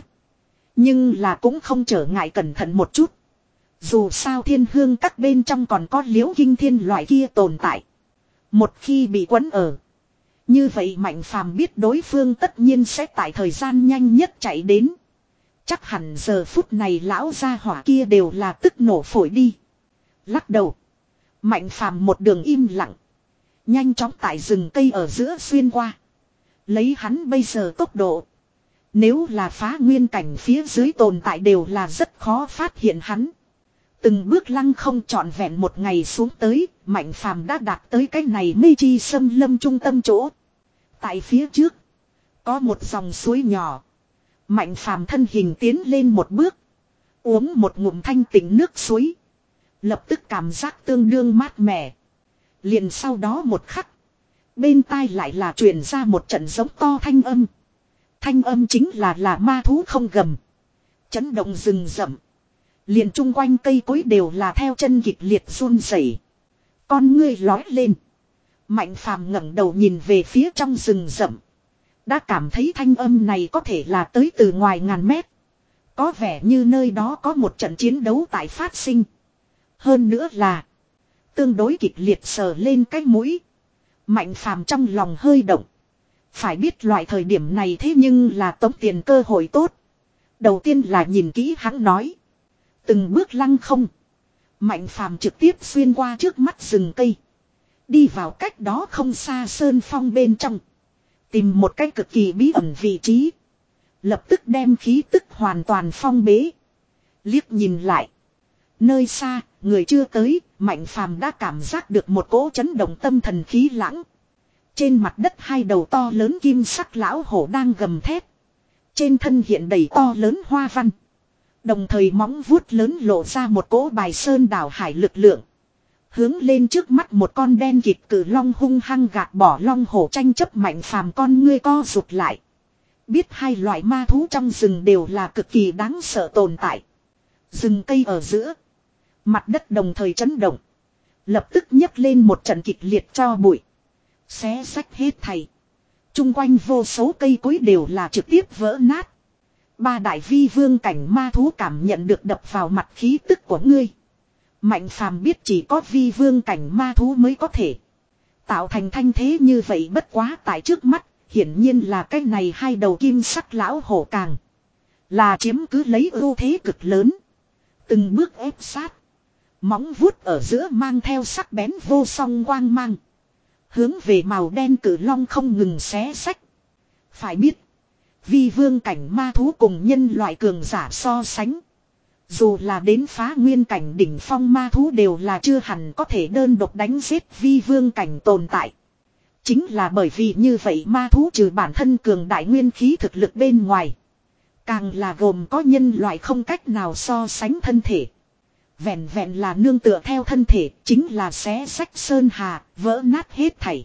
Nhưng là cũng không trở ngại cẩn thận một chút. Dù sao thiên hương các bên trong còn có liễu kinh thiên loại kia tồn tại. Một khi bị quấn ở. Như vậy Mạnh Phàm biết đối phương tất nhiên sẽ tại thời gian nhanh nhất chạy đến. Chắc hẳn giờ phút này lão gia hỏa kia đều là tức nổ phổi đi. Lắc đầu. Mạnh Phàm một đường im lặng. Nhanh chóng tại rừng cây ở giữa xuyên qua. Lấy hắn bây giờ tốc độ. Nếu là phá nguyên cảnh phía dưới tồn tại đều là rất khó phát hiện hắn. Từng bước lăng không trọn vẹn một ngày xuống tới. Mạnh Phàm đã đạt tới cái này mê chi xâm lâm trung tâm chỗ. Tại phía trước. Có một dòng suối nhỏ. Mạnh Phàm thân hình tiến lên một bước. Uống một ngụm thanh tịnh nước suối. Lập tức cảm giác tương đương mát mẻ. Liền sau đó một khắc. Bên tai lại là truyền ra một trận giống to thanh âm. Thanh âm chính là là ma thú không gầm. Chấn động rừng rậm. Liền chung quanh cây cối đều là theo chân kịch liệt run rẩy. Con ngươi lói lên. Mạnh Phàm ngẩng đầu nhìn về phía trong rừng rậm. Đã cảm thấy thanh âm này có thể là tới từ ngoài ngàn mét. Có vẻ như nơi đó có một trận chiến đấu tại phát sinh. Hơn nữa là tương đối kịch liệt sờ lên cái mũi. Mạnh Phàm trong lòng hơi động. Phải biết loại thời điểm này thế nhưng là tống tiền cơ hội tốt. Đầu tiên là nhìn kỹ hắn nói. Từng bước lăng không. Mạnh Phàm trực tiếp xuyên qua trước mắt rừng cây. Đi vào cách đó không xa sơn phong bên trong. Tìm một cái cực kỳ bí ẩn vị trí. Lập tức đem khí tức hoàn toàn phong bế. Liếc nhìn lại. Nơi xa, người chưa tới, Mạnh Phàm đã cảm giác được một cỗ chấn động tâm thần khí lãng. Trên mặt đất hai đầu to lớn kim sắc lão hổ đang gầm thét. Trên thân hiện đầy to lớn hoa văn. Đồng thời móng vuốt lớn lộ ra một cỗ bài sơn đảo hải lực lượng. Hướng lên trước mắt một con đen kịt cử long hung hăng gạt bỏ long hổ tranh chấp mạnh phàm con ngươi co rụt lại. Biết hai loại ma thú trong rừng đều là cực kỳ đáng sợ tồn tại. Rừng cây ở giữa. Mặt đất đồng thời chấn động. Lập tức nhấc lên một trận kịch liệt cho bụi. Xé sách hết thảy. Trung quanh vô số cây cối đều là trực tiếp vỡ nát. Ba đại vi vương cảnh ma thú cảm nhận được đập vào mặt khí tức của ngươi. Mạnh phàm biết chỉ có vi vương cảnh ma thú mới có thể tạo thành thanh thế như vậy, bất quá tại trước mắt, hiển nhiên là cái này hai đầu kim sắc lão hổ càng là chiếm cứ lấy ưu thế cực lớn. Từng bước ép sát. Móng vuốt ở giữa mang theo sắc bén vô song quang mang. Hướng về màu đen cử long không ngừng xé sách. Phải biết. Vi vương cảnh ma thú cùng nhân loại cường giả so sánh. Dù là đến phá nguyên cảnh đỉnh phong ma thú đều là chưa hẳn có thể đơn độc đánh giết vi vương cảnh tồn tại. Chính là bởi vì như vậy ma thú trừ bản thân cường đại nguyên khí thực lực bên ngoài. Càng là gồm có nhân loại không cách nào so sánh thân thể. Vẹn vẹn là nương tựa theo thân thể chính là xé sách sơn hà, vỡ nát hết thảy.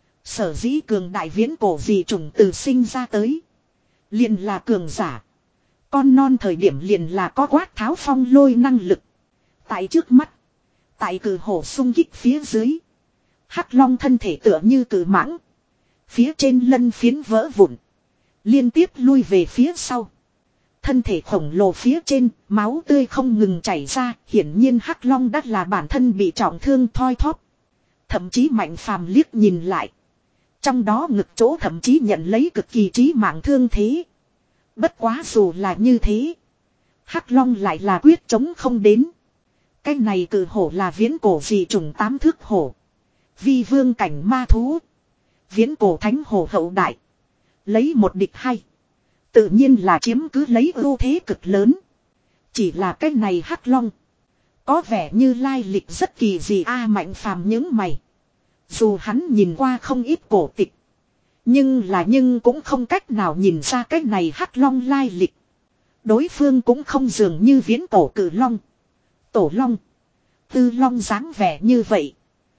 Sở dĩ cường đại viễn cổ dị chủng từ sinh ra tới. Liền là cường giả. Con non thời điểm liền là có quát tháo phong lôi năng lực. Tại trước mắt. Tại cử hổ xung kích phía dưới. Hắc long thân thể tựa như cử mãng. Phía trên lân phiến vỡ vụn. Liên tiếp lui về phía sau. Thân thể khổng lồ phía trên, máu tươi không ngừng chảy ra, hiển nhiên Hắc Long đã là bản thân bị trọng thương thoi thóp. Thậm chí Mạnh Phàm liếc nhìn lại. Trong đó ngực chỗ thậm chí nhận lấy cực kỳ chí mạng thương thế. Bất quá dù là như thế. Hắc Long lại là quyết chống không đến. Cái này cử hổ là viễn cổ dị trùng tám thước hổ. Vi vương cảnh ma thú. Viễn cổ thánh hổ hậu đại. Lấy một địch hai. Tự nhiên là chiếm cứ lấy ưu thế cực lớn. Chỉ là cái này Hắc Long. Có vẻ như lai lịch rất kỳ dị a. Mạnh Phàm những mày. Dù hắn nhìn qua không ít cổ tịch. Nhưng là nhưng cũng không cách nào nhìn ra cái này Hắc Long lai lịch. Đối phương cũng không dường như viễn cổ cử long. Tổ long. Tư long dáng vẻ như vậy.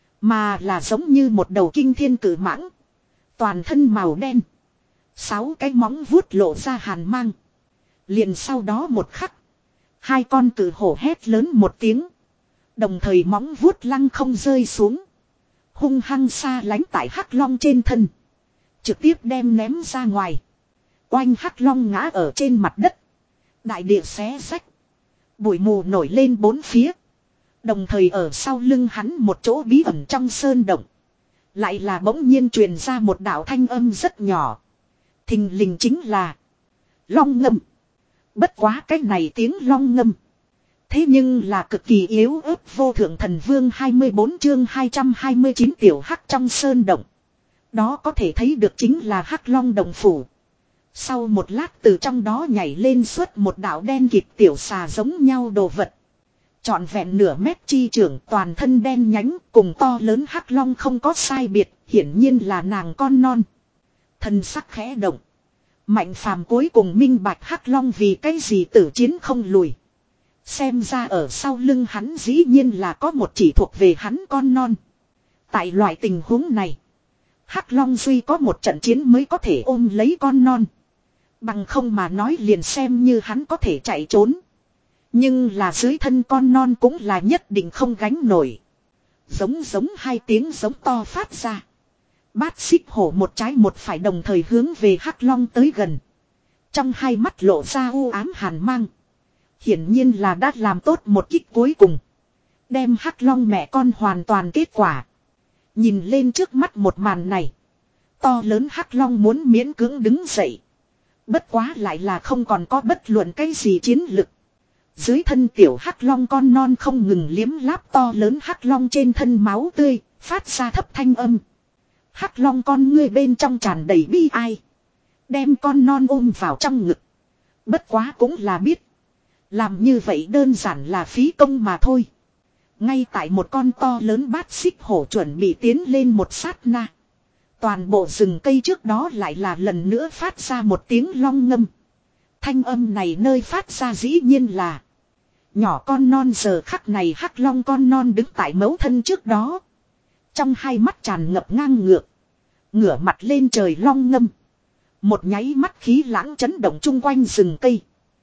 Mà là giống như một đầu kinh thiên cử mãng. Toàn thân màu đen. Sáu cái móng vuốt lộ ra hàn mang. Liền sau đó một khắc. Hai con cử hổ hét lớn một tiếng. Đồng thời móng vuốt lăng không rơi xuống. Hung hăng xa lánh tại Hắc Long trên thân. Trực tiếp đem ném ra ngoài. Oanh Hắc Long ngã ở trên mặt đất. Đại địa xé xách. Bụi mù nổi lên bốn phía. Đồng thời ở sau lưng hắn một chỗ bí ẩn trong sơn động. Lại là bỗng nhiên truyền ra một đạo thanh âm rất nhỏ. Thình lình chính là long ngâm. Bất quá cái này tiếng long ngâm. Thế nhưng là cực kỳ yếu ớt. Vô thượng thần vương hai mươi bốn chương hai trăm hai mươi chín tiểu hắc trong sơn động. Đó có thể thấy được chính là Hắc Long đồng phủ. Sau một lát từ trong đó nhảy lên suốt một đạo đen kịt tiểu xà giống nhau đồ vật. Trọn vẹn nửa mét chi trưởng, toàn thân đen nhánh, cùng to lớn Hắc Long không có sai biệt, hiển nhiên là nàng con non. Thân sắc khẽ động. Mạnh Phàm cuối cùng minh bạch Hắc Long vì cái gì tử chiến không lùi. Xem ra ở sau lưng hắn dĩ nhiên là có một chỉ thuộc về hắn con non. Tại loại tình huống này, Hắc Long duy có một trận chiến mới có thể ôm lấy con non. Bằng không mà nói liền xem như hắn có thể chạy trốn. Nhưng là dưới thân con non cũng là nhất định không gánh nổi. Giống giống hai tiếng giống to phát ra. Bát xích hổ một trái một phải đồng thời hướng về Hắc Long tới gần. Trong hai mắt lộ ra u ám hàn mang. Hiển nhiên là đã làm tốt một kích cuối cùng. Đem Hắc Long mẹ con hoàn toàn kết quả. Nhìn lên trước mắt một màn này. To lớn Hắc Long muốn miễn cưỡng đứng dậy. Bất quá lại là không còn có bất luận cái gì chiến lực. Dưới thân tiểu Hắc Long con non không ngừng liếm láp to lớn Hắc Long trên thân máu tươi, phát ra thấp thanh âm. Hắc Long con ngươi bên trong tràn đầy bi ai. Đem con non ôm vào trong ngực. Bất quá cũng là biết. Làm như vậy đơn giản là phí công mà thôi. Ngay tại một con to lớn bát xích hổ chuẩn bị tiến lên một sát na. Toàn bộ rừng cây trước đó lại là lần nữa phát ra một tiếng long ngâm. Thanh âm này nơi phát ra dĩ nhiên là. Nhỏ con non giờ khắc này hắc long con non đứng tại mẫu thân trước đó. Trong hai mắt tràn ngập ngang ngược. Ngửa mặt lên trời long ngâm. Một nháy mắt khí lãng chấn động chung quanh rừng cây.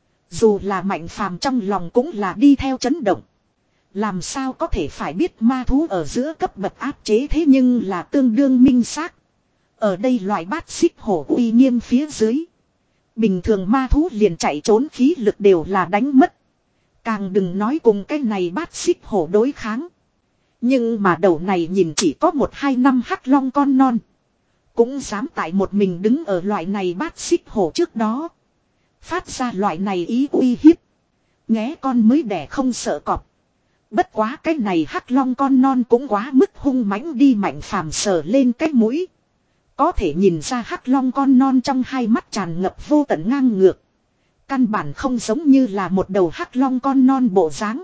Dù là Mạnh Phàm trong lòng cũng là đi theo chấn động. Làm sao có thể phải biết ma thú ở giữa cấp bậc áp chế thế nhưng là tương đương minh xác. Ở đây loại bát xích hổ uy nghiêm phía dưới. Bình thường ma thú liền chạy trốn khí lực đều là đánh mất. Càng đừng nói cùng cái này bát xích hổ đối kháng. Nhưng mà đầu này nhìn chỉ có một hai năm hắc long con non. Cũng dám tại một mình đứng ở loại này bát xích hổ trước đó. Phát ra loại này ý uy hiếp. Nghé con mới đẻ không sợ cọp. Bất quá cái này hắc long con non cũng quá mức hung mãnh đi. Mạnh Phàm sờ lên cái mũi. Có thể nhìn ra hắc long con non trong hai mắt tràn ngập vô tận ngang ngược. Căn bản không giống như là một đầu hắc long con non bộ dáng.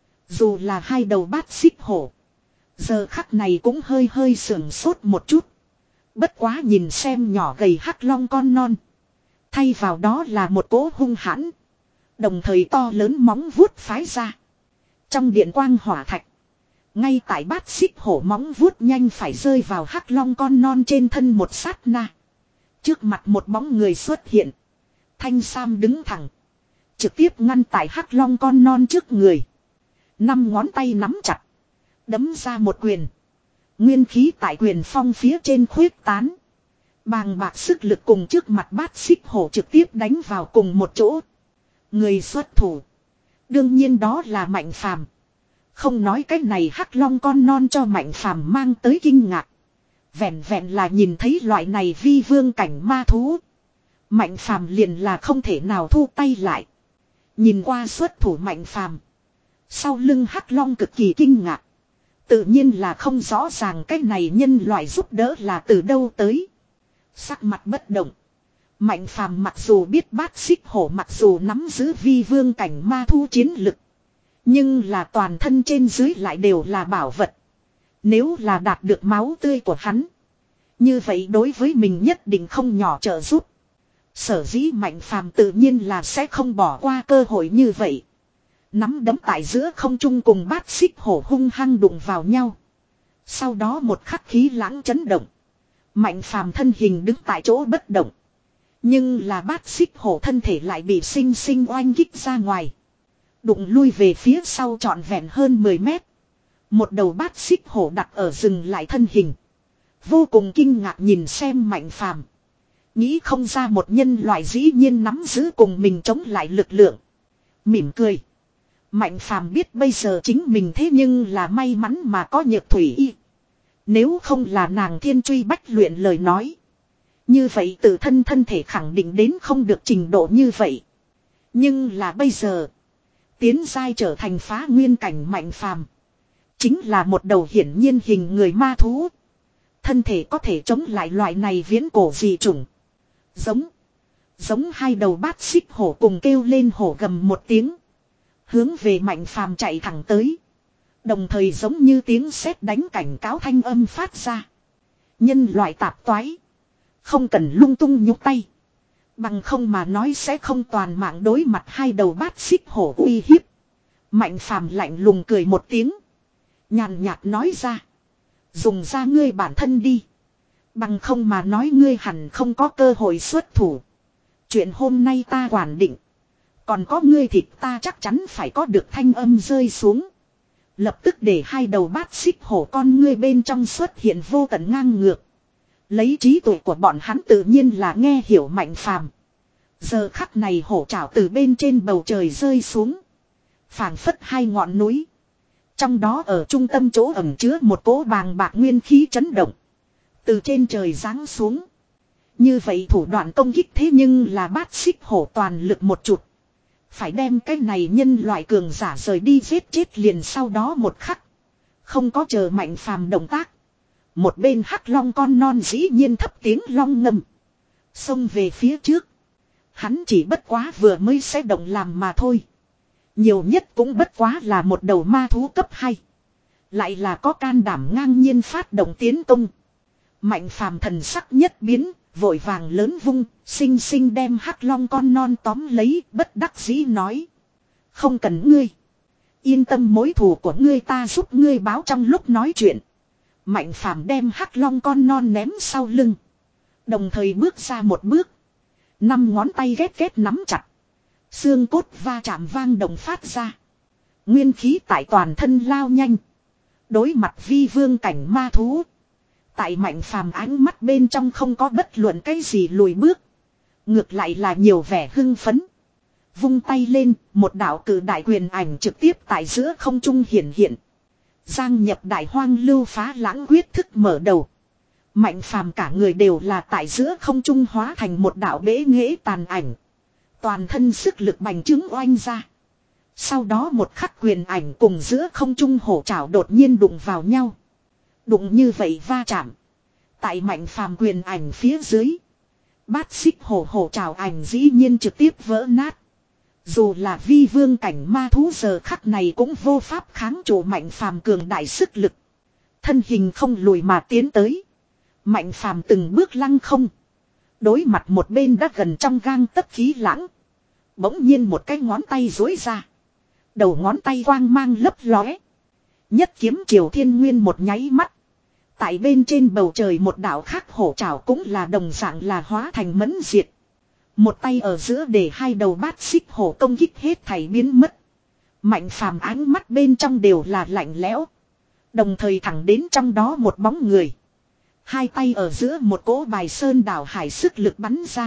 Dù là hai đầu bát xích hổ. Giờ khắc này cũng hơi hơi sưởng sốt một chút. Bất quá nhìn xem nhỏ gầy hắc long con non. Thay vào đó là một cỗ hung hãn. Đồng thời to lớn móng vuốt phái ra. Trong điện quang hỏa thạch. Ngay tại bát xích hổ móng vuốt nhanh phải rơi vào hắc long con non trên thân một sát na. Trước mặt một bóng người xuất hiện. Thanh Sam đứng thẳng. Trực tiếp ngăn tại hắc long con non trước người. Năm ngón tay nắm chặt. Đấm ra một quyền. Nguyên khí tại quyền phong phía trên khuyết tán. Bàng bạc sức lực cùng trước mặt bát xích hổ trực tiếp đánh vào cùng một chỗ. Người xuất thủ. Đương nhiên đó là Mạnh Phàm. Không nói cái này hắc long con non cho Mạnh Phàm mang tới kinh ngạc. Vẹn vẹn là nhìn thấy loại này vi vương cảnh ma thú. Mạnh Phàm liền là không thể nào thu tay lại. Nhìn qua xuất thủ Mạnh Phàm. Sau lưng hắc long cực kỳ kinh ngạc. Tự nhiên là không rõ ràng cái này nhân loại giúp đỡ là từ đâu tới. Sắc mặt bất động. Mạnh Phàm mặc dù biết bát xích hổ mặc dù nắm giữ vi vương cảnh ma thu chiến lực. Nhưng là toàn thân trên dưới lại đều là bảo vật. Nếu là đạt được máu tươi của hắn. Như vậy đối với mình nhất định không nhỏ trợ giúp. Sở dĩ Mạnh Phàm tự nhiên là sẽ không bỏ qua cơ hội như vậy. Nắm đấm tại giữa không trung cùng bát xích hổ hung hăng đụng vào nhau. Sau đó một khắc khí lãng chấn động. Mạnh Phàm thân hình đứng tại chỗ bất động. Nhưng là bát xích hổ thân thể lại bị sinh sinh oanh kích ra ngoài. Đụng lui về phía sau trọn vẹn hơn mười mét. Một đầu bát xích hổ đặt ở dừng lại thân hình. Vô cùng kinh ngạc nhìn xem Mạnh Phàm. Nghĩ không ra một nhân loại dĩ nhiên nắm giữ cùng mình chống lại lực lượng. Mỉm cười. Mạnh Phàm biết bây giờ chính mình thế nhưng là may mắn mà có Nhược Thủy Y. Nếu không là nàng thiên truy bách luyện lời nói. Như vậy tự thân thân thể khẳng định đến không được trình độ như vậy. Nhưng là bây giờ. Tiến giai trở thành phá nguyên cảnh Mạnh Phàm. Chính là một đầu hiển nhiên hình người ma thú. Thân thể có thể chống lại loại này viễn cổ dị chủng. Giống. Giống hai đầu bát xích hổ cùng kêu lên hổ gầm một tiếng. Hướng về Mạnh Phàm chạy thẳng tới. Đồng thời giống như tiếng sét đánh cảnh cáo thanh âm phát ra. Nhân loại tạp toái. Không cần lung tung nhúc tay. Bằng không mà nói sẽ không toàn mạng đối mặt hai đầu bát xích hổ uy hiếp. Mạnh Phàm lạnh lùng cười một tiếng. Nhàn nhạt nói ra. Dùng ra ngươi bản thân đi. Bằng không mà nói ngươi hẳn không có cơ hội xuất thủ. Chuyện hôm nay ta quản định. Còn có ngươi thịt ta chắc chắn phải có được thanh âm rơi xuống. Lập tức để hai đầu bát xích hổ con ngươi bên trong xuất hiện vô tận ngang ngược. Lấy trí tuệ của bọn hắn tự nhiên là nghe hiểu Mạnh Phàm. Giờ khắc này hổ trảo từ bên trên bầu trời rơi xuống. Phảng phất hai ngọn núi. Trong đó ở trung tâm chỗ ẩn chứa một cỗ bàng bạc nguyên khí chấn động. Từ trên trời giáng xuống. Như vậy thủ đoạn công kích thế nhưng là bát xích hổ toàn lực một chút. Phải đem cái này nhân loại cường giả rời đi giết chết liền sau đó một khắc. Không có chờ Mạnh Phàm động tác. Một bên hắc long con non dĩ nhiên thấp tiếng long ngâm. Xông về phía trước. Hắn chỉ bất quá vừa mới sẽ động làm mà thôi. Nhiều nhất cũng bất quá là một đầu ma thú cấp hai. Lại là có can đảm ngang nhiên phát động tiến công. Mạnh Phàm thần sắc nhất biến. Vội vàng lớn vung, xinh xinh đem hắc long con non tóm lấy, bất đắc dĩ nói. Không cần ngươi. Yên tâm, mối thù của ngươi ta giúp ngươi báo. Trong lúc nói chuyện, Mạnh Phàm đem hắc long con non ném sau lưng. Đồng thời bước ra một bước. Năm ngón tay ghét ghét nắm chặt. Xương cốt va chạm vang động phát ra. Nguyên khí tại toàn thân lao nhanh. Đối mặt vi vương cảnh ma thú. Tại Mạnh Phàm ánh mắt bên trong không có bất luận cái gì lùi bước. Ngược lại là nhiều vẻ hưng phấn. Vung tay lên, một đạo cử đại quyền ảnh trực tiếp tại giữa không trung hiển hiện. Giang nhập đại hoang lưu phá lãng quyết thức mở đầu. Mạnh Phàm cả người đều là tại giữa không trung hóa thành một đạo bế nghệ tàn ảnh. Toàn thân sức lực bành trướng oanh ra. Sau đó một khắc quyền ảnh cùng giữa không trung hổ trảo đột nhiên đụng vào nhau. Đụng như vậy va chạm. Tại Mạnh Phàm quyền ảnh phía dưới. Bát xích hổ hổ trảo ảnh dĩ nhiên trực tiếp vỡ nát. Dù là vi vương cảnh ma thú giờ khắc này cũng vô pháp kháng trụ Mạnh Phàm cường đại sức lực. Thân hình không lùi mà tiến tới. Mạnh Phàm từng bước lăng không. Đối mặt một bên đã gần trong gang tấc khí lãng. Bỗng nhiên một cái ngón tay duỗi ra. Đầu ngón tay quang mang lấp lóe. Nhất kiếm triều thiên nguyên một nháy mắt. Tại bên trên bầu trời một đạo khác hổ trảo cũng là đồng dạng là hóa thành mẫn diệt. Một tay ở giữa để hai đầu bát xích hổ công kích hết thảy biến mất. Mạnh Phàm ánh mắt bên trong đều là lạnh lẽo. Đồng thời thẳng đến trong đó một bóng người. Hai tay ở giữa một cỗ bài sơn đảo hải sức lực bắn ra.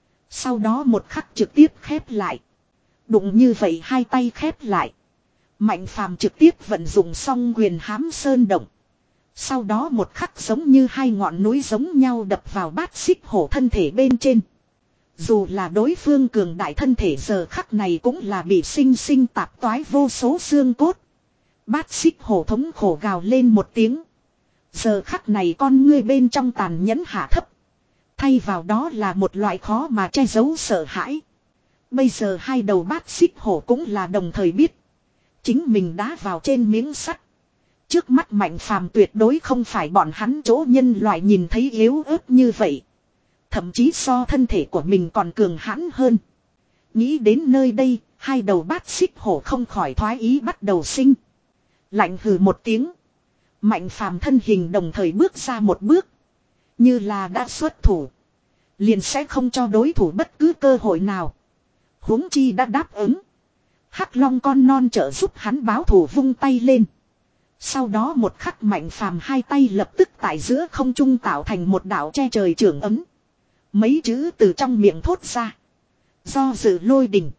Sau đó một khắc trực tiếp khép lại. Đụng như vậy hai tay khép lại. Mạnh Phàm trực tiếp vận dụng song quyền hám sơn động. Sau đó một khắc giống như hai ngọn núi giống nhau đập vào bát xích hổ thân thể bên trên. Dù là đối phương cường đại thân thể giờ khắc này cũng là bị sinh sinh tạp toái vô số xương cốt. Bát xích hổ thống khổ gào lên một tiếng. Giờ khắc này con ngươi bên trong tàn nhẫn hạ thấp. Thay vào đó là một loại khó mà che giấu sợ hãi. Bây giờ hai đầu bát xích hổ cũng là đồng thời biết. Chính mình đá vào trên miếng sắt. Trước mắt Mạnh Phàm tuyệt đối không phải bọn hắn chỗ nhân loại nhìn thấy yếu ớt như vậy. Thậm chí so thân thể của mình còn cường hãn hơn. Nghĩ đến nơi đây, hai đầu bát xích hổ không khỏi thoái ý bắt đầu sinh. Lạnh hừ một tiếng. Mạnh Phàm thân hình đồng thời bước ra một bước. Như là đã xuất thủ. Liền sẽ không cho đối thủ bất cứ cơ hội nào. Huống chi đã đáp ứng. Hắc long con non trợ giúp hắn báo thù vung tay lên. Sau đó một khắc Mạnh Phàm hai tay lập tức tại giữa không trung tạo thành một đạo che trời trưởng ấm. Mấy chữ từ trong miệng thốt ra. Do dự lôi đình.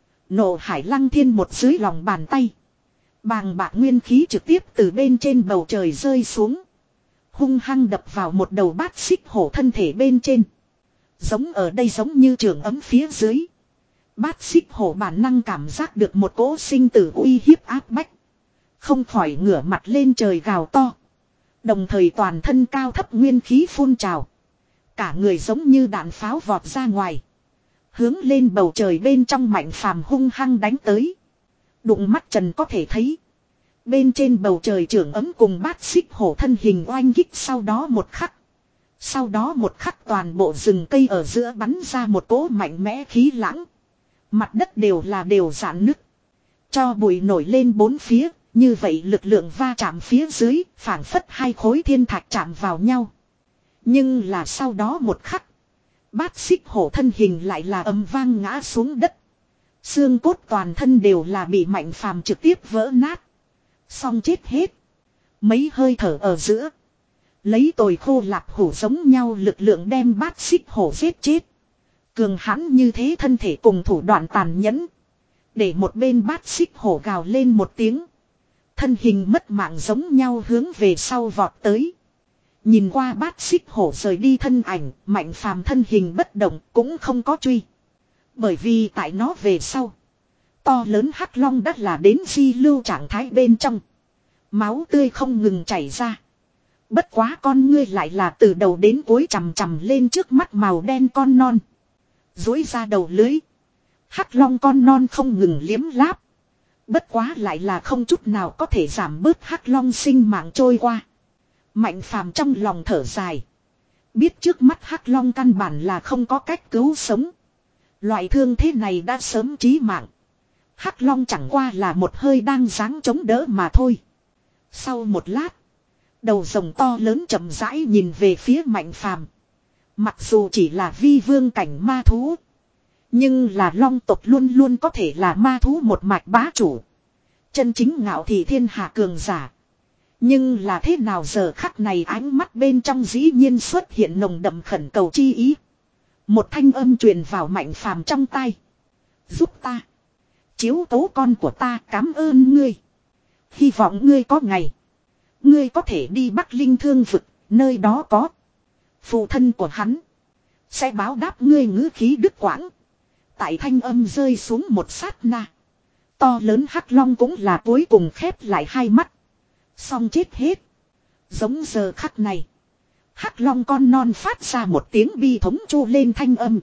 Nộ hải lăng thiên một dưới lòng bàn tay. Bàng bạc nguyên khí trực tiếp từ bên trên bầu trời rơi xuống. Hung hăng đập vào một đầu bát xích hổ thân thể bên trên. Giống ở đây giống như trường ấm phía dưới. Bát xích hổ bản năng cảm giác được một cỗ sinh tử uy hiếp áp bách. Không khỏi ngửa mặt lên trời gào to. Đồng thời toàn thân cao thấp nguyên khí phun trào. Cả người giống như đạn pháo vọt ra ngoài. Hướng lên bầu trời bên trong Mạnh Phàm hung hăng đánh tới. Đụng mắt trần có thể thấy. Bên trên bầu trời trưởng ấm cùng bát xích hổ thân hình oanh kích sau đó một khắc. Sau đó một khắc toàn bộ rừng cây ở giữa bắn ra một cỗ mạnh mẽ khí lãng. Mặt đất đều là đều rạn nứt. Cho bụi nổi lên bốn phía. Như vậy lực lượng va chạm phía dưới phảng phất hai khối thiên thạch chạm vào nhau. Nhưng là sau đó một khắc. Bát xích hổ thân hình lại là ầm vang ngã xuống đất. Xương cốt toàn thân đều là bị Mạnh Phàm trực tiếp vỡ nát. Xong chết hết. Mấy hơi thở ở giữa. Lấy tồi khô lạp hổ giống nhau lực lượng đem bát xích hổ giết chết. Cường hãn như thế thân thể cùng thủ đoạn tàn nhẫn. Để một bên bát xích hổ gào lên một tiếng. Thân hình mất mạng giống nhau hướng về sau vọt tới. Nhìn qua bát xích hổ rời đi thân ảnh, Mạnh Phàm thân hình bất động cũng không có truy. Bởi vì tại nó về sau. To lớn hắc long đất là đến di lưu trạng thái bên trong. Máu tươi không ngừng chảy ra. Bất quá con ngươi lại là từ đầu đến cuối chằm chằm lên trước mắt màu đen con non. Dối ra đầu lưới. Hắc long con non không ngừng liếm láp. Bất quá lại là không chút nào có thể giảm bớt hắc long sinh mạng trôi qua. Mạnh Phàm trong lòng thở dài. Biết trước mắt Hắc Long căn bản là không có cách cứu sống. Loại thương thế này đã sớm chí mạng. Hắc Long chẳng qua là một hơi đang giáng chống đỡ mà thôi. Sau một lát, đầu rồng to lớn chậm rãi nhìn về phía Mạnh Phàm. Mặc dù chỉ là vi vương cảnh ma thú, nhưng là long tộc luôn luôn có thể là ma thú một mạch bá chủ. Chân chính ngạo thị thiên hạ cường giả. Nhưng là thế nào giờ khắc này ánh mắt bên trong dĩ nhiên xuất hiện nồng đậm khẩn cầu chi ý. Một thanh âm truyền vào Mạnh Phàm trong tai. Giúp ta. Chiếu cố con của ta, cảm ơn ngươi. Hy vọng ngươi có ngày. Ngươi có thể đi Bắc Linh Thương vực, nơi đó có. Phụ thân của hắn. Sẽ báo đáp ngươi ngữ khí đứt quãng. Tại thanh âm rơi xuống một sát na. To lớn Hắc Long cũng là cuối cùng khép lại hai mắt. Xong chết hết. Giống giờ khắc này. Hắc Long con non phát ra một tiếng bi thống chu lên thanh âm.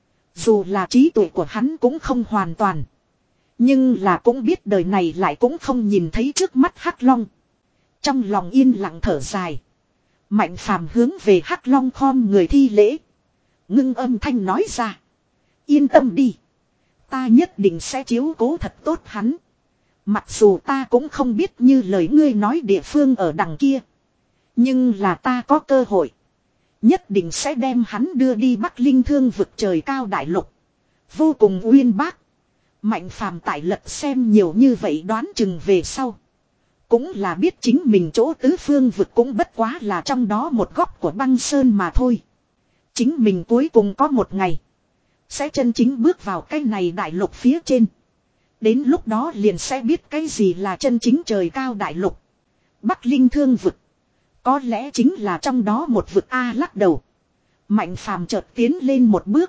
Dù là trí tuệ của hắn cũng không hoàn toàn. Nhưng là cũng biết đời này lại cũng không nhìn thấy trước mắt Hắc Long. Trong lòng yên lặng thở dài. Mạnh Phàm hướng về Hắc Long khom người thi lễ. Ngưng âm thanh nói ra. Yên tâm đi. Ta nhất định sẽ chiếu cố thật tốt hắn. Mặc dù ta cũng không biết như lời ngươi nói địa phương ở đằng kia. Nhưng là ta có cơ hội. Nhất định sẽ đem hắn đưa đi Bắc Linh Thương vực trời cao đại lục. Vô cùng uyên bác. Mạnh Phàm tại lật xem nhiều như vậy đoán chừng về sau. Cũng là biết chính mình chỗ tứ phương vực cũng bất quá là trong đó một góc của băng sơn mà thôi. Chính mình cuối cùng có một ngày. Sẽ chân chính bước vào cái này đại lục phía trên. Đến lúc đó liền sẽ biết cái gì là chân chính trời cao đại lục. Bắc Linh Thương vực. Có lẽ chính là trong đó một vực A lắc đầu. Mạnh Phàm chợt tiến lên một bước.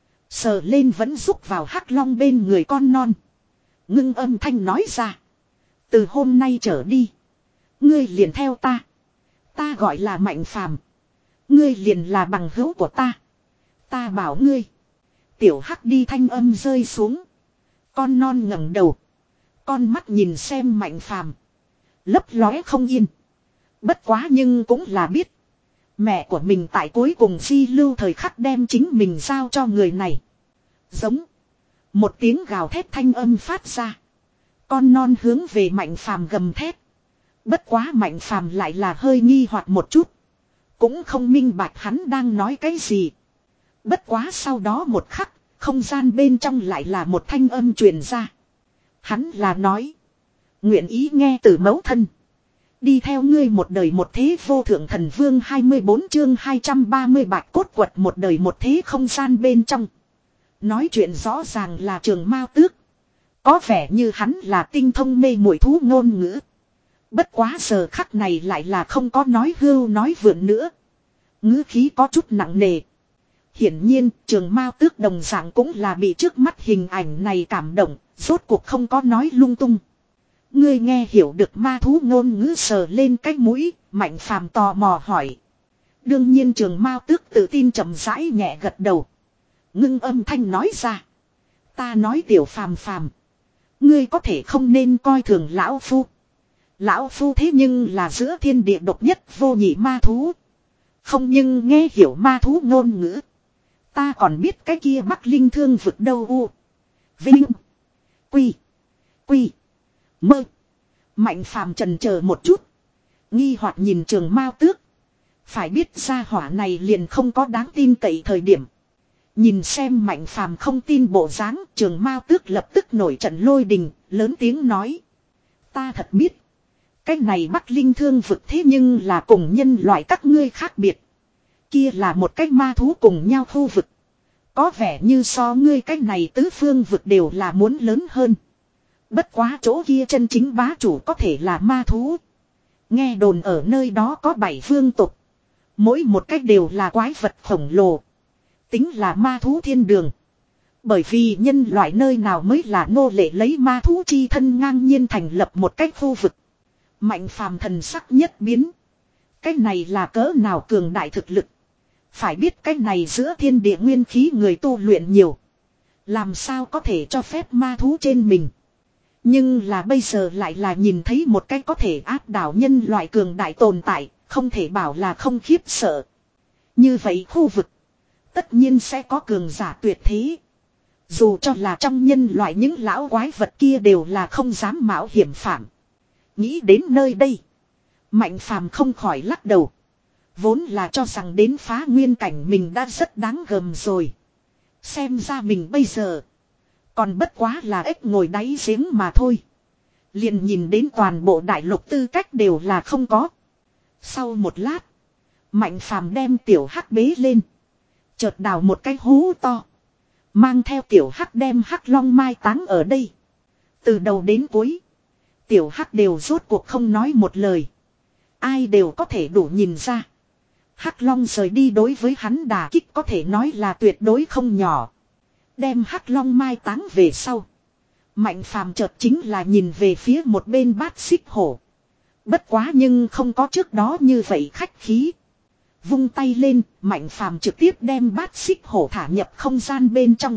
Sờ lên vẫn rúc vào Hắc Long bên người con non. Ngưng âm thanh nói ra. Từ hôm nay trở đi. Ngươi liền theo ta. Ta gọi là Mạnh Phàm. Ngươi liền là bằng hữu của ta. Ta bảo ngươi. Tiểu Hắc đi thanh âm rơi xuống. Con non ngẩng đầu. Con mắt nhìn xem Mạnh Phàm. Lấp lóe không yên. Bất quá nhưng cũng là biết. Mẹ của mình tại cuối cùng di lưu thời khắc đem chính mình giao cho người này. Giống. Một tiếng gào thét thanh âm phát ra. Con non hướng về Mạnh Phàm gầm thét. Bất quá Mạnh Phàm lại là hơi nghi hoặc một chút. Cũng không minh bạch hắn đang nói cái gì. Bất quá sau đó một khắc. Không gian bên trong lại là một thanh âm truyền ra. Hắn là nói. Nguyện ý nghe từ mẫu thân. Đi theo ngươi một đời một thế vô thượng thần vương hai mươi bốn chương hai trăm ba mươi bạch cốt quật một đời một thế không gian bên trong. Nói chuyện rõ ràng là Trường Mao Tước. Có vẻ như hắn là tinh thông mê muội thú ngôn ngữ. Bất quá giờ khắc này lại là không có nói hưu nói vượn nữa. Ngữ khí có chút nặng nề. Hiển nhiên Trường Mao Tước đồng dạng cũng là bị trước mắt hình ảnh này cảm động. Rốt cuộc không có nói lung tung. Ngươi nghe hiểu được ma thú ngôn ngữ sờ lên cái mũi. Mạnh Phàm tò mò hỏi. Đương nhiên Trường Mao Tước tự tin chậm rãi nhẹ gật đầu. Ngưng âm thanh nói ra. Ta nói tiểu Phàm Phàm. Ngươi có thể không nên coi thường lão phu. Lão phu thế nhưng là giữa thiên địa độc nhất vô nhị ma thú. Không nhưng nghe hiểu ma thú ngôn ngữ. Ta còn biết cái kia Bắc Linh Thương vực đâu u. Vinh. Quy. Quy. Mơ. Mạnh Phàm trần chờ một chút. Nghi hoặc nhìn Trường Mao Tước. Phải biết ra hỏa này liền không có đáng tin cậy thời điểm. Nhìn xem Mạnh Phàm không tin bộ dáng, Trường Mao Tước lập tức nổi trận lôi đình, lớn tiếng nói. Ta thật biết. Cái này Bắc Linh Thương vực thế nhưng là cùng nhân loại các ngươi khác biệt. Kia là một cái ma thú cùng nhau khu vực. Có vẻ như so ngươi cái này tứ phương vực đều là muốn lớn hơn. Bất quá chỗ kia chân chính bá chủ có thể là ma thú. Nghe đồn ở nơi đó có bảy vương tộc. Mỗi một cách đều là quái vật khổng lồ. Tính là ma thú thiên đường. Bởi vì nhân loại nơi nào mới là nô lệ lấy ma thú chi thân ngang nhiên thành lập một cái khu vực. Mạnh Phàm thần sắc nhất biến. Cái này là cỡ nào cường đại thực lực. Phải biết cái này giữa thiên địa nguyên khí người tu luyện nhiều. Làm sao có thể cho phép ma thú trên mình. Nhưng là bây giờ lại là nhìn thấy một cái có thể áp đảo nhân loại cường đại tồn tại. Không thể bảo là không khiếp sợ. Như vậy khu vực. Tất nhiên sẽ có cường giả tuyệt thế. Dù cho là trong nhân loại những lão quái vật kia đều là không dám mạo hiểm phạm. Nghĩ đến nơi đây. Mạnh phàm không khỏi lắc đầu. Vốn là cho rằng đến phá nguyên cảnh mình đã rất đáng gờm rồi. Xem ra mình bây giờ. Còn bất quá là ếch ngồi đáy giếng mà thôi. Liền nhìn đến toàn bộ đại lục tư cách đều là không có. Sau một lát. Mạnh phàm đem tiểu hắc bế lên. Chợt đào một cái hố to. Mang theo tiểu hắc đem hắc long mai táng ở đây. Từ đầu đến cuối. Tiểu hắc đều rốt cuộc không nói một lời. Ai đều có thể đủ nhìn ra. Hắc long rời đi đối với hắn đả kích có thể nói là tuyệt đối không nhỏ. Đem hắc long mai táng về sau. Mạnh phàm chợt chính là nhìn về phía một bên bát xích hổ. Bất quá nhưng không có trước đó như vậy khách khí. Vung tay lên, mạnh phàm trực tiếp đem bát xích hổ thả nhập không gian bên trong.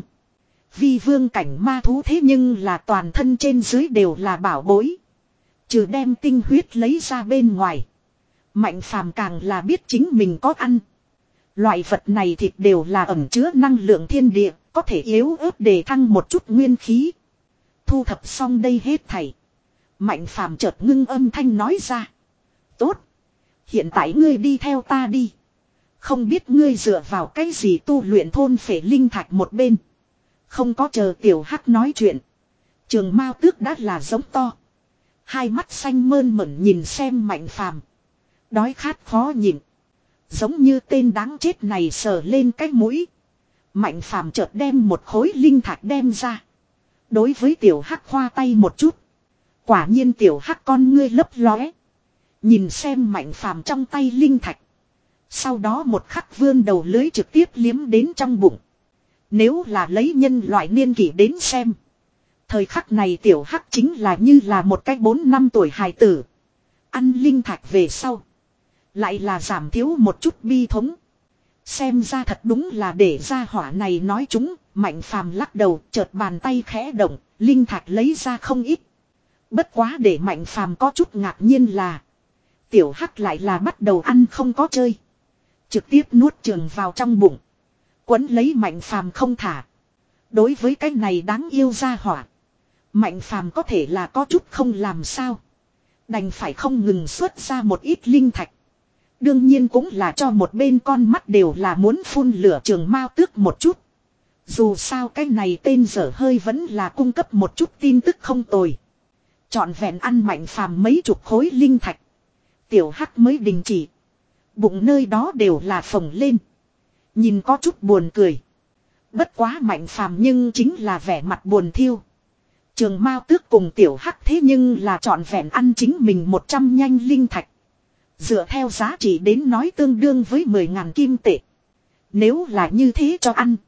Vi vương cảnh ma thú thế nhưng là toàn thân trên dưới đều là bảo bối. Trừ đem tinh huyết lấy ra bên ngoài. Mạnh phàm càng là biết chính mình có ăn. Loại vật này thịt đều là ẩn chứa năng lượng thiên địa, có thể yếu ớt để thăng một chút nguyên khí. Thu thập xong đây hết thảy. Mạnh phàm chợt ngưng âm thanh nói ra. Tốt. Hiện tại ngươi đi theo ta đi. Không biết ngươi dựa vào cái gì tu luyện thôn phệ linh thạch một bên. Không có chờ tiểu hắc nói chuyện. Trường Mao Tước đã là giống to. Hai mắt xanh mơn mởn nhìn xem mạnh phàm. Đói khát khó nhịn. Giống như tên đáng chết này sờ lên cái mũi. Mạnh phàm chợt đem một khối linh thạch đem ra. Đối với tiểu hắc khoa tay một chút. Quả nhiên tiểu hắc con ngươi lấp lóe. Nhìn xem mạnh phàm trong tay linh thạch. Sau đó một khắc vươn đầu lưới trực tiếp liếm đến trong bụng. Nếu là lấy nhân loại niên kỷ đến xem. Thời khắc này tiểu hắc chính là như là một cái bốn năm tuổi hài tử. Ăn linh thạch về sau. Lại là giảm thiếu một chút bi thống. Xem ra thật đúng là để ra hỏa này nói chúng. Mạnh phàm lắc đầu chợt bàn tay khẽ động. Linh thạch lấy ra không ít. Bất quá để mạnh phàm có chút ngạc nhiên là. Tiểu hắc lại là bắt đầu ăn không có chơi. Trực tiếp nuốt trường vào trong bụng. Quấn lấy mạnh phàm không thả. Đối với cái này đáng yêu ra hỏa. Mạnh phàm có thể là có chút không làm sao. Đành phải không ngừng xuất ra một ít linh thạch. Đương nhiên cũng là cho một bên con mắt đều là muốn phun lửa Trường Mao Tước một chút. Dù sao cái này tên dở hơi vẫn là cung cấp một chút tin tức không tồi. Chọn vẹn ăn mạnh phàm mấy chục khối linh thạch. Tiểu hắc mới đình chỉ. Bụng nơi đó đều là phồng lên. Nhìn có chút buồn cười. Bất quá mạnh phàm nhưng chính là vẻ mặt buồn thiêu. Trường Mao Tước cùng tiểu hắc thế nhưng là chọn vẹn ăn chính mình một trăm nhanh linh thạch. Dựa theo giá trị đến nói tương đương với mười ngàn kim tệ. Nếu là như thế cho ăn.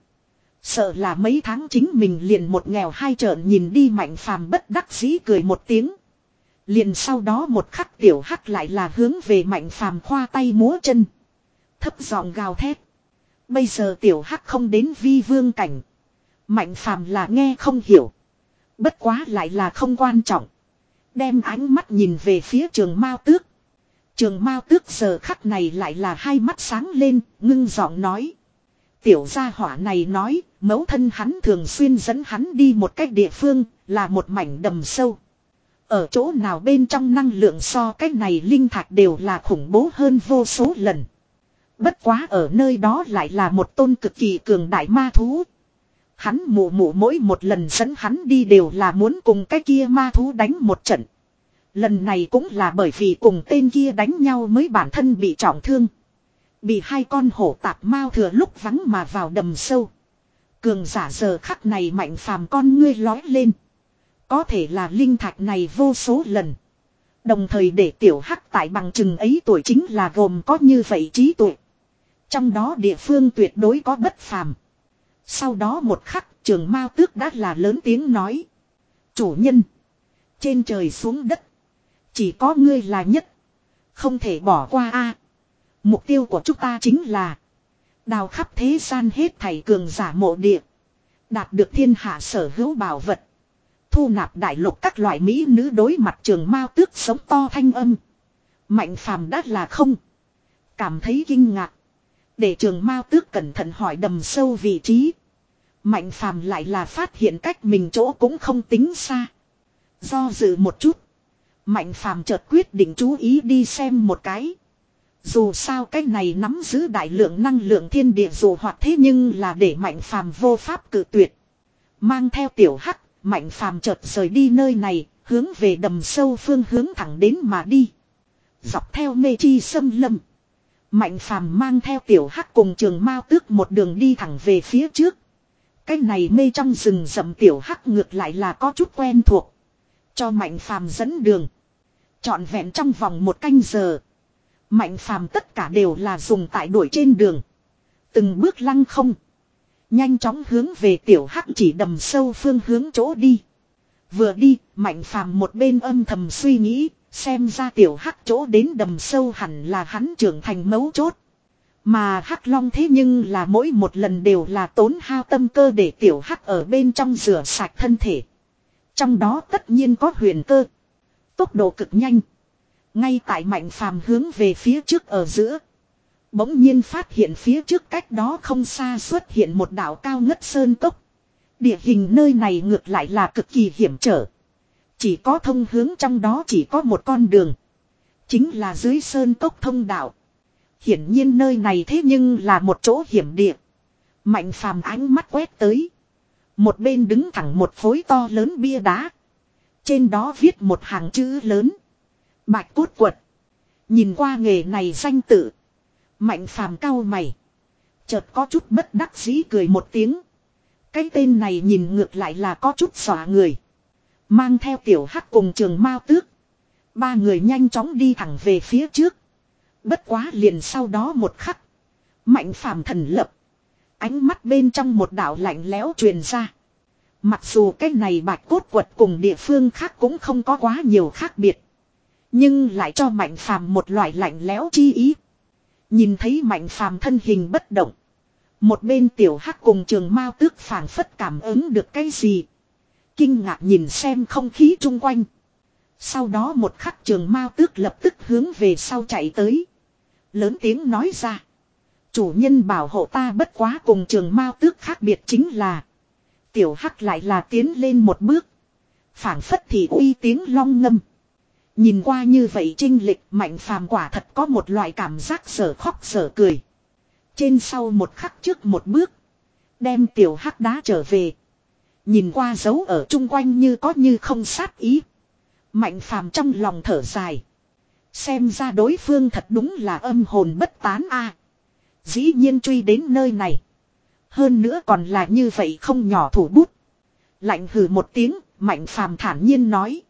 Sợ là mấy tháng chính mình liền một nghèo hai trợn nhìn đi mạnh phàm bất đắc dĩ cười một tiếng. Liền sau đó một khắc tiểu hắc lại là hướng về mạnh phàm khoa tay múa chân. Thấp giọng gào thét. Bây giờ tiểu hắc không đến vi vương cảnh. Mạnh phàm là nghe không hiểu. Bất quá lại là không quan trọng. Đem ánh mắt nhìn về phía Trường Mao Tước. Trường Mao Tước giờ khắc này lại là hai mắt sáng lên, ngưng giọng nói. Tiểu gia hỏa này nói, mẫu thân hắn thường xuyên dẫn hắn đi một cách địa phương, là một mảnh đầm sâu. Ở chỗ nào bên trong năng lượng so cách này linh thạch đều là khủng bố hơn vô số lần. Bất quá ở nơi đó lại là một tôn cực kỳ cường đại ma thú. Hắn mụ mụ mỗi một lần dẫn hắn đi đều là muốn cùng cái kia ma thú đánh một trận. Lần này cũng là bởi vì cùng tên kia đánh nhau mới bản thân bị trọng thương. Bị hai con hổ tạp mao thừa lúc vắng mà vào đầm sâu. Cường giả giờ khắc này mạnh phàm con ngươi lói lên. Có thể là linh thạch này vô số lần. Đồng thời để tiểu hắc tại bằng chừng ấy tuổi chính là gồm có như vậy trí tuệ. Trong đó địa phương tuyệt đối có bất phàm. Sau đó một khắc Trường Mao Tước đã là lớn tiếng nói. Chủ nhân. Trên trời xuống đất. Chỉ có ngươi là nhất. Không thể bỏ qua a. Mục tiêu của chúng ta chính là. Đào khắp thế gian hết thảy cường giả mộ địa. Đạt được thiên hạ sở hữu bảo vật. Thu nạp đại lục các loại mỹ nữ đối mặt Trường Mao Tước sống to thanh âm. Mạnh phàm đắt là không. Cảm thấy kinh ngạc. Để Trường Mao Tước cẩn thận hỏi đầm sâu vị trí. Mạnh Phàm lại là phát hiện cách mình chỗ cũng không tính xa. Do dự một chút. Mạnh Phàm chợt quyết định chú ý đi xem một cái. Dù sao cái này nắm giữ đại lượng năng lượng thiên địa dù hoặc thế nhưng là để Mạnh Phàm vô pháp cự tuyệt. Mang theo tiểu hắc, Mạnh Phàm chợt rời đi nơi này, hướng về đầm sâu phương hướng thẳng đến mà đi. Dọc theo mê chi xâm lâm. Mạnh Phàm mang theo tiểu hắc cùng Trường Mao Tước một đường đi thẳng về phía trước. Cái này mê trong rừng rậm tiểu hắc ngược lại là có chút quen thuộc. Cho Mạnh Phàm dẫn đường. Trọn vẹn trong vòng một canh giờ. Mạnh Phàm tất cả đều là dùng tại đuổi trên đường. Từng bước lăng không. Nhanh chóng hướng về tiểu hắc chỉ đầm sâu phương hướng chỗ đi. Vừa đi, Mạnh Phàm một bên âm thầm suy nghĩ, xem ra tiểu hắc chỗ đến đầm sâu hẳn là hắn trưởng thành mấu chốt. Mà hắc long thế nhưng là mỗi một lần đều là tốn hao tâm cơ để tiểu hắc ở bên trong rửa sạch thân thể. Trong đó tất nhiên có huyền cơ. Tốc độ cực nhanh. Ngay tại Mạnh Phàm hướng về phía trước ở giữa. Bỗng nhiên phát hiện phía trước cách đó không xa xuất hiện một đảo cao ngất sơn cốc. Địa hình nơi này ngược lại là cực kỳ hiểm trở. Chỉ có thông hướng trong đó chỉ có một con đường. Chính là dưới sơn cốc thông đạo. Hiển nhiên nơi này thế nhưng là một chỗ hiểm địa. Mạnh Phàm ánh mắt quét tới. Một bên đứng thẳng một khối to lớn bia đá. Trên đó viết một hàng chữ lớn. Bạch cốt quật. Nhìn qua nghề này danh tự. Mạnh Phàm cau mày. Chợt có chút bất đắc dĩ cười một tiếng. Cái tên này nhìn ngược lại là có chút xỏa người. Mang theo tiểu hắc cùng Trường Mao Tước. Ba người nhanh chóng đi thẳng về phía trước. Bất quá liền sau đó một khắc. Mạnh Phàm thần lập. Ánh mắt bên trong một đạo lạnh lẽo truyền ra. Mặc dù cái này bạch cốt quật cùng địa phương khác cũng không có quá nhiều khác biệt. Nhưng lại cho Mạnh Phàm một loại lạnh lẽo chi ý. Nhìn thấy Mạnh Phàm thân hình bất động. Một bên tiểu hắc cùng Trường Mao Tước phảng phất cảm ứng được cái gì. Kinh ngạc nhìn xem không khí chung quanh. Sau đó một khắc Trường Mao Tước lập tức hướng về sau chạy tới. Lớn tiếng nói ra. Chủ nhân bảo hộ ta bất quá cùng Trường Mao Tước khác biệt chính là. Tiểu hắc lại là tiến lên một bước. Phảng phất thì uy tiếng long ngâm. Nhìn qua như vậy trinh lịch Mạnh Phàm quả thật có một loại cảm giác sở khóc sở cười. Trên sau một khắc trước một bước. Đem tiểu hắc đá trở về. Nhìn qua dấu ở chung quanh như có như không sát ý. Mạnh Phàm trong lòng thở dài. Xem ra đối phương thật đúng là âm hồn bất tán a. Dĩ nhiên truy đến nơi này. Hơn nữa còn là như vậy không nhỏ thủ bút. Lạnh hừ một tiếng, Mạnh Phàm thản nhiên nói.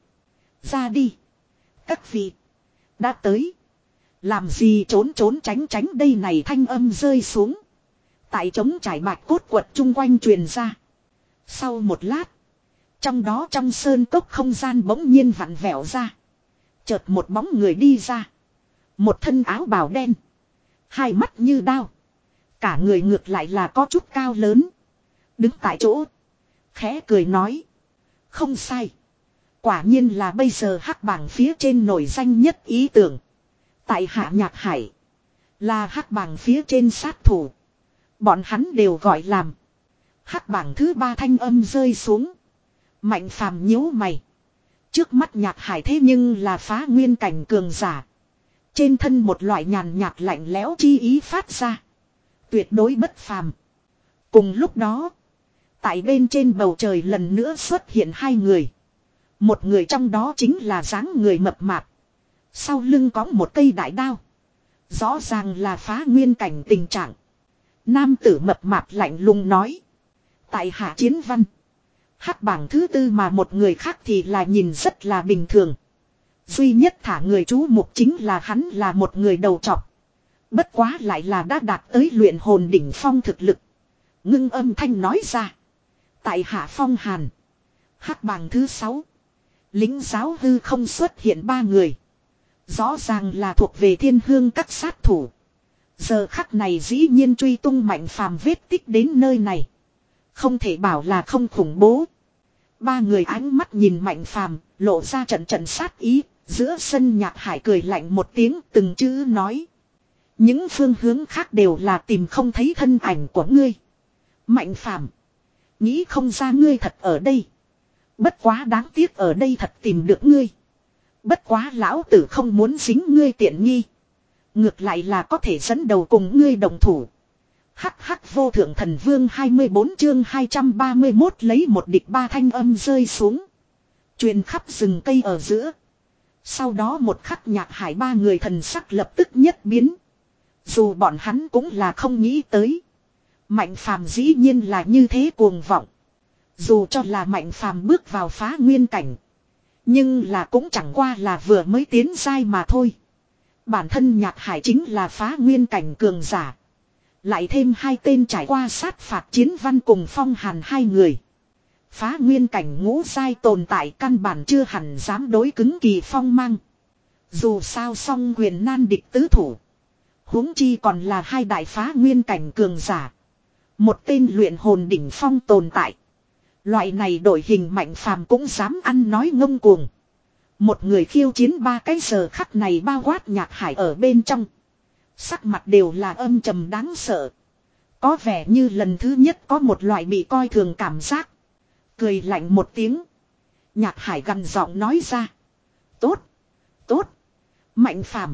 Ra đi. Các vị. Đã tới. Làm gì trốn trốn tránh tránh đây này thanh âm rơi xuống. Tại trống trải bạch cốt quật chung quanh truyền ra. Sau một lát. Trong đó trong sơn cốc không gian bỗng nhiên vặn vẹo ra. Chợt một bóng người đi ra. Một thân áo bào đen. Hai mắt như đao. Cả người ngược lại là có chút cao lớn. Đứng tại chỗ. Khẽ cười nói. Không sai. Quả nhiên là bây giờ hắc bảng phía trên nổi danh nhất ý tưởng. Tại Hạ Nhạc Hải. Là hắc bảng phía trên sát thủ. Bọn hắn đều gọi làm. Hắc bảng thứ ba thanh âm rơi xuống. Mạnh Phàm nhíu mày. Trước mắt Nhạc Hải thế nhưng là phá nguyên cảnh cường giả. Trên thân một loại nhàn nhạt lạnh lẽo chi ý phát ra. Tuyệt đối bất phàm. Cùng lúc đó. Tại bên trên bầu trời lần nữa xuất hiện hai người. Một người trong đó chính là dáng người mập mạp. Sau lưng có một cây đại đao. Rõ ràng là phá nguyên cảnh tình trạng. Nam tử mập mạp lạnh lùng nói. Tại Hạ Chiến Văn. Hắc bảng thứ tư mà một người khác thì là nhìn rất là bình thường. Duy nhất thả người chú mục chính là hắn là một người đầu trọc. Bất quá lại là đã đạt tới luyện hồn đỉnh phong thực lực. Ngưng âm thanh nói ra. Tại Hạ Phong Hàn. Hắc bảng thứ sáu. Lính giáo hư không xuất hiện ba người. Rõ ràng là thuộc về Thiên Hương các sát thủ. Giờ khắc này dĩ nhiên truy tung Mạnh Phàm vết tích đến nơi này. Không thể bảo là không khủng bố. Ba người ánh mắt nhìn Mạnh Phàm, lộ ra trận trận sát ý. Giữa sân Nhạc Hải cười lạnh một tiếng từng chữ nói. Những phương hướng khác đều là tìm không thấy thân ảnh của ngươi. Mạnh phàm. Nghĩ không ra ngươi thật ở đây. Bất quá đáng tiếc ở đây thật tìm được ngươi. Bất quá lão tử không muốn dính ngươi tiện nghi. Ngược lại là có thể dẫn đầu cùng ngươi đồng thủ. Hắc hắc vô thượng thần vương hai mươi bốn chương hai trăm ba mươi mốt lấy một địch ba thanh âm rơi xuống. Truyền khắp rừng cây ở giữa. Sau đó một khắc Nhạc Hải ba người thần sắc lập tức nhất biến. Dù bọn hắn cũng là không nghĩ tới. Mạnh phàm dĩ nhiên là như thế cuồng vọng. Dù cho là mạnh phàm bước vào phá nguyên cảnh. Nhưng là cũng chẳng qua là vừa mới tiến giai mà thôi. Bản thân Nhạc Hải chính là phá nguyên cảnh cường giả. Lại thêm hai tên trải qua sát phạt Chiến Văn cùng Phong Hàn hai người. Phá nguyên cảnh ngũ giai tồn tại căn bản chưa hẳn dám đối cứng Kỳ Phong mang. Dù sao song quyền nan địch tứ thủ. Huống chi còn là hai đại phá nguyên cảnh cường giả. Một tên luyện hồn đỉnh phong tồn tại. Loại này đổi hình mạnh phàm cũng dám ăn nói ngông cuồng. Một người khiêu chiến ba cái giờ khắc này bao quát Nhạc Hải ở bên trong. Sắc mặt đều là âm trầm đáng sợ. Có vẻ như lần thứ nhất có một loại bị coi thường cảm giác. Cười lạnh một tiếng. Nhạc Hải gằn giọng nói ra. Tốt. Tốt. Mạnh phàm.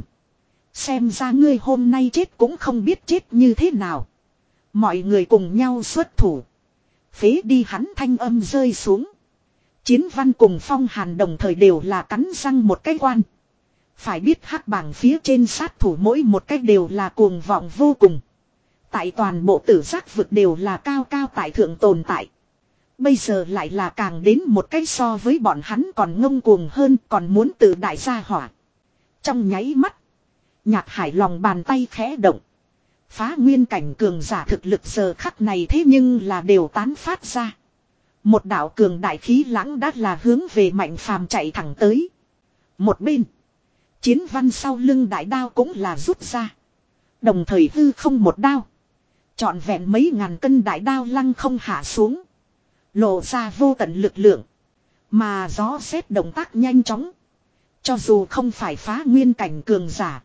Xem ra ngươi hôm nay chết cũng không biết chết như thế nào. Mọi người cùng nhau xuất thủ. Phế đi hắn thanh âm rơi xuống. Chiến Văn cùng Phong Hàn đồng thời đều là cắn răng một cái quan. Phải biết hắc bảng phía trên sát thủ mỗi một cách đều là cuồng vọng vô cùng. Tại toàn bộ tử giác vực đều là cao cao tại thượng tồn tại. Bây giờ lại là càng đến một cách so với bọn hắn còn ngông cuồng hơn, còn muốn tự đại gia hỏa. Trong nháy mắt, Nhạc Hải lòng bàn tay khẽ động. Phá nguyên cảnh cường giả thực lực giờ khắc này thế nhưng là đều tán phát ra. Một đạo cường đại khí lãng đã là hướng về mạnh phàm chạy thẳng tới. Một bên, Chiến Văn sau lưng đại đao cũng là rút ra. Đồng thời hư không một đao. Trọn vẹn mấy ngàn cân đại đao lăng không hạ xuống. Lộ ra vô tận lực lượng. Mà gió xét động tác nhanh chóng. Cho dù không phải phá nguyên cảnh cường giả.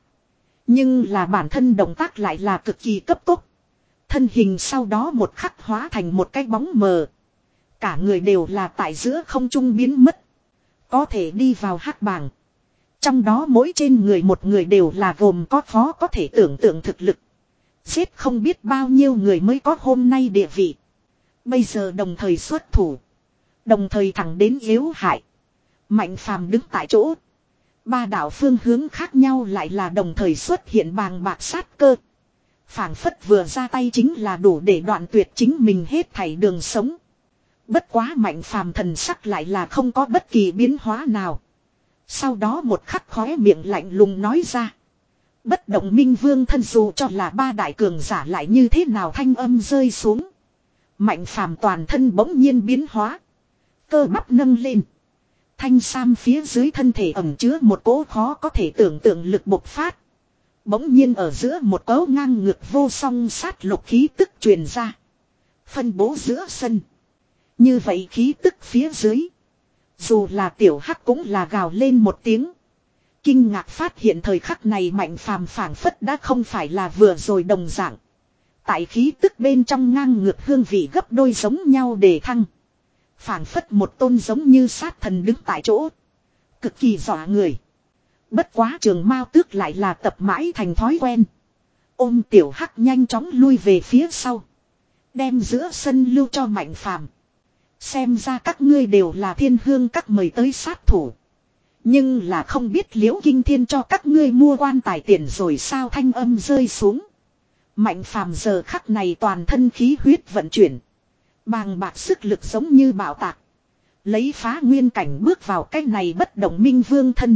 Nhưng là bản thân động tác lại là cực kỳ cấp tốc. Thân hình sau đó một khắc hóa thành một cái bóng mờ. Cả người đều là tại giữa không trung biến mất. Có thể đi vào hắc bảng. Trong đó mỗi trên người một người đều là gồm có khó có thể tưởng tượng thực lực. Giết không biết bao nhiêu người mới có hôm nay địa vị. Bây giờ đồng thời xuất thủ. Đồng thời thẳng đến yếu hại. Mạnh phàm đứng tại chỗ. Ba đạo phương hướng khác nhau lại là đồng thời xuất hiện bàng bạc sát cơ. Phảng phất vừa ra tay chính là đủ để đoạn tuyệt chính mình hết thảy đường sống. Bất quá mạnh phàm thần sắc lại là không có bất kỳ biến hóa nào. Sau đó một khắc khóe miệng lạnh lùng nói ra. Bất động minh vương thân dù cho là ba đại cường giả lại như thế nào thanh âm rơi xuống. Mạnh phàm toàn thân bỗng nhiên biến hóa. Cơ bắp nâng lên. Thanh sam phía dưới thân thể ẩm chứa một cỗ khó có thể tưởng tượng lực bộc phát. Bỗng nhiên ở giữa một cấu ngang ngược vô song sát lục khí tức truyền ra. Phân bố giữa sân. Như vậy khí tức phía dưới. Dù là tiểu hắc cũng là gào lên một tiếng. Kinh ngạc phát hiện thời khắc này mạnh phàm phảng phất đã không phải là vừa rồi đồng dạng. Tại khí tức bên trong ngang ngược hương vị gấp đôi giống nhau để thăng. Phảng phất một tôn giống như sát thần đứng tại chỗ. Cực kỳ dọa người. Bất quá Trường Mao Tước lại là tập mãi thành thói quen. Ôm tiểu hắc nhanh chóng lui về phía sau. Đem giữa sân lưu cho mạnh phàm. Xem ra các ngươi đều là thiên hương các mời tới sát thủ. Nhưng là không biết Liễu Kinh Thiên cho các ngươi mua quan tài tiền rồi sao thanh âm rơi xuống. Mạnh phàm giờ khắc này toàn thân khí huyết vận chuyển. Bàng bạc sức lực giống như bạo tạc. Lấy phá nguyên cảnh bước vào cái này bất động minh vương thân.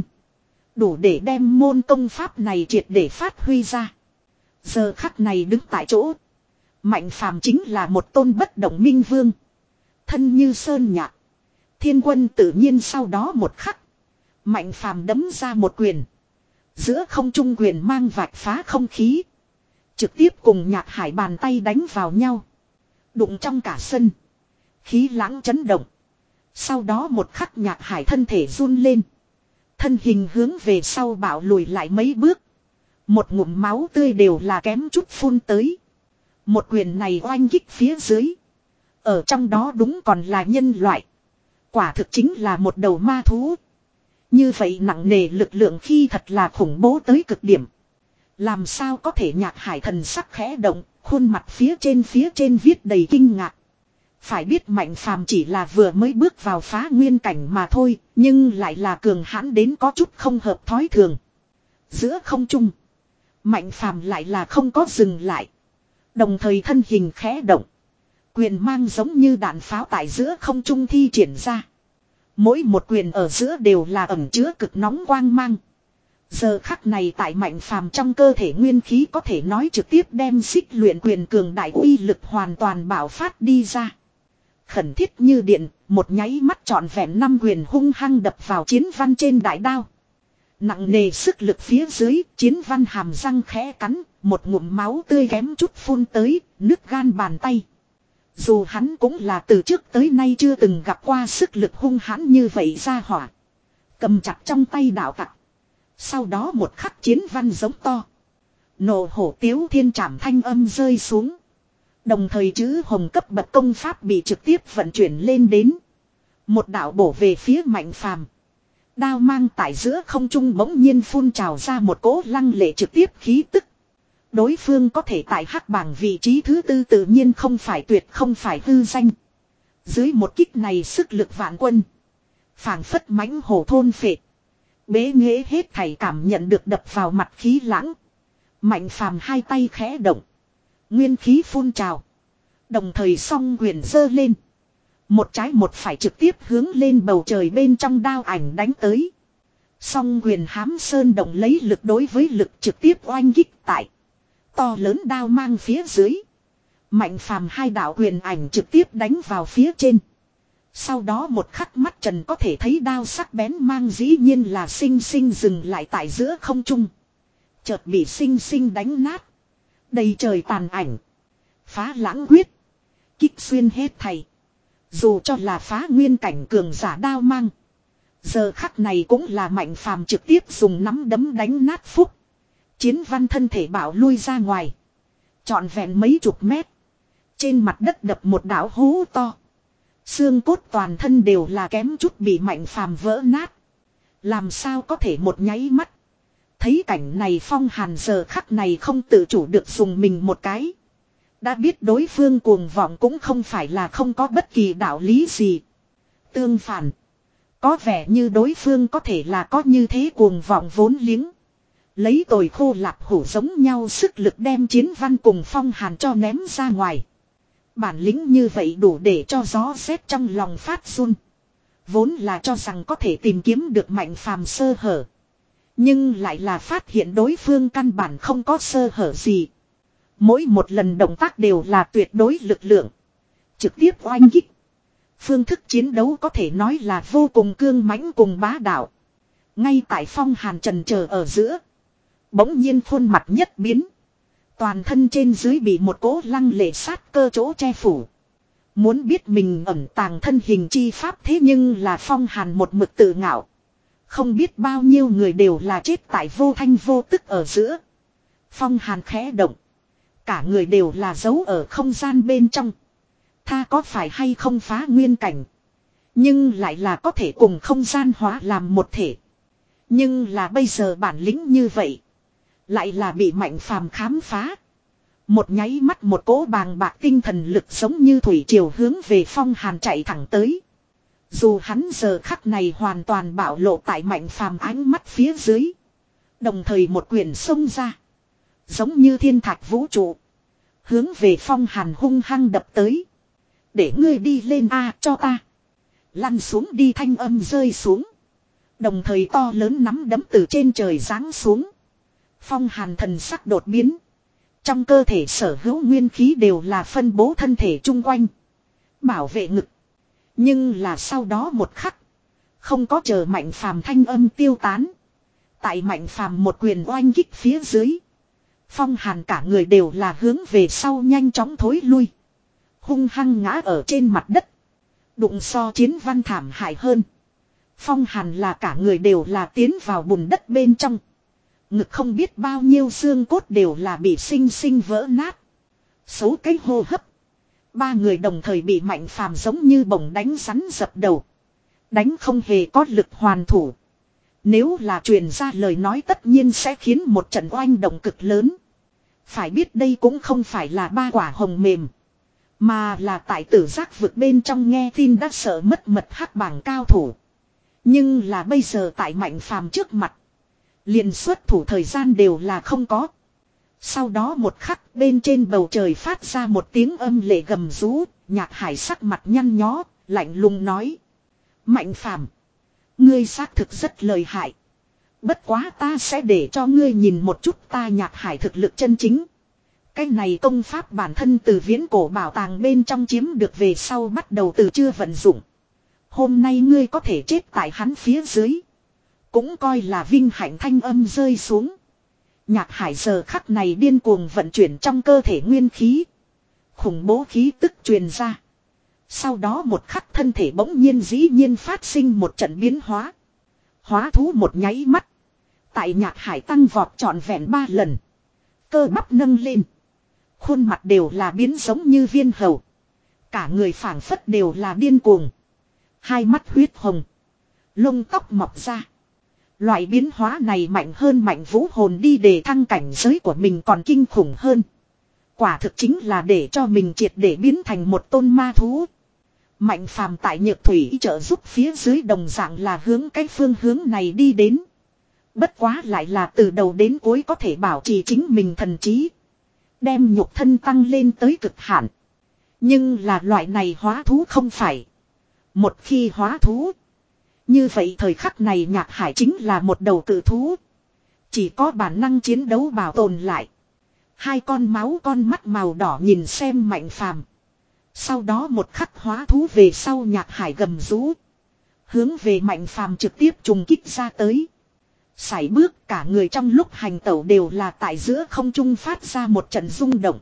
Đủ để đem môn công pháp này triệt để phát huy ra. Giờ khắc này đứng tại chỗ. Mạnh phàm chính là một tôn bất động minh vương. Thân như sơn nhạc. Thiên quân tự nhiên sau đó một khắc. Mạnh phàm đấm ra một quyền. Giữa không trung quyền mang vạch phá không khí. Trực tiếp cùng Nhạc Hải bàn tay đánh vào nhau. Đụng trong cả sân. Khí lãng chấn động. Sau đó một khắc Nhạc Hải thân thể run lên. Thân hình hướng về sau bảo lùi lại mấy bước. Một ngụm máu tươi đều là kém chút phun tới. Một quyền này oanh kích phía dưới. Ở trong đó đúng còn là nhân loại. Quả thực chính là một đầu ma thú. Như vậy nặng nề lực lượng khi thật là khủng bố tới cực điểm. Làm sao có thể Nhạc Hải thần sắc khẽ động, khuôn mặt phía trên phía trên viết đầy kinh ngạc. Phải biết Mạnh Phàm chỉ là vừa mới bước vào phá nguyên cảnh mà thôi, nhưng lại là cường hãn đến có chút không hợp thói thường. Giữa không trung, Mạnh Phàm lại là không có dừng lại. Đồng thời thân hình khẽ động. Quyền mang giống như đạn pháo tại giữa không trung thi triển ra. Mỗi một quyền ở giữa đều là ẩn chứa cực nóng quang mang. Giờ khắc này tại Mạnh Phàm trong cơ thể nguyên khí có thể nói trực tiếp đem xích luyện quyền cường đại uy lực hoàn toàn bạo phát đi ra. Khẩn thiết như điện, một nháy mắt trọn vẹn năm quyền hung hăng đập vào Chiến Văn trên đại đao. Nặng nề sức lực phía dưới, Chiến Văn hàm răng khẽ cắn, một ngụm máu tươi kém chút phun tới, nứt gan bàn tay. Dù hắn cũng là từ trước tới nay chưa từng gặp qua sức lực hung hãn như vậy ra hỏa. Cầm chặt trong tay đạo tặc. Sau đó một khắc Chiến Văn giống to. Nộ hổ tiếu thiên trảm thanh âm rơi xuống. Đồng thời chữ hồng cấp bậc công pháp bị trực tiếp vận chuyển lên đến. Một đạo bổ về phía Mạnh Phàm. Đao mang tại giữa không trung bỗng nhiên phun trào ra một cỗ lăng lệ trực tiếp khí tức. Đối phương có thể tại hắc bảng vị trí thứ tư tự nhiên không phải tuyệt không phải hư danh. Dưới một kích này sức lực vạn quân. Phảng phất mãnh hổ thôn phệ. Bế nghệ hết thảy cảm nhận được đập vào mặt khí lãng. Mạnh Phàm hai tay khẽ động. Nguyên khí phun trào. Đồng thời song quyền giơ lên. Một trái một phải trực tiếp hướng lên bầu trời bên trong đao ảnh đánh tới. Song quyền hám sơn động lấy lực đối với lực trực tiếp oanh kích tại. To lớn đao mang phía dưới. Mạnh Phàm hai đạo quyền ảnh trực tiếp đánh vào phía trên. Sau đó một khắc mắt trần có thể thấy đao sắc bén mang dĩ nhiên là sinh sinh dừng lại tại giữa không trung. Chợt bị sinh sinh đánh nát. Đầy trời tàn ảnh. Phá lãng quyết. Kích xuyên hết thầy. Dù cho là phá nguyên cảnh cường giả đao mang. Giờ khắc này cũng là Mạnh Phàm trực tiếp dùng nắm đấm đánh nát phúc. Chiến Văn thân thể bảo lui ra ngoài. Trọn vẹn mấy chục mét. Trên mặt đất đập một đảo hố to. Xương cốt toàn thân đều là kém chút bị Mạnh Phàm vỡ nát. Làm sao có thể một nháy mắt. Thấy cảnh này Phong Hàn giờ khắc này không tự chủ được dùng mình một cái. Đã biết đối phương cuồng vọng cũng không phải là không có bất kỳ đạo lý gì. Tương phản. Có vẻ như đối phương có thể là có như thế cuồng vọng vốn liếng. Lấy tồi khô lạp hủ giống nhau sức lực đem Chiến Văn cùng Phong Hàn cho ném ra ngoài. Bản lĩnh như vậy đủ để cho gió rét trong lòng phát run. Vốn là cho rằng có thể tìm kiếm được Mạnh Phàm sơ hở. Nhưng lại là phát hiện đối phương căn bản không có sơ hở gì. Mỗi một lần động tác đều là tuyệt đối lực lượng. Trực tiếp oanh kích. Phương thức chiến đấu có thể nói là vô cùng cương mãnh cùng bá đạo. Ngay tại Phong Hàn trần chờ ở giữa. Bỗng nhiên khuôn mặt nhất biến. Toàn thân trên dưới bị một cỗ lăng lệ sát cơ chỗ che phủ. Muốn biết mình ẩn tàng thân hình chi pháp thế nhưng là Phong Hàn một mực tự ngạo. Không biết bao nhiêu người đều là chết tại vô thanh vô tức ở giữa. Phong Hàn khẽ động. Cả người đều là giấu ở không gian bên trong. Tha có phải hay không phá nguyên cảnh. Nhưng lại là có thể cùng không gian hóa làm một thể. Nhưng là bây giờ bản lĩnh như vậy. Lại là bị Mạnh Phàm khám phá. Một nháy mắt một cỗ bàng bạc tinh thần lực giống như thủy triều hướng về Phong Hàn chạy thẳng tới. Dù hắn giờ khắc này hoàn toàn bạo lộ tại Mạnh Phàm ánh mắt phía dưới. Đồng thời một quyền xông ra. Giống như thiên thạch vũ trụ. Hướng về Phong Hàn hung hăng đập tới. Để ngươi đi lên A cho ta. Lăn xuống đi thanh âm rơi xuống. Đồng thời to lớn nắm đấm từ trên trời giáng xuống. Phong Hàn thần sắc đột biến. Trong cơ thể sở hữu nguyên khí đều là phân bố thân thể chung quanh. Bảo vệ ngực. Nhưng là sau đó một khắc. Không có chờ Mạnh Phàm thanh âm tiêu tán. Tại Mạnh Phàm một quyền oanh kích phía dưới. Phong Hàn cả người đều là hướng về sau nhanh chóng thối lui. Hung hăng ngã ở trên mặt đất. Đụng so Chiến Văn thảm hại hơn. Phong Hàn là cả người đều là tiến vào bùn đất bên trong. Ngực không biết bao nhiêu xương cốt đều là bị sinh sinh vỡ nát. Số cái hô hấp. Ba người đồng thời bị Mạnh Phàm giống như bổng đánh rắn dập đầu. Đánh không hề có lực hoàn thủ. Nếu là truyền ra lời nói tất nhiên sẽ khiến một trận oanh động cực lớn. Phải biết đây cũng không phải là ba quả hồng mềm. Mà là tại tử giác vực bên trong nghe tin đã sợ mất mật hắc bảng cao thủ. Nhưng là bây giờ tại Mạnh Phàm trước mặt. Liền xuất thủ thời gian đều là không có. Sau đó một khắc bên trên bầu trời phát ra một tiếng âm lệ gầm rú. Nhạc Hải sắc mặt nhăn nhó, lạnh lùng nói. Mạnh Phàm, ngươi xác thực rất lợi hại. Bất quá ta sẽ để cho ngươi nhìn một chút ta Nhạc Hải thực lực chân chính. Cái này công pháp bản thân từ viễn cổ bảo tàng bên trong chiếm được về sau bắt đầu từ chưa vận dụng. Hôm nay ngươi có thể chết tại hắn phía dưới. Cũng coi là vinh hạnh thanh âm rơi xuống. Nhạc Hải giờ khắc này điên cuồng vận chuyển trong cơ thể nguyên khí. Khủng bố khí tức truyền ra. Sau đó một khắc thân thể bỗng nhiên dĩ nhiên phát sinh một trận biến hóa. Hóa thú một nháy mắt. Tại Nhạc Hải tăng vọt trọn vẹn ba lần. Cơ bắp nâng lên. Khuôn mặt đều là biến giống như viên hầu. Cả người phảng phất đều là điên cuồng. Hai mắt huyết hồng. Lông tóc mọc ra. Loại biến hóa này mạnh hơn Mạnh Vũ hồn đi để thăng cảnh giới của mình còn kinh khủng hơn. Quả thực chính là để cho mình triệt để biến thành một tôn ma thú. Mạnh Phàm tại Nhược Thủy trợ giúp phía dưới đồng dạng là hướng cái phương hướng này đi đến. Bất quá lại là từ đầu đến cuối có thể bảo trì chính mình thần trí. Đem nhục thân tăng lên tới cực hạn. Nhưng là loại này hóa thú không phải. Một khi hóa thú. Như vậy thời khắc này Nhạc Hải chính là một đầu cự thú. Chỉ có bản năng chiến đấu bảo tồn lại. Hai con máu con mắt màu đỏ nhìn xem Mạnh Phàm. Sau đó một khắc hóa thú về sau Nhạc Hải gầm rú. Hướng về Mạnh Phàm trực tiếp trùng kích ra tới. Sải bước cả người trong lúc hành tẩu đều là tại giữa không trung phát ra một trận rung động.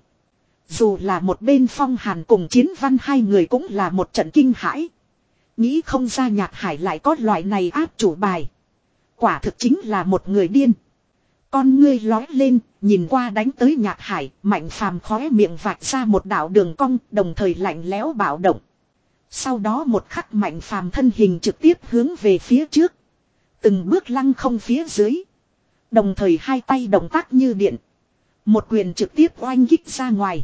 Dù là một bên Phong Hàn cùng Chiến Văn hai người cũng là một trận kinh hãi. Nghĩ không ra Nhạc Hải lại có loại này áp chủ bài. Quả thực chính là một người điên. Con ngươi lói lên, nhìn qua đánh tới Nhạc Hải, Mạnh Phàm khóe miệng vạch ra một đạo đường cong, đồng thời lạnh lẽo bạo động. Sau đó một khắc Mạnh Phàm thân hình trực tiếp hướng về phía trước. Từng bước lăng không phía dưới. Đồng thời hai tay động tác như điện. Một quyền trực tiếp oanh kích ra ngoài.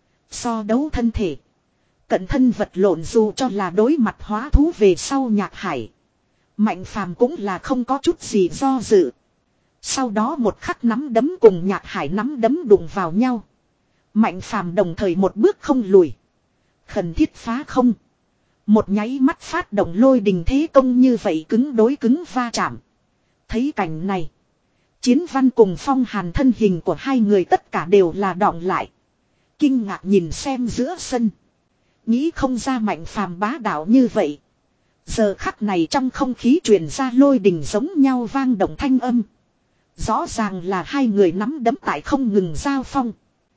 So đấu thân thể. Cận thân vật lộn dù cho là đối mặt hóa thú về sau Nhạc Hải. Mạnh Phàm cũng là không có chút gì do dự. Sau đó một khắc nắm đấm cùng Nhạc Hải nắm đấm đụng vào nhau. Mạnh Phàm đồng thời một bước không lùi. Khẩn thiết phá không. Một nháy mắt phát động lôi đình thế công như vậy cứng đối cứng va chạm. Thấy cảnh này. Chiến Văn cùng Phong Hàn thân hình của hai người tất cả đều là đọng lại. Kinh ngạc nhìn xem giữa sân. Nghĩ không ra Mạnh Phàm bá đạo như vậy. Giờ khắc này trong không khí truyền ra lôi đình giống nhau vang động thanh âm. Rõ ràng là hai người nắm đấm tại không ngừng giao phong.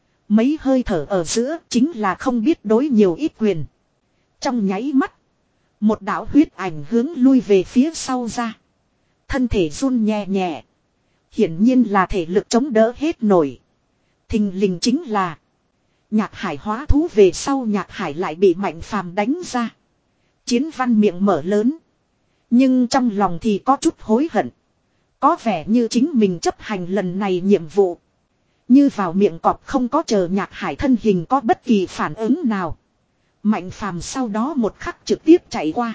Mấy hơi thở ở giữa chính là không biết đối nhiều ít quyền. Trong nháy mắt. Một đạo huyết ảnh hướng lui về phía sau ra. Thân thể run nhẹ nhẹ. Hiển nhiên là thể lực chống đỡ hết nổi. Thình lình chính là. Nhạc Hải hóa thú về sau Nhạc Hải lại bị Mạnh Phàm đánh ra. Chiến Văn miệng mở lớn. Nhưng trong lòng thì có chút hối hận. Có vẻ như chính mình chấp hành lần này nhiệm vụ. Như vào miệng cọp không có chờ Nhạc Hải thân hình có bất kỳ phản ứng nào. Mạnh Phàm sau đó một khắc trực tiếp chạy qua.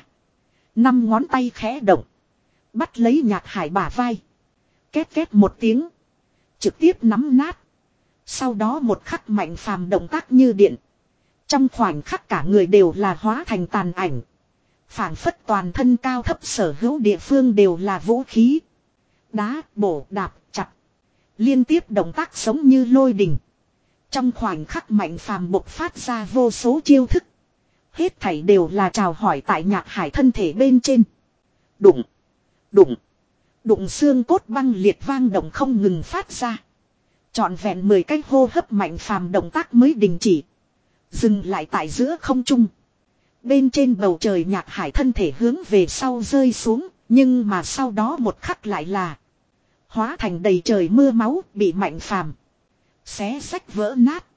Năm ngón tay khẽ động. Bắt lấy Nhạc Hải bả vai. Két két một tiếng. Trực tiếp nắm nát. Sau đó một khắc Mạnh Phàm động tác như điện. Trong khoảnh khắc cả người đều là hóa thành tàn ảnh. Phảng phất toàn thân cao thấp sở hữu địa phương đều là vũ khí. Đá, bổ, đạp, chặt. Liên tiếp động tác giống như lôi đình. Trong khoảnh khắc Mạnh Phàm bộc phát ra vô số chiêu thức. Hết thảy đều là chào hỏi tại Nhạc Hải thân thể bên trên. Đụng, đụng, đụng xương cốt băng liệt vang động không ngừng phát ra. Trọn vẹn mười cái hô hấp Mạnh Phàm động tác mới đình chỉ. Dừng lại tại giữa không trung. Bên trên bầu trời Nhạc Hải thân thể hướng về sau rơi xuống. Nhưng mà sau đó một khắc lại là. Hóa thành đầy trời mưa máu bị Mạnh Phàm xé sách vỡ nát.